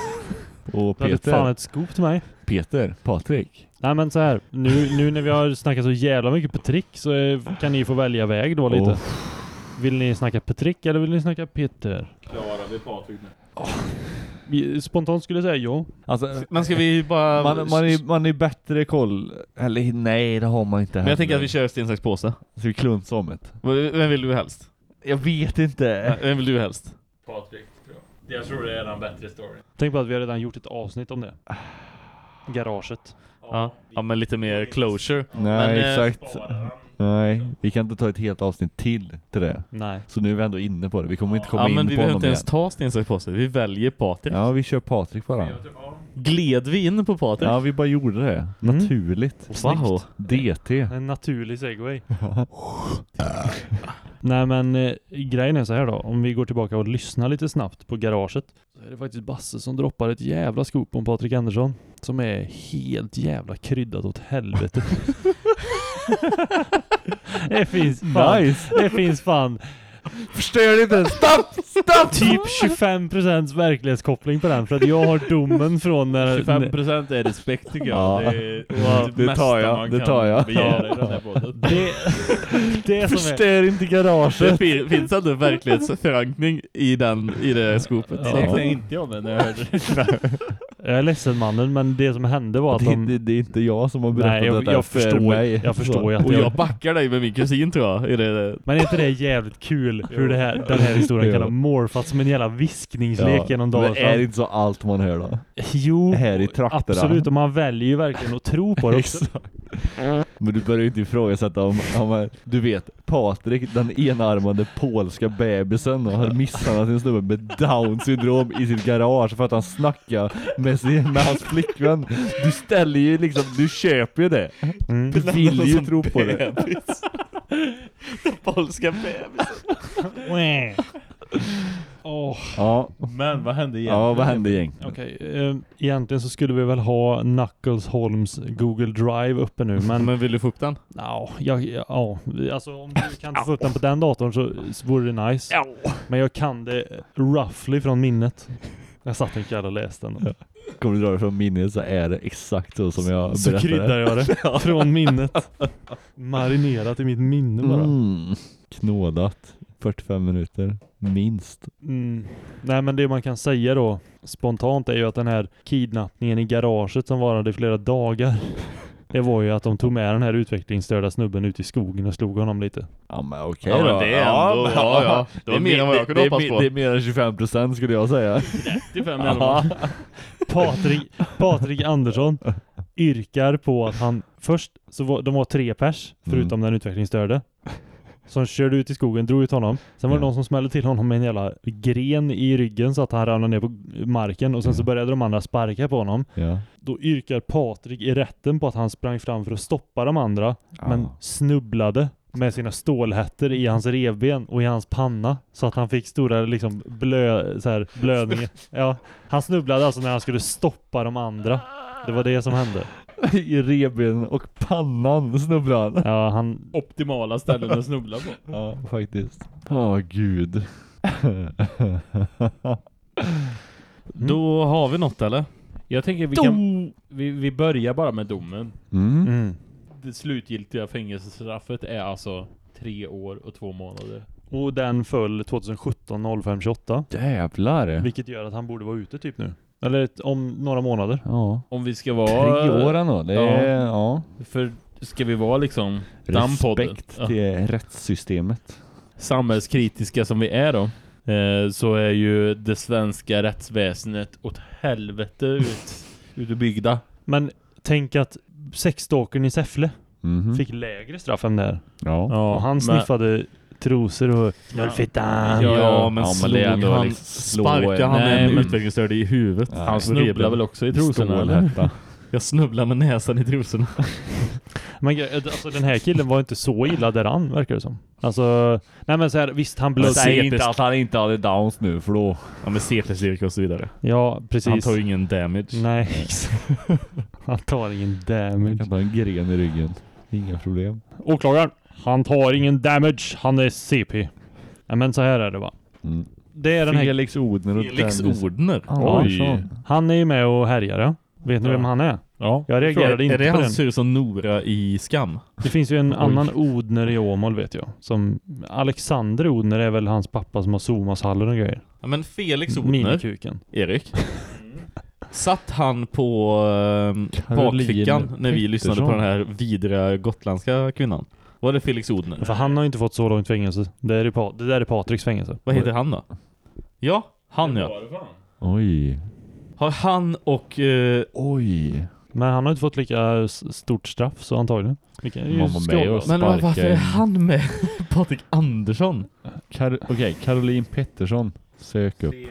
Och Du hade Peter, fan ett scoop till mig. Peter, Patrik. Nej men så här, nu, nu när vi har snackat så jävla mycket Patrick så är, kan ni få välja väg då lite. Åh. Vill ni snacka Patrick eller vill ni snacka Peter? Klarar vi Patrik nu? Vi- Spontant skulle jag säga ja. Alltså, Men ska vi bara... man, man, är, man är bättre koll. Eller nej, det har man inte. Men jag tänker att vi kör sten, sax, påse. Så vi klunsa om det. Vem vill du helst? Jag vet inte. Vem vill du helst? Patrik, tror jag. Jag tror det är en bättre story. Tänk på att vi har redan gjort ett avsnitt om det. Garaget. Ja, ja men lite mer closure. Nej, Men, eh, exakt. Nej, vi kan inte ta ett helt avsnitt till till det. Nej. Så nu är vi ändå inne på det. Vi kommer inte komma Ja, in men vi på behöver honom inte ens igen. ta sten, sax, påse. Vi väljer Patrik. Ja, vi kör Patrik bara. Gled vi in på Patrik? Ja, vi bara gjorde det. Mm. Naturligt. Wow. D T. En naturlig segway. Nej men eh, grejen är så här då. Om vi går tillbaka och lyssnar lite snabbt på garaget. Så är det faktiskt Basse som droppar ett jävla scoop om Patrik Andersson. Som är helt jävla kryddat åt helvete. Det finns fan. Nice. Det finns fan. Förstör inte. Stopp! Stopp! Typ tjugofem procent verklighetskoppling på den. För att jag har domen från när... tjugofem procent är respekt tycker jag. Ja. Det är Wow, det mesta tar jag, man det kan tar jag. begära i den här podden. Det, det som är... Förstör inte Det garaget. fin- finns ändå verklighetsförankring i, den, i det skopet. Ja. Det tänkte inte jag med när jag hörde det. Jag är ledsen mannen, men det som hände var att Det, de... det, det är inte jag som har berättat Nej, jag, detta jag, för förstår, mig. jag förstår ju att Och jag... jag backar dig med min kusin tror jag. Är det... Men är inte det jävligt kul hur det här, den här historien kan Jo. ha morfat som en jävla viskningslek Ja, genom men dagen? är det inte så allt man hör då? Jo, Här i trakterna. absolut. Och man väljer ju verkligen att tro på det också. Exakt. Men du börjar ju inte ifrågasätta om, om du vet, Patrik, den enarmade polska bebisen, och har misshandlat sin snubbe med Down syndrom i sitt garage för att han snackar med, sin, med hans flickvän. Du ställer ju liksom, du köper ju det. Mm. Du vill ju tro på det. Den polska bebisen. Åh, Ja, Men vad hände egentligen? ja vad hände egentligen? okej. Eh, egentligen så skulle vi väl ha Knuckles Holmes Google Drive uppe nu, men... Men vill du få upp den? Ja, jag, ja, alltså om du kan inte få upp den på den datorn så vore det nice. Men jag kan det roughly från minnet. Jag satt en kväll och läste den. Kommer du dra det från minnet så är det exakt så som jag Så berättade. kryddar jag det från minnet. Marinerat i mitt minne bara. Mm. Knådat. fyrtiofem minuter. Minst. Mm. Nej, men det man kan säga då spontant är ju att den här kidnappningen i garaget som varade i flera dagar Det var ju att de tog med den här utvecklingsstörda snubben ut i skogen och slog honom lite. Ja men okej Ja, då. men det är ändå, ja, ja. Det var mer än vad jag kunde det, hoppas det, på. Det är mer än tjugofem procent skulle jag säga. trettiofem Ja. Patrik, Patrik Andersson yrkar på att han först, så var, de var tre pers förutom den utvecklingsstörde som körde ut i skogen, drog ut honom. Sen var det Ja. någon som smällde till honom med en jävla gren i ryggen så att han ramlade ner på marken och sen så började de andra sparka på honom. Ja. Då yrkar Patrik i rätten på att han sprang fram för att stoppa de andra Ja. men snubblade med sina stålhätter i hans revben och i hans panna så att han fick stora liksom blö, så här, blödningar. Ja, han snubblade alltså när han skulle stoppa de andra. Det var det som hände. I reben och pannan snubblan. Ja, han... Optimala ställen att snubbla på. Ja, faktiskt. Åh, gud. Då har vi något, eller? Jag tänker vi kan vi, vi börjar bara med domen. Mm. Mm. Det slutgiltiga fängelsestraffet är alltså tre år och två månader. Och den föll tjugosjutton fem tjugoåtta. Jävlar. Vilket gör att han borde vara ute typ nu. Eller ett, om några månader. Ja. Om vi ska vara... Tre år ändå. Det är, ja. ja. För ska vi vara liksom dampodden, Respekt ja, till rättssystemet. samhällskritiska som vi är då, eh, så är ju det svenska rättsväsendet åt helvete ut, utbyggda. Men tänk att sexstalkern i Säffle Mhm. fick lägre straff än det här. Ja. Ja, Och han men- sniffade trosor och knullfittan. Ja, Ja, men ja, men slog det är ändå han, liksom slå sparkade en- han Nej, en men- utvecklingsstörd i huvudet? Ja. Han snubblar väl också i trosorna, eller? Stålhätta. Jag snubblar med näsan i trosorna. Men gre- alltså den här killen var inte så illa däran, verkar det som. Alltså, nej men så här, visst han blödde. Säg inte att han inte hade downs nu, för då... Ja, med C T-styrka och så vidare. Ja, precis. Han tar ju ingen damage. Nej, han tar ingen Han damage. kan ta en gren i ryggen. Inga problem. Åklagaren, han tar ingen damage, han är C P. Ja, men så här är det va. Mm. Det är den här, Felix Odner och Felix Dennis. Odner. Ja, Oj. så. han är ju med och härjar, ja. Vet ni Ja. vem han är? Ja. Jag reagerade inte Är det på han den. som ser ut som Nora i Skam? Det finns ju en Oj. annan Odner i Åmål vet jag. Som Alexander Odner är väl hans pappa som har Somashallen och grejer. Ja, men Felix Odner, Minikuken. Erik. Satt han på äh, Caroline bakfickan när vi lyssnade på Pettersson. den här vidriga gotländska kvinnan? Var det Felix Odner? För han har ju inte fått så långt fängelse. Det, är ju pa- det där är Patriks fängelse. Vad heter han då? Ja, han ja. Oj. Har han och... Eh, Oj. Men han har inte fått lika s- stort straff så antagligen. Vi kan ju Man var med scrolla. och men var- sparka varför är en- han med? Patrik Andersson? Kar- Okej, okay, Caroline Pettersson. Sök upp.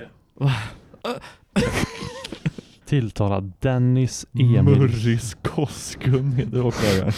Tilltalad Dennis Emil. Murris Koskun heter åklagaren.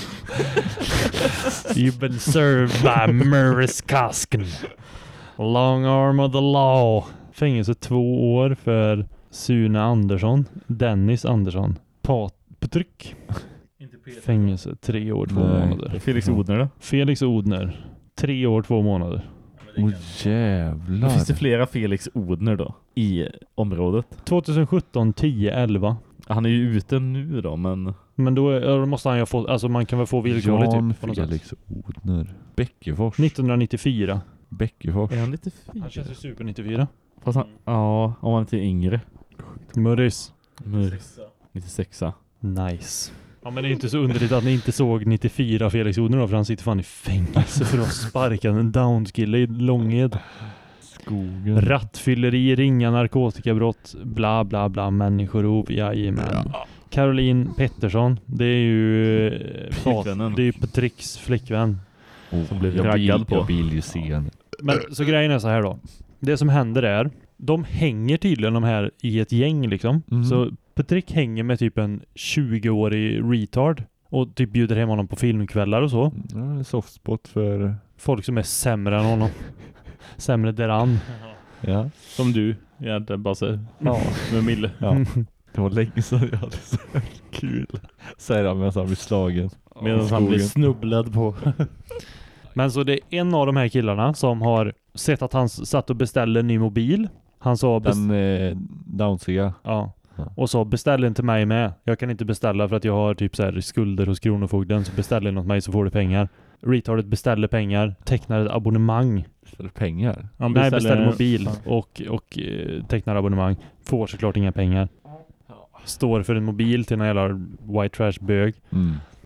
You've been served by Murris Kasken. Long arm of the law. Fängelse två år för Sune Andersson. Dennis Andersson. Patrik. Fängelse tre år, två Nej. månader. Felix Odner då? Felix Odner. Tre år, två månader. Åh oh, Då jävlar. finns det flera Felix Odner då i området. tjugosjutton, tio, elva. Han är ju ute nu då, men... Men då, är, då måste han ju ha fått, alltså man kan väl få villkorligt Jan typ på något sätt. Felix Odner. Bäckefors. nittonhundranittiofyra. Bäckefors. Är han lite Han fin? känns ju super nittiofyra. Fast han, ja, om han inte är yngre. Murris. nittiosexa. Nice. Ja men det är inte så underligt att ni inte såg nittiofyra Felix Odner då, för han sitter fan i fängelse för att sparka en downskille i Långed. Skogen. Rattfylleri, ringa narkotikabrott, bla bla bla, människorov, jajamän. Caroline Pettersson, det är ju eh, Flickvännen. det är ju Patricks flickvän. Oh, Som blev jag raggad vill, på. Jag vill ju se henne. Men så grejen är så här då. Det som händer är, de hänger tydligen de här i ett gäng liksom. Mhm. Så Patrick hänger med typ en tjugo-årig retard och typ bjuder hem honom på filmkvällar och så. Ja, en softspot för... Folk som är sämre än honom. Sämre däran. Ja. Som du egentligen bara säger. Ja. Med Mille. Ja. Det var länge sedan jag hade så kul. Säger han medan han blir slagen. Medan han blir snubblad på. Men så det är en av de här killarna som har sett att han satt och beställde en ny mobil. Han sa bes- Den eh, downsiga. ja. Ja. Och sa beställ inte mig med. Jag kan inte beställa för att jag har typ så här skulder hos Kronofogden, så beställ in åt mig så får du pengar. Retardet beställer pengar, tecknar ett abonnemang. För pengar. Han Nej, beställer- beställer mobil Ja. och, och eh, tecknar abonnemang. Får såklart inga pengar. Står för en mobil till en jävla white trash bög. Mm.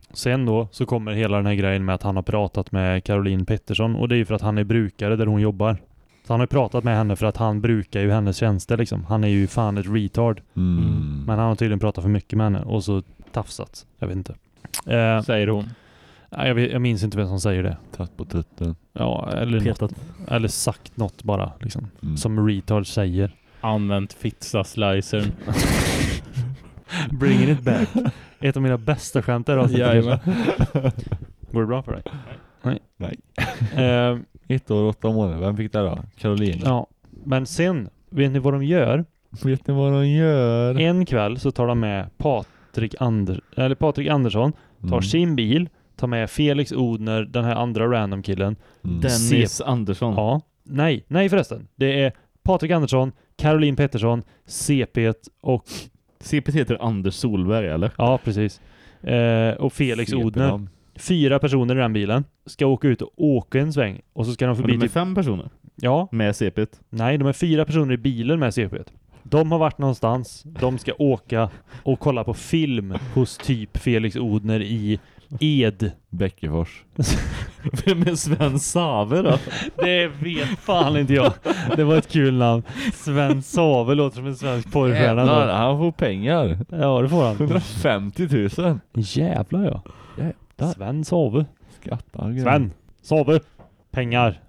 Sen då så kommer hela den här grejen med att han har pratat med Caroline Pettersson. Och det är ju för att han är brukare där hon jobbar. Så han har ju pratat med henne för att han brukar ju hennes tjänster liksom. Han är ju fan ett retard. Mm. Men han har tydligen pratat för mycket med henne. Och så tafsat. Jag vet inte. Eh, Säger hon. jag, vet, jag minns inte vem som säger det. Tatt på tutten. Ja, eller, något, eller sagt något bara liksom. Mm. Som retard säger. Använt fitza-slicern. Bringing it back. Ett av mina bästa skämt är alltså. Jajamän. Går det bra för dig? Nej. Nej. Eh, Ett år, åtta månader. Vem fick det då? Caroline. ja. Men sen, vet ni vad de gör? Vet ni vad de gör? En kväll så tar de med Patrik, Ander- eller Patrik Andersson, tar Mm. sin bil, tar med Felix Odner, den här andra random killen. Mm. Dennis Andersson. Ja. Nej, nej förresten. Det är Patrik Andersson, Caroline Pettersson, C P och... C P T heter Anders Solberg, eller? Ja, precis. Eh, och Felix C P Odner. namn. Fyra personer i den bilen ska åka ut och åka en sväng. Och så ska de Men förbi de är typ... fem personer Ja, med C P. nej, de är fyra personer i bilen med C P. De har varit någonstans. De ska åka och kolla på film hos typ Felix Odner i Ed. Bäckefors. Vem är Sven Save då? Det vet fan inte jag. Det var ett kul namn. Sven Save låter som en svensk porrstjärna. Jävlar, han får pengar. Ja, det får han. hundrafemtio tusen. Jävlar ja. Jävlar. Sven Save. Skattar. Sven Save. Pengar.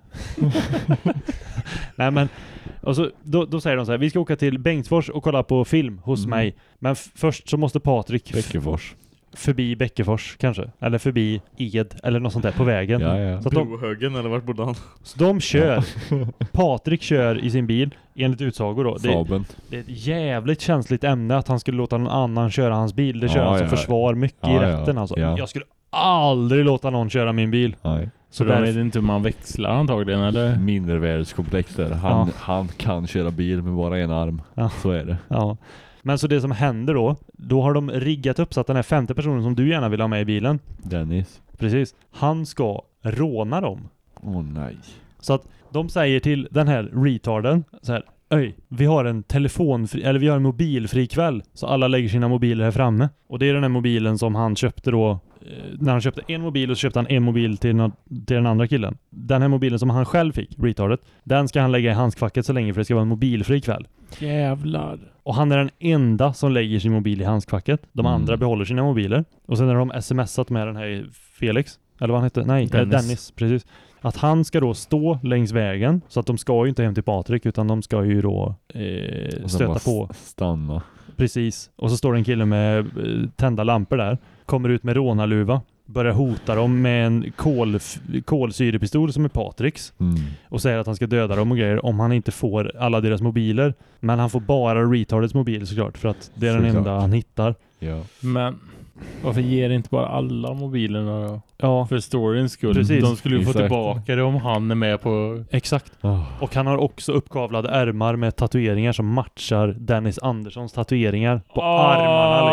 Nej men, och så, då, då säger de så här: vi ska åka till Bengtsfors och kolla på film hos Mm. mig. Men f- först så måste Patrik f- Bäckefors. förbi Bäckefors kanske. Eller förbi Ed eller något sånt där på vägen. Ja, ja. Så, att de, Brohögen, eller vart bodde han? så de kör. Patrik kör i sin bil enligt utsago då. Det, Saben. det är ett jävligt känsligt ämne att han skulle låta någon annan köra hans bil. Det kör Ja, han som ja. försvar mycket i Ja, ja. rätten alltså. Ja. Jag skulle aldrig låta någon köra min bil. Nej. Så de därför- vet inte hur man växlar antagligen, eller? Mindervärdeskomplex där. Han, Ja. han kan köra bil med bara en arm. Ja. Så är det. Ja. Men så det som händer då, då har de riggat upp så att den här femte personen som du gärna vill ha med i bilen, Dennis. precis, han ska råna dem. Åh oh, nej. Så att de säger till den här retarden så här: öj, vi har en telefonfri, eller vi har en mobilfri kväll, så alla lägger sina mobiler här framme. Och det är den här mobilen som han köpte då, eh, när han köpte en mobil och så köpte han en mobil till, nå- till den andra killen. Den här mobilen som han själv fick, retardet, den ska han lägga i handskfacket så länge för det ska vara en mobilfri kväll. Jävlar. Och han är den enda som lägger sin mobil i handskfacket. De Mm. andra behåller sina mobiler. Och sen har de smsat med den här Felix, eller vad han heter? Nej, Dennis. Dennis. Dennis, precis. Att han ska då stå längs vägen. Så att de ska ju inte hem till Patrik, utan de ska ju då eh, Och sen stöta bara på. s- Stanna. Precis. Och så står det en kille med eh, tända lampor där. Kommer ut med rånarluva. Börjar hota dem med en kol, kolsyrepistol som är Patriks. Mm. Och säger att han ska döda dem och grejer om han inte får alla deras mobiler. Men han får bara retardets mobil såklart. För att det är den Såklart. enda han hittar. Ja. Men varför ger inte bara alla mobilerna då? Ja, För storyns skull. Precis. De skulle ju få Exakt. tillbaka det om han är med på... exakt. Oh. Och han har också uppkavlade ärmar med tatueringar som matchar Dennis Anderssons tatueringar på armarna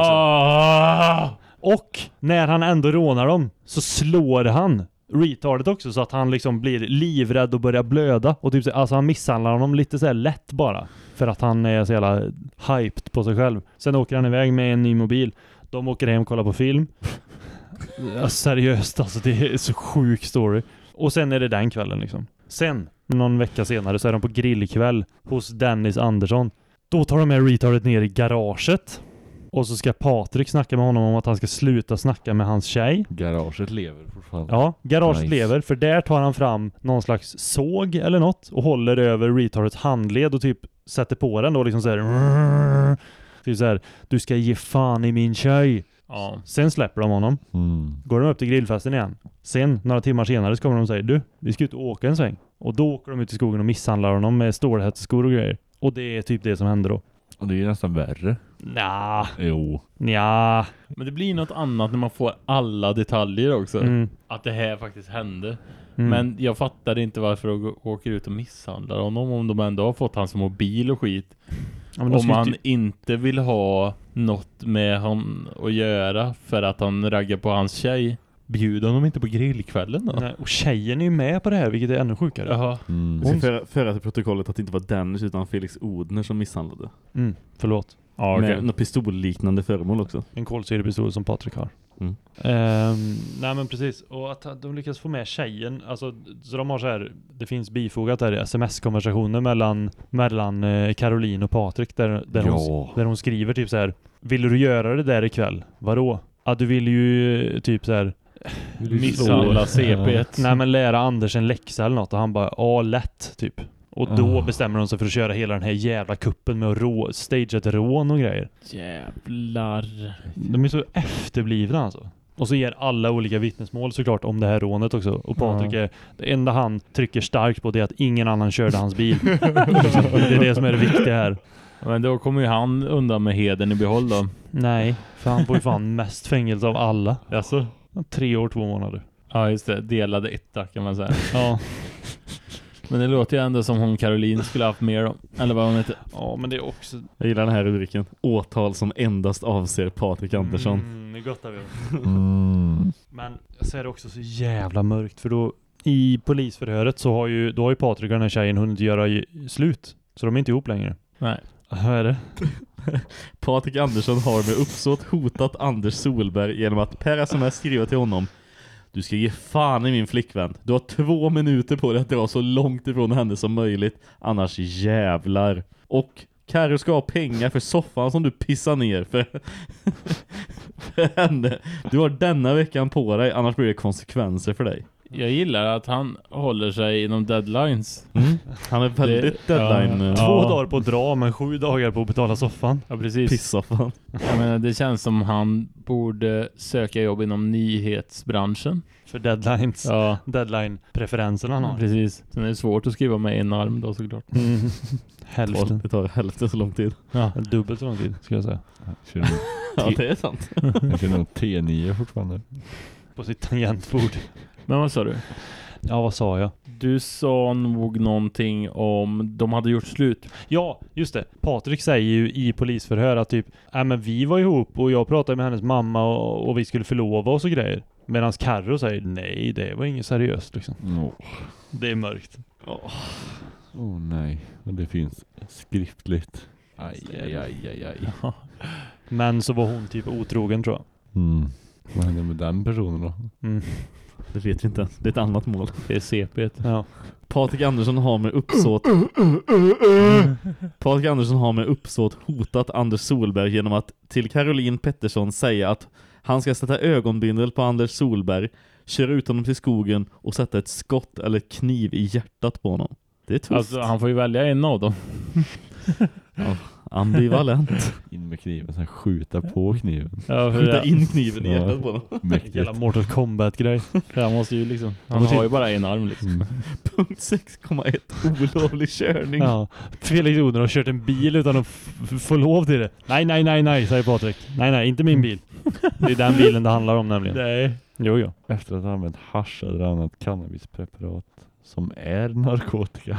liksom. Och när han ändå rånar dem så slår han retardet också så att han liksom blir livrädd och börjar blöda. Och typ så, alltså han misshandlar honom lite så här lätt bara. För att han är så jävla hyped på sig själv. Sen åker han iväg med en ny mobil. De åker hem och kollar på film. Ja, seriöst alltså, det är så sjuk story. Och sen är det den kvällen liksom. Sen, någon vecka senare, så är de på grillkväll hos Dennis Andersson. Då tar de med retardet ner i garaget. Och så ska Patrik snacka med honom om att han ska sluta snacka med hans tjej. Garaget lever fortfarande. Ja, garaget Nice. lever. För där tar han fram någon slags såg eller något och håller över retardets handled och typ sätter på den då liksom så här. Typ så här, du ska ge fan i min tjej. Ja. Sen släpper de honom. Mm. Går de upp till grillfesten igen. Sen, några timmar senare, så kommer de och säger: du, vi ska ut och åka en sväng. Och då åker de ut i skogen och misshandlar honom med stålhättskor och grejer. Och det är typ det som händer då. Och det är ju nästan värre. Nja, Jo. nja. Men det blir något annat när man får alla detaljer också. Mm. Att det här faktiskt hände. Mm. Men jag fattar inte varför de å- åker ut och misshandlar honom om de ändå har fått hans mobil och skit. Ja, men de Om ska man ju- inte vill ha något med han att göra för att han raggar på hans tjej. Bjuder honom inte på grillkvällen då? Nej, och tjejen är ju med på det här, vilket är ännu sjukare. Jaha. Mm. Vi ska föra, föra till protokollet att det inte var Dennis utan Felix Odner som misshandlade. Mm, förlåt. Ja, okej. Med något pistolliknande föremål också. En kolsyrepistol som Patrik har. Mm. Ehm, nej men precis. Och att de lyckas få med tjejen. Alltså, så de har så här, det finns bifogat där sms-konversationer mellan, mellan eh, Caroline och Patrik. Där, där, Ja. hon, där hon skriver typ så här: vill du göra det där ikväll? Vadå? Ja, du vill ju typ så här Misshandla C P ett. Nej men lära Anders en läxa eller något. Och han bara, ja lätt typ. Och då Ah. bestämmer de sig för att köra hela den här jävla kuppen med att rå, stage ett rån och grejer. Jävlar. De är så efterblivna alltså. Och så ger alla olika vittnesmål såklart om det här rånet också. Och Patrik är, det enda han trycker starkt på det är att ingen annan körde hans bil. Det är det som är det viktiga här. Men då kommer ju han undan med heden i behåll då. Nej, för han får ju fan mest fängelse av alla. Alltså, tre år, två månader. Ja just det, delade etta kan man säga. Ja. Men det låter ju ändå som hon Caroline skulle haft mer då. Eller vad hon heter. Ja, men det är också... Jag gillar den här rubriken. Åtal som endast avser Patrik Andersson. Mm, det är gott av er. Mm. Men så är det också så jävla mörkt. För då i polisförhöret så har ju, då har ju Patrik och den här tjejen hunnit göra i- slut. Så de är inte ihop längre. Nej. Vad är det? Patrik Andersson har med uppsåt hotat Anders Solberg genom att per sms skriva till honom: du ska ge fan i min flickvän. Du har två minuter på dig att dra så långt ifrån henne som möjligt. Annars jävlar. Och Karo ska ha pengar för soffan som du pissar ner för, för henne. Du har denna veckan på dig, annars blir det konsekvenser för dig. Jag gillar att han håller sig inom deadlines. Mm. Han är väldigt Det- deadline. ja. Två Ja. dagar på att dra, men sju dagar på att betala soffan. Ja precis. Pissoffan. Jag menar, det känns som han borde söka jobb inom nyhetsbranschen. För deadlines. Ja, Deadline-preferenserna han har. precis. Sen är det svårt att skriva med en arm då såklart. Mm. Hälften. Det tar hälften så lång tid. Ja. Dubbelt så lång tid, ska jag säga. Jag kör nog- Ja, det är sant. jag kör nog T nio fortfarande. På sitt tangentbord. Men vad sa du? Ja, vad sa jag? Du sa nog någonting om de hade gjort slut. Ja, just det. Patrik säger ju i polisförhör att typ, nej men vi var ihop och jag pratade med hennes mamma och, och vi skulle förlova oss och grejer. Medan Karro säger, nej det var inget seriöst liksom. Åh Det är mörkt. oh. oh, nej. Och det finns skriftligt. Aj, aj, aj, aj, aj. Men så var hon typ otrogen tror jag. Mm. Vad hände med den personen då? Mm. Det vet vi inte. Det är ett annat mål. Det är C P ett. Ja. Patrik Andersson har med uppsåt Patrik Andersson har med uppsåt hotat Anders Solberg genom att till Caroline Pettersson säga att han ska sätta ögonbindel på Anders Solberg, köra ut honom till skogen och sätta ett skott eller kniv i hjärtat på honom. Det är tufft. Alltså han får ju välja en av dem. Ja, ambivalent. In med kniven, sen skjuta på kniven. Ja, för Skjuta det, in kniven i Ja. hjärtat på honom. Mäktigt. Jävla Mortal Kombat-grej. han måste ju liksom, han har ju bara en arm liksom. Mm. Punkt sex komma ett olovlig körning. Ja. Felix Odner har kört en bil utan att f- få lov till det. Nej, nej, nej, nej, säger Patrik. Nej, nej, inte min bil. Det är den bilen det handlar om nämligen. Nej. Jo, jo. Efter att ha använt hasch eller annat cannabispreparat som är narkotika.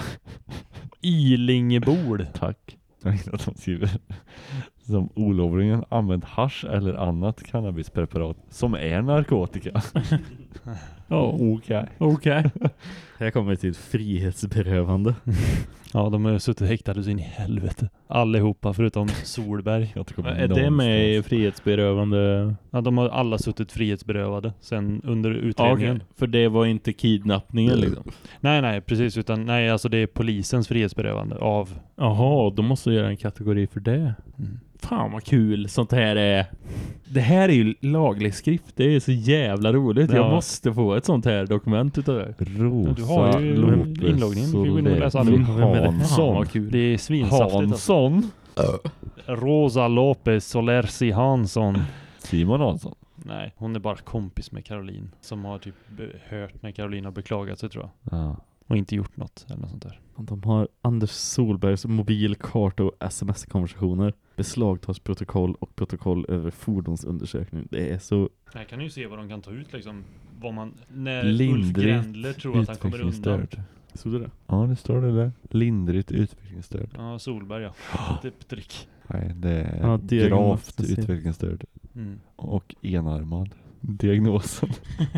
Ilingebol. Tack. Jag vet att de skriver som olovligen använt hasch eller annat cannabispreparat som är narkotika. Ja, Okej. okej. Här kommer vi till frihetsberövande. Ja, de har suttit häktade så in i helvete. Allihopa förutom Solberg. Jag tror Är det med i frihetsberövande? Ja, de har alla suttit frihetsberövade sen under Ja, utredningen. okej. För det var inte kidnappningen liksom. Nej, nej, precis. Utan nej, alltså det är polisens frihetsberövande av... Jaha, då måste jag göra en kategori för det. Mm. Fan vad kul sånt här är. Det här är ju laglig skrift. Det är så jävla roligt. Jag Ja. måste få ett sånt här dokument utav det. Rosa Du har ju Lopez inloggningen. Du får gå in och läsa Soler allihop. Fan Hansson. vad kul. Det är svinsaftigt. Alltså. Hansson. Rosa Lopez Solersi Hansson. Simon Hansson. Nej, hon är bara kompis med Caroline. Som har typ be- hört när Caroline har beklagat sig tror jag. Ja. Och inte gjort något eller något sånt där. De har Anders Solbergs mobil, karta och sms-konversationer. Beslagtas protokoll och protokoll över fordonsundersökning. Det är så... Här kan ju se vad de kan ta ut liksom. Vad man... När Ulf Lindrigt Grändler tror att han kommer undan. utvecklingsstörd. Så det där. Ja, det står det där. Lindrigt utvecklingsstörd. Ja, Solberg ja. Typ trick. Nej, det är Ja, gravt diagnostiskt. utvecklingsstörd. Mm. Och enarmad. Diagnosen.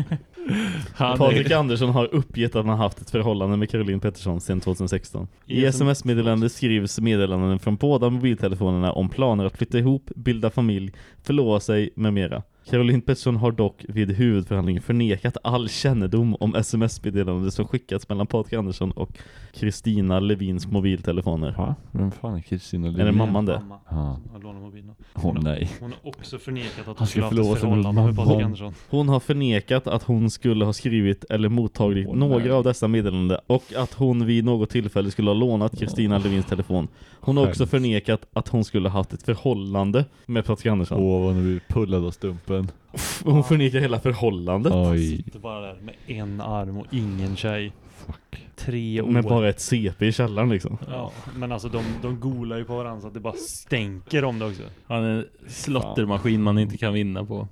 Han Patrik är, Andersson har uppgett att han haft ett förhållande med Caroline Pettersson sedan tjugohundrasexton. I I sms-meddelande skrivs meddelanden från båda mobiltelefonerna om planer att flytta ihop, bilda familj, förlova sig med mera. Caroline Pettersson har dock vid huvudförhandlingen förnekat all kännedom om sms-meddelande som skickats mellan Patrik Andersson och Kristina Levins mobiltelefoner. Ja, vem fan är Kristina Levin? Är det mamman det? Mamma. Ja. Jag lånar mobilen. Åh nej. Hon har också förnekat att Han hon ska skulle ha haft förlova ett sig med förhållande med Patrik mamman. Andersson. Hon har förnekat att hon skulle ha skrivit eller mottagit Åh, några nej. av dessa meddelanden och att hon vid något tillfälle skulle ha lånat Kristina Levins telefon. Hon har också Skämt. förnekat att hon skulle ha haft ett förhållande med Patrik Andersson. Åh, vad nu blir pullad av stumpen. Hon förnekar hela förhållandet. Oj. Sitter bara där med en arm och ingen tjej. Fuck. Tre år. Med bara ett C P i källaren liksom. Ja, men alltså de, de golar ju på varandra så att det bara stänker om det också. Han är en slottermaskin man inte kan vinna på.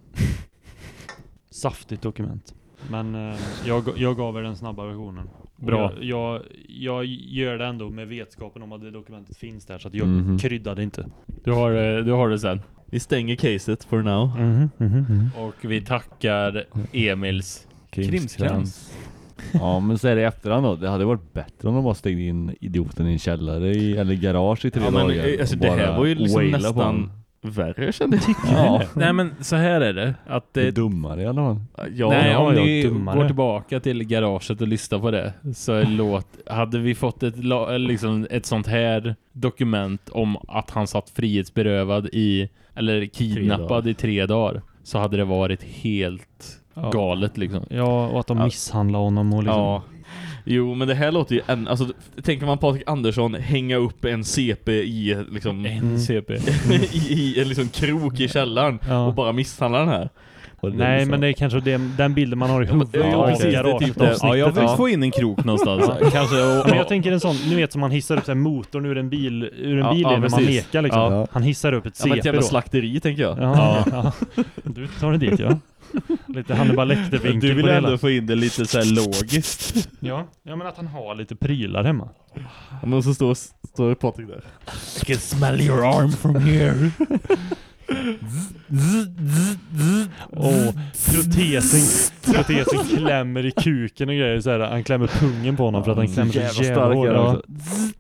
Saftigt dokument. Men eh, jag, jag gav er den snabba versionen. Bra. Jag, jag, jag gör det ändå med vetskapen om att det dokumentet finns där, så att jag Mhm. kryddade inte. Du har, det- du har det sen. Vi stänger caset for now. Mhm, mhm, mhm. Och vi tackar Emils krimskrams. Ja, men så är det i efterhand då. Det hade varit bättre om de bara stängde in idioten i en källare i, eller garage i tre Ja, men, dagar. alltså, och det här bara var ju liksom waila på nästan honom. värre, kände jag. Ja, Nej men så här är det. Att det är det, dummare i alla fall. Ja, nej, ja, om ja, ni dummare. går tillbaka till garaget och lyssnar på det, så är låt, hade vi fått ett, la- eller liksom ett sånt här dokument om att han satt frihetsberövad i, eller kidnappad Tre i tre dagar, så hade det varit helt Ja. galet liksom. Ja, och att de Ja. misshandlar honom och liksom. Ja. Jo, men det här låter ju en, alltså tänker man Patrik Andersson hänga upp en C P i liksom En C P. i, i en liksom krok i källaren Ja. och bara misshandla den här. Och det är Nej, liksom- men det är kanske det, den bilden man har i huvudet. Ja, av precis, det är garaget. typ det. Ja, jag vill Ja. få in en krok någonstans. Kanske, Ja, och, men jag tänker en sån, ni vet som man hissar upp så här motorn ur en bil, ur en Ja, bil ja, när man precis. mekar liksom. Ja. Han hissar upp ett Ja, men ett C P jävla då. slakteri tänker jag. Ja, ja. Du tar det dit, ja. Lite Hannibal Lecter-vinkel du vill på det ändå hela. få in det lite så här logiskt. Ja, ja, men att han har lite prylar hemma. Ja, men så står, står Patrik där. I can smell your arm from here. Och protesen, protesen klämmer i kuken och grejer så här. Han klämmer pungen på honom för att han klämmer så jävla jävla stark hårt. är han Ja. också.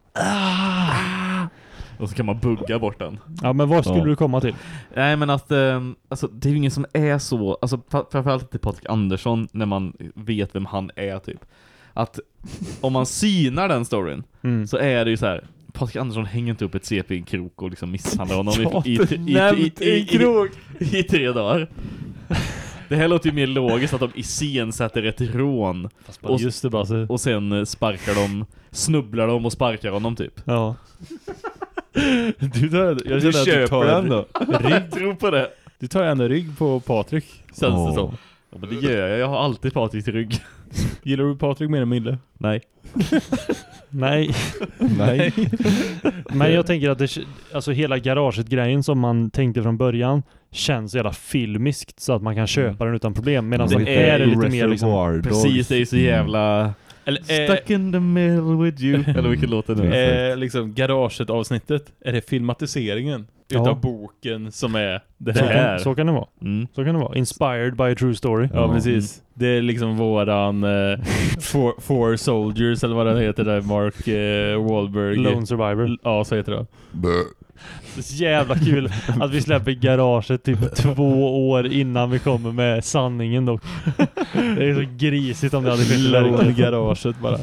Och så kan man bugga bort den. Ja, men vad skulle Ja. du komma till? Nej, men att ehm, alltså, det är ju ingen som är så, alltså fa- framförallt till Patrik Andersson när man vet vem han är typ. Att om man synar den storyn Mm. så är det ju så här: Patrik Andersson hänger inte upp ett C P i en krok och liksom misshandlar honom Ja, i, i, i, i, nämnt i, i, en krok. i, i tre dagar. Det här låter ju mer logiskt att de iscensätter ett rån och, Just det, Basse. och sen eh, sparkar de, snubblar de och sparkar honom typ. Ja. Du, tar, jag Du känner att du köper tar den då? Jag tror på det. Du tar ändå rygg på Patrik, känns Åh. det som. Ja, men det gör jag, jag har alltid Patrik till rygg. Gillar du Patrik mer än Mille? Nej. Nej. Nej. Men jag tänker att det, alltså hela garaget-grejen som man tänkte från början känns jävla filmiskt så att man kan köpa den utan problem. Medan Det det är är, är lite mer liksom... Reservoir Dogs. Precis, det är så jävla Eller stuck in the middle with you. Eller vilken låt det nu är. eh, liksom garaget avsnittet, är det filmatiseringen Ja. utav boken som är det Så här? kan, så kan det vara. Mm. Så kan det vara. Inspired by a true story. Ja, precis. Det är liksom våran eh, four, four Soldiers, eller vad den heter där, Mark eh, Wahlberg. Lone Survivor. Ja, så heter det. Det är så jävla kul att vi släpper garaget typ två år innan vi kommer med sanningen dock. Det är så grisigt om det hade skett i Lone verkligheten. garaget bara.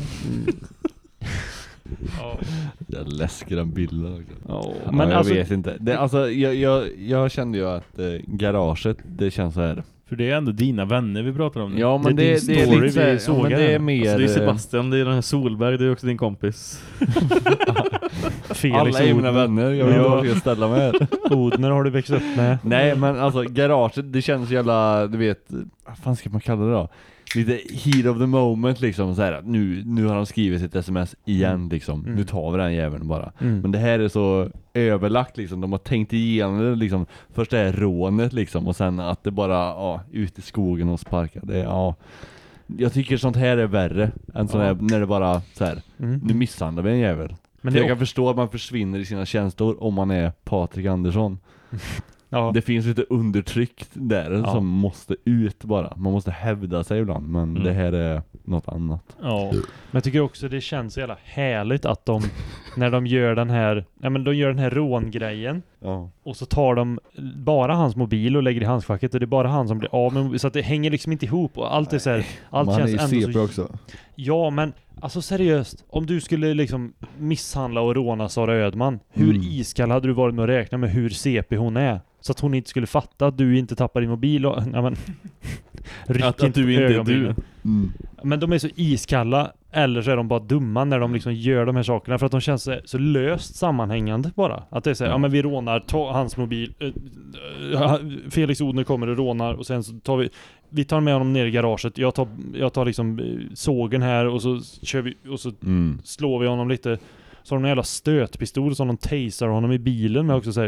Ja. Jag läsker den bilden också. Ja, Men men jag alltså, vet inte. Det, alltså, jag, jag, jag kände ju att eh, garaget, det känns så här. För det är ändå dina vänner vi pratar om nu. Ja, men Det är det, din det, är story lite så här, vi ja, sågar men det är här. mer... Alltså, det är eh, Sebastian, det är den här Solberg, det är också din kompis. Felix alla är mina Odner. vänner, jag vet inte Ja. var jag ska ställa mig här. Odner har du växt upp med. Nej, men alltså garaget, det känns jävla, du vet, vad fan ska man kalla det då? Lite heat of the moment liksom, så här, att nu, nu har de skrivit sitt sms igen liksom, Mm. nu tar vi den jäveln bara. Mm. Men det här är så överlagt liksom, de har tänkt igenom det liksom, först det här rånet liksom, och sen att det bara, ja, ut i skogen och sparka, det är, ja. Jag tycker sånt här är värre än sånt här, när det bara så här, Mm. nu misshandlar vi en jävel. Men För det jag är kan förstå att man försvinner i sina känslor om man är Patrik Andersson. ja. Det finns lite undertryckt där Ja. som måste ut bara. Man måste hävda sig ibland, men Mm. det här är något annat. Ja. Men jag tycker också det känns så jävla härligt att de när de gör den här, ja men de gör den här rångrejen. Ja. Och så tar de bara hans mobil och lägger i handskfacket och det är bara han som blir av med, så att det hänger liksom inte ihop och allt är så här, allt Man känns är ändå C P så. också. Ja, men alltså seriöst, om du skulle liksom misshandla och råna Sara Ödman, hur Mm. iskall hade du varit med att räkna med hur C P hon är? Så att hon inte skulle fatta att du inte tappar din mobil och, ja men Att, att du inte är du. Mm. Men de är så iskalla, eller så är de bara dumma när de liksom gör de här sakerna, för att de känns så, så löst sammanhängande bara. Att det är så här, ja. ja men vi rånar, ta hans mobil, äh, Felix Odhner kommer och rånar och sen så tar vi vi tar med honom ner i garaget. Jag tar, jag tar liksom sågen här och så kör vi och så Mm. slår vi honom lite. Så har de en jävla stötpistol som de tasar honom i bilen med också så här.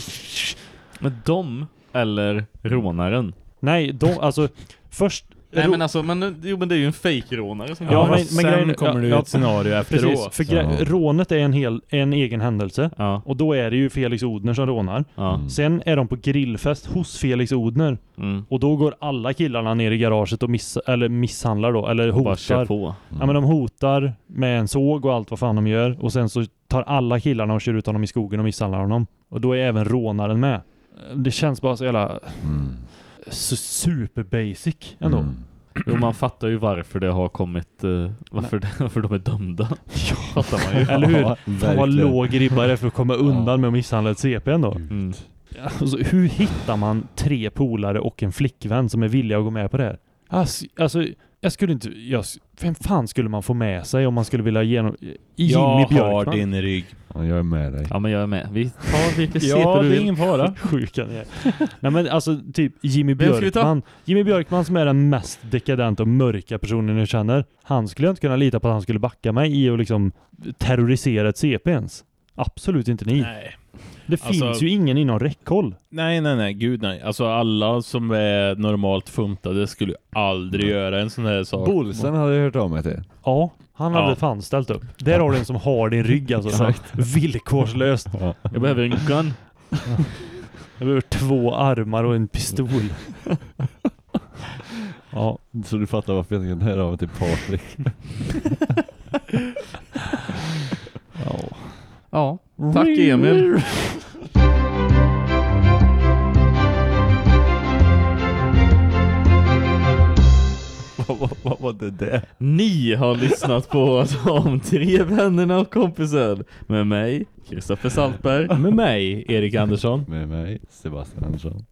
Men de eller rånaren? Nej, de, alltså först Nej men alltså, men, jo men det är ju en fake-rånare som Ja, Ja, men- men, men sen grejen- kommer ja, det ju ja, ett scenario precis, efteråt. för gre- Ja. rånet är en, hel, en egen händelse. Ja, Och då är det ju Felix Odhner som rånar. ja. Sen är de på grillfest hos Felix Odhner. Mm. Och då går alla killarna ner i garaget och miss, eller misshandlar då, eller Bara kör hotar. på. Ja men de hotar med en såg och allt vad fan de gör. Och sen så tar alla killarna och kör ut honom i skogen och misshandlar honom. Och då är även rånaren med. Det känns bara så jävla Mm. så super basic ändå. Mm. Jo, man fattar ju varför det har kommit, uh, varför, det, varför de är dömda. Ja, fattar man ju. Eller hur? Ja, Fan vad verkligen. låg ribba det är för att komma undan med att misshandla ett C P ändå. Mm. Alltså, hur hittar man tre polare och en flickvän som är villiga att gå med på det här? Alltså, alltså jag skulle inte... Jag, vem fan skulle man få med sig om man skulle vilja genom... Jimmy Jag har Björkman. din rygg. Ja, jag är med dig. Ja men jag är med. Vi tar vilket Ja, C P du det är vill. ingen fara. Sjuka ni är. Nej men alltså typ Jimmy Vem ska vi ta? Björkman. Jimmy Björkman som är den mest dekadenta och mörka personen jag känner. Han skulle jag inte kunna lita på att han skulle backa mig i och liksom terrorisera ett C P ens. Absolut inte ni. Nej. Det Alltså- finns ju ingen inom räckhåll. Nej, nej, nej. Gud nej. Alltså alla som är normalt funtade skulle aldrig göra en sån här sak. Bolsen hade jag hört om mig till. Ja, han hade Ja. fan ställt upp. Där har du en som har din rygg alltså. Villkorslöst. Jag behöver en gun. Jag behöver två armar och en pistol. Ja. Så du fattar varför jag kan höra av mig till Patrik. Ja. Ja, tack Emil. vad, vad, vad var det där? Ni har lyssnat på De tre vännerna och kompisen med mig, Kristoffer Saltberg. Med mig, Erik Andersson. Med mig, Sebastian Andersson.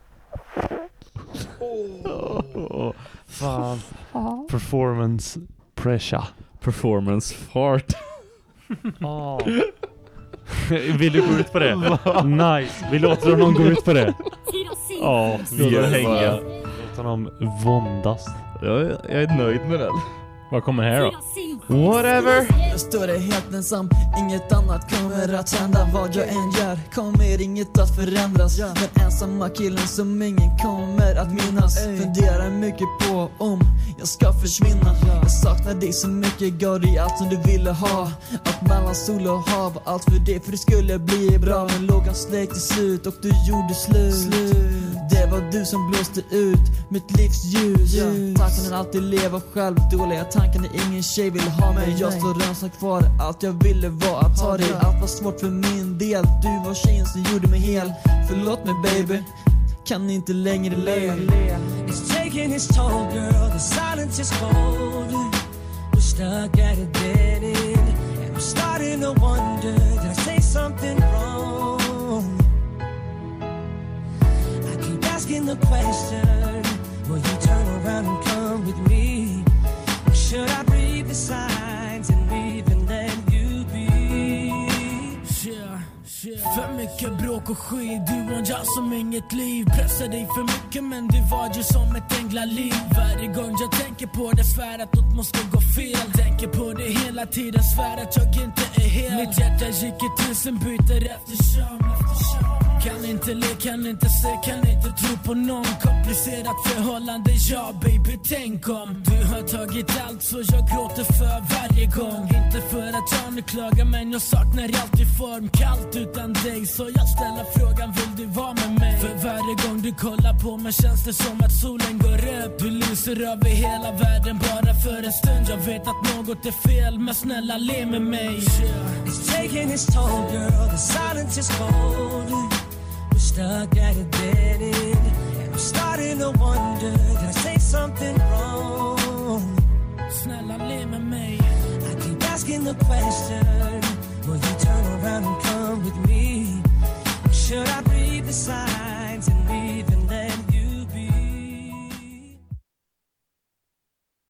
Fan. Performance pressure. Performance fart. Oh. Vill du gå ut på det? Nice. Vi låter någon gå ut på det. Ja, vi gör hänga. Låter honom våndas. Jag är, jag är nöjd med den. Vad kommer här då? Whatever. Jag står där helt ensam, inget annat kommer att hända. Vad jag än gör kommer inget att förändras. Den ensamma killen som ingen kommer att minnas. Funderar mycket på om jag ska försvinna. Jag saknar dig så mycket, gav dig allt som du ville ha. Allt mellan sol och hav, allt för det, för det skulle bli bra. Men lågan släckte till slut och du gjorde slut. Det var du som blåste ut mitt livs ljus. Tanken att alltid leva själv, dåliga tankar när ingen tjej vill ha mig. Jag står ensam kvar, allt jag ville var att ta dig. Allt var svårt för min del, du var tjejen som gjorde mig hel. Förlåt mig baby, kan inte längre le. It's taking its toll, girl, the silence is cold. We're stuck at a dead end, and I'm starting to wonder, did I say something wrong? I keep asking the question, will you turn around and come with me? Or should I breathe the signs and leave and let you be? Yeah, yeah. För mycket bråk och skit, du och jag som inget liv. Pressar dig för mycket men du var ju som ett änglaliv. Varje gång jag tänker på det svär att något måste gå fel. Tänker på det hela tiden, svär att jag inte är hel. Mitt hjärta gick i tusen byter eftersom, eftersom. Kan inte le, kan inte se, kan inte tro på någon. Komplicerat förhållande, ja baby, tänk om du har tagit allt så jag gråter för varje gång. Inte för att jag nu klagar, men jag saknar alltid form. Kallt utan dig, så jag ställer frågan, vill du vara med mig? För varje gång du kollar på mig känns det som att solen går upp. Du lyser över hela världen bara för en stund. Jag vet att något är fel, men snälla le med mig. It's taking its toll, girl, the silence is cold. We're stuck at a dead end, and I'm starting to wonder, did I say something wrong? Snälla le med mig. I keep asking the question, will you turn around and come with me? Or should I breathe the sigh?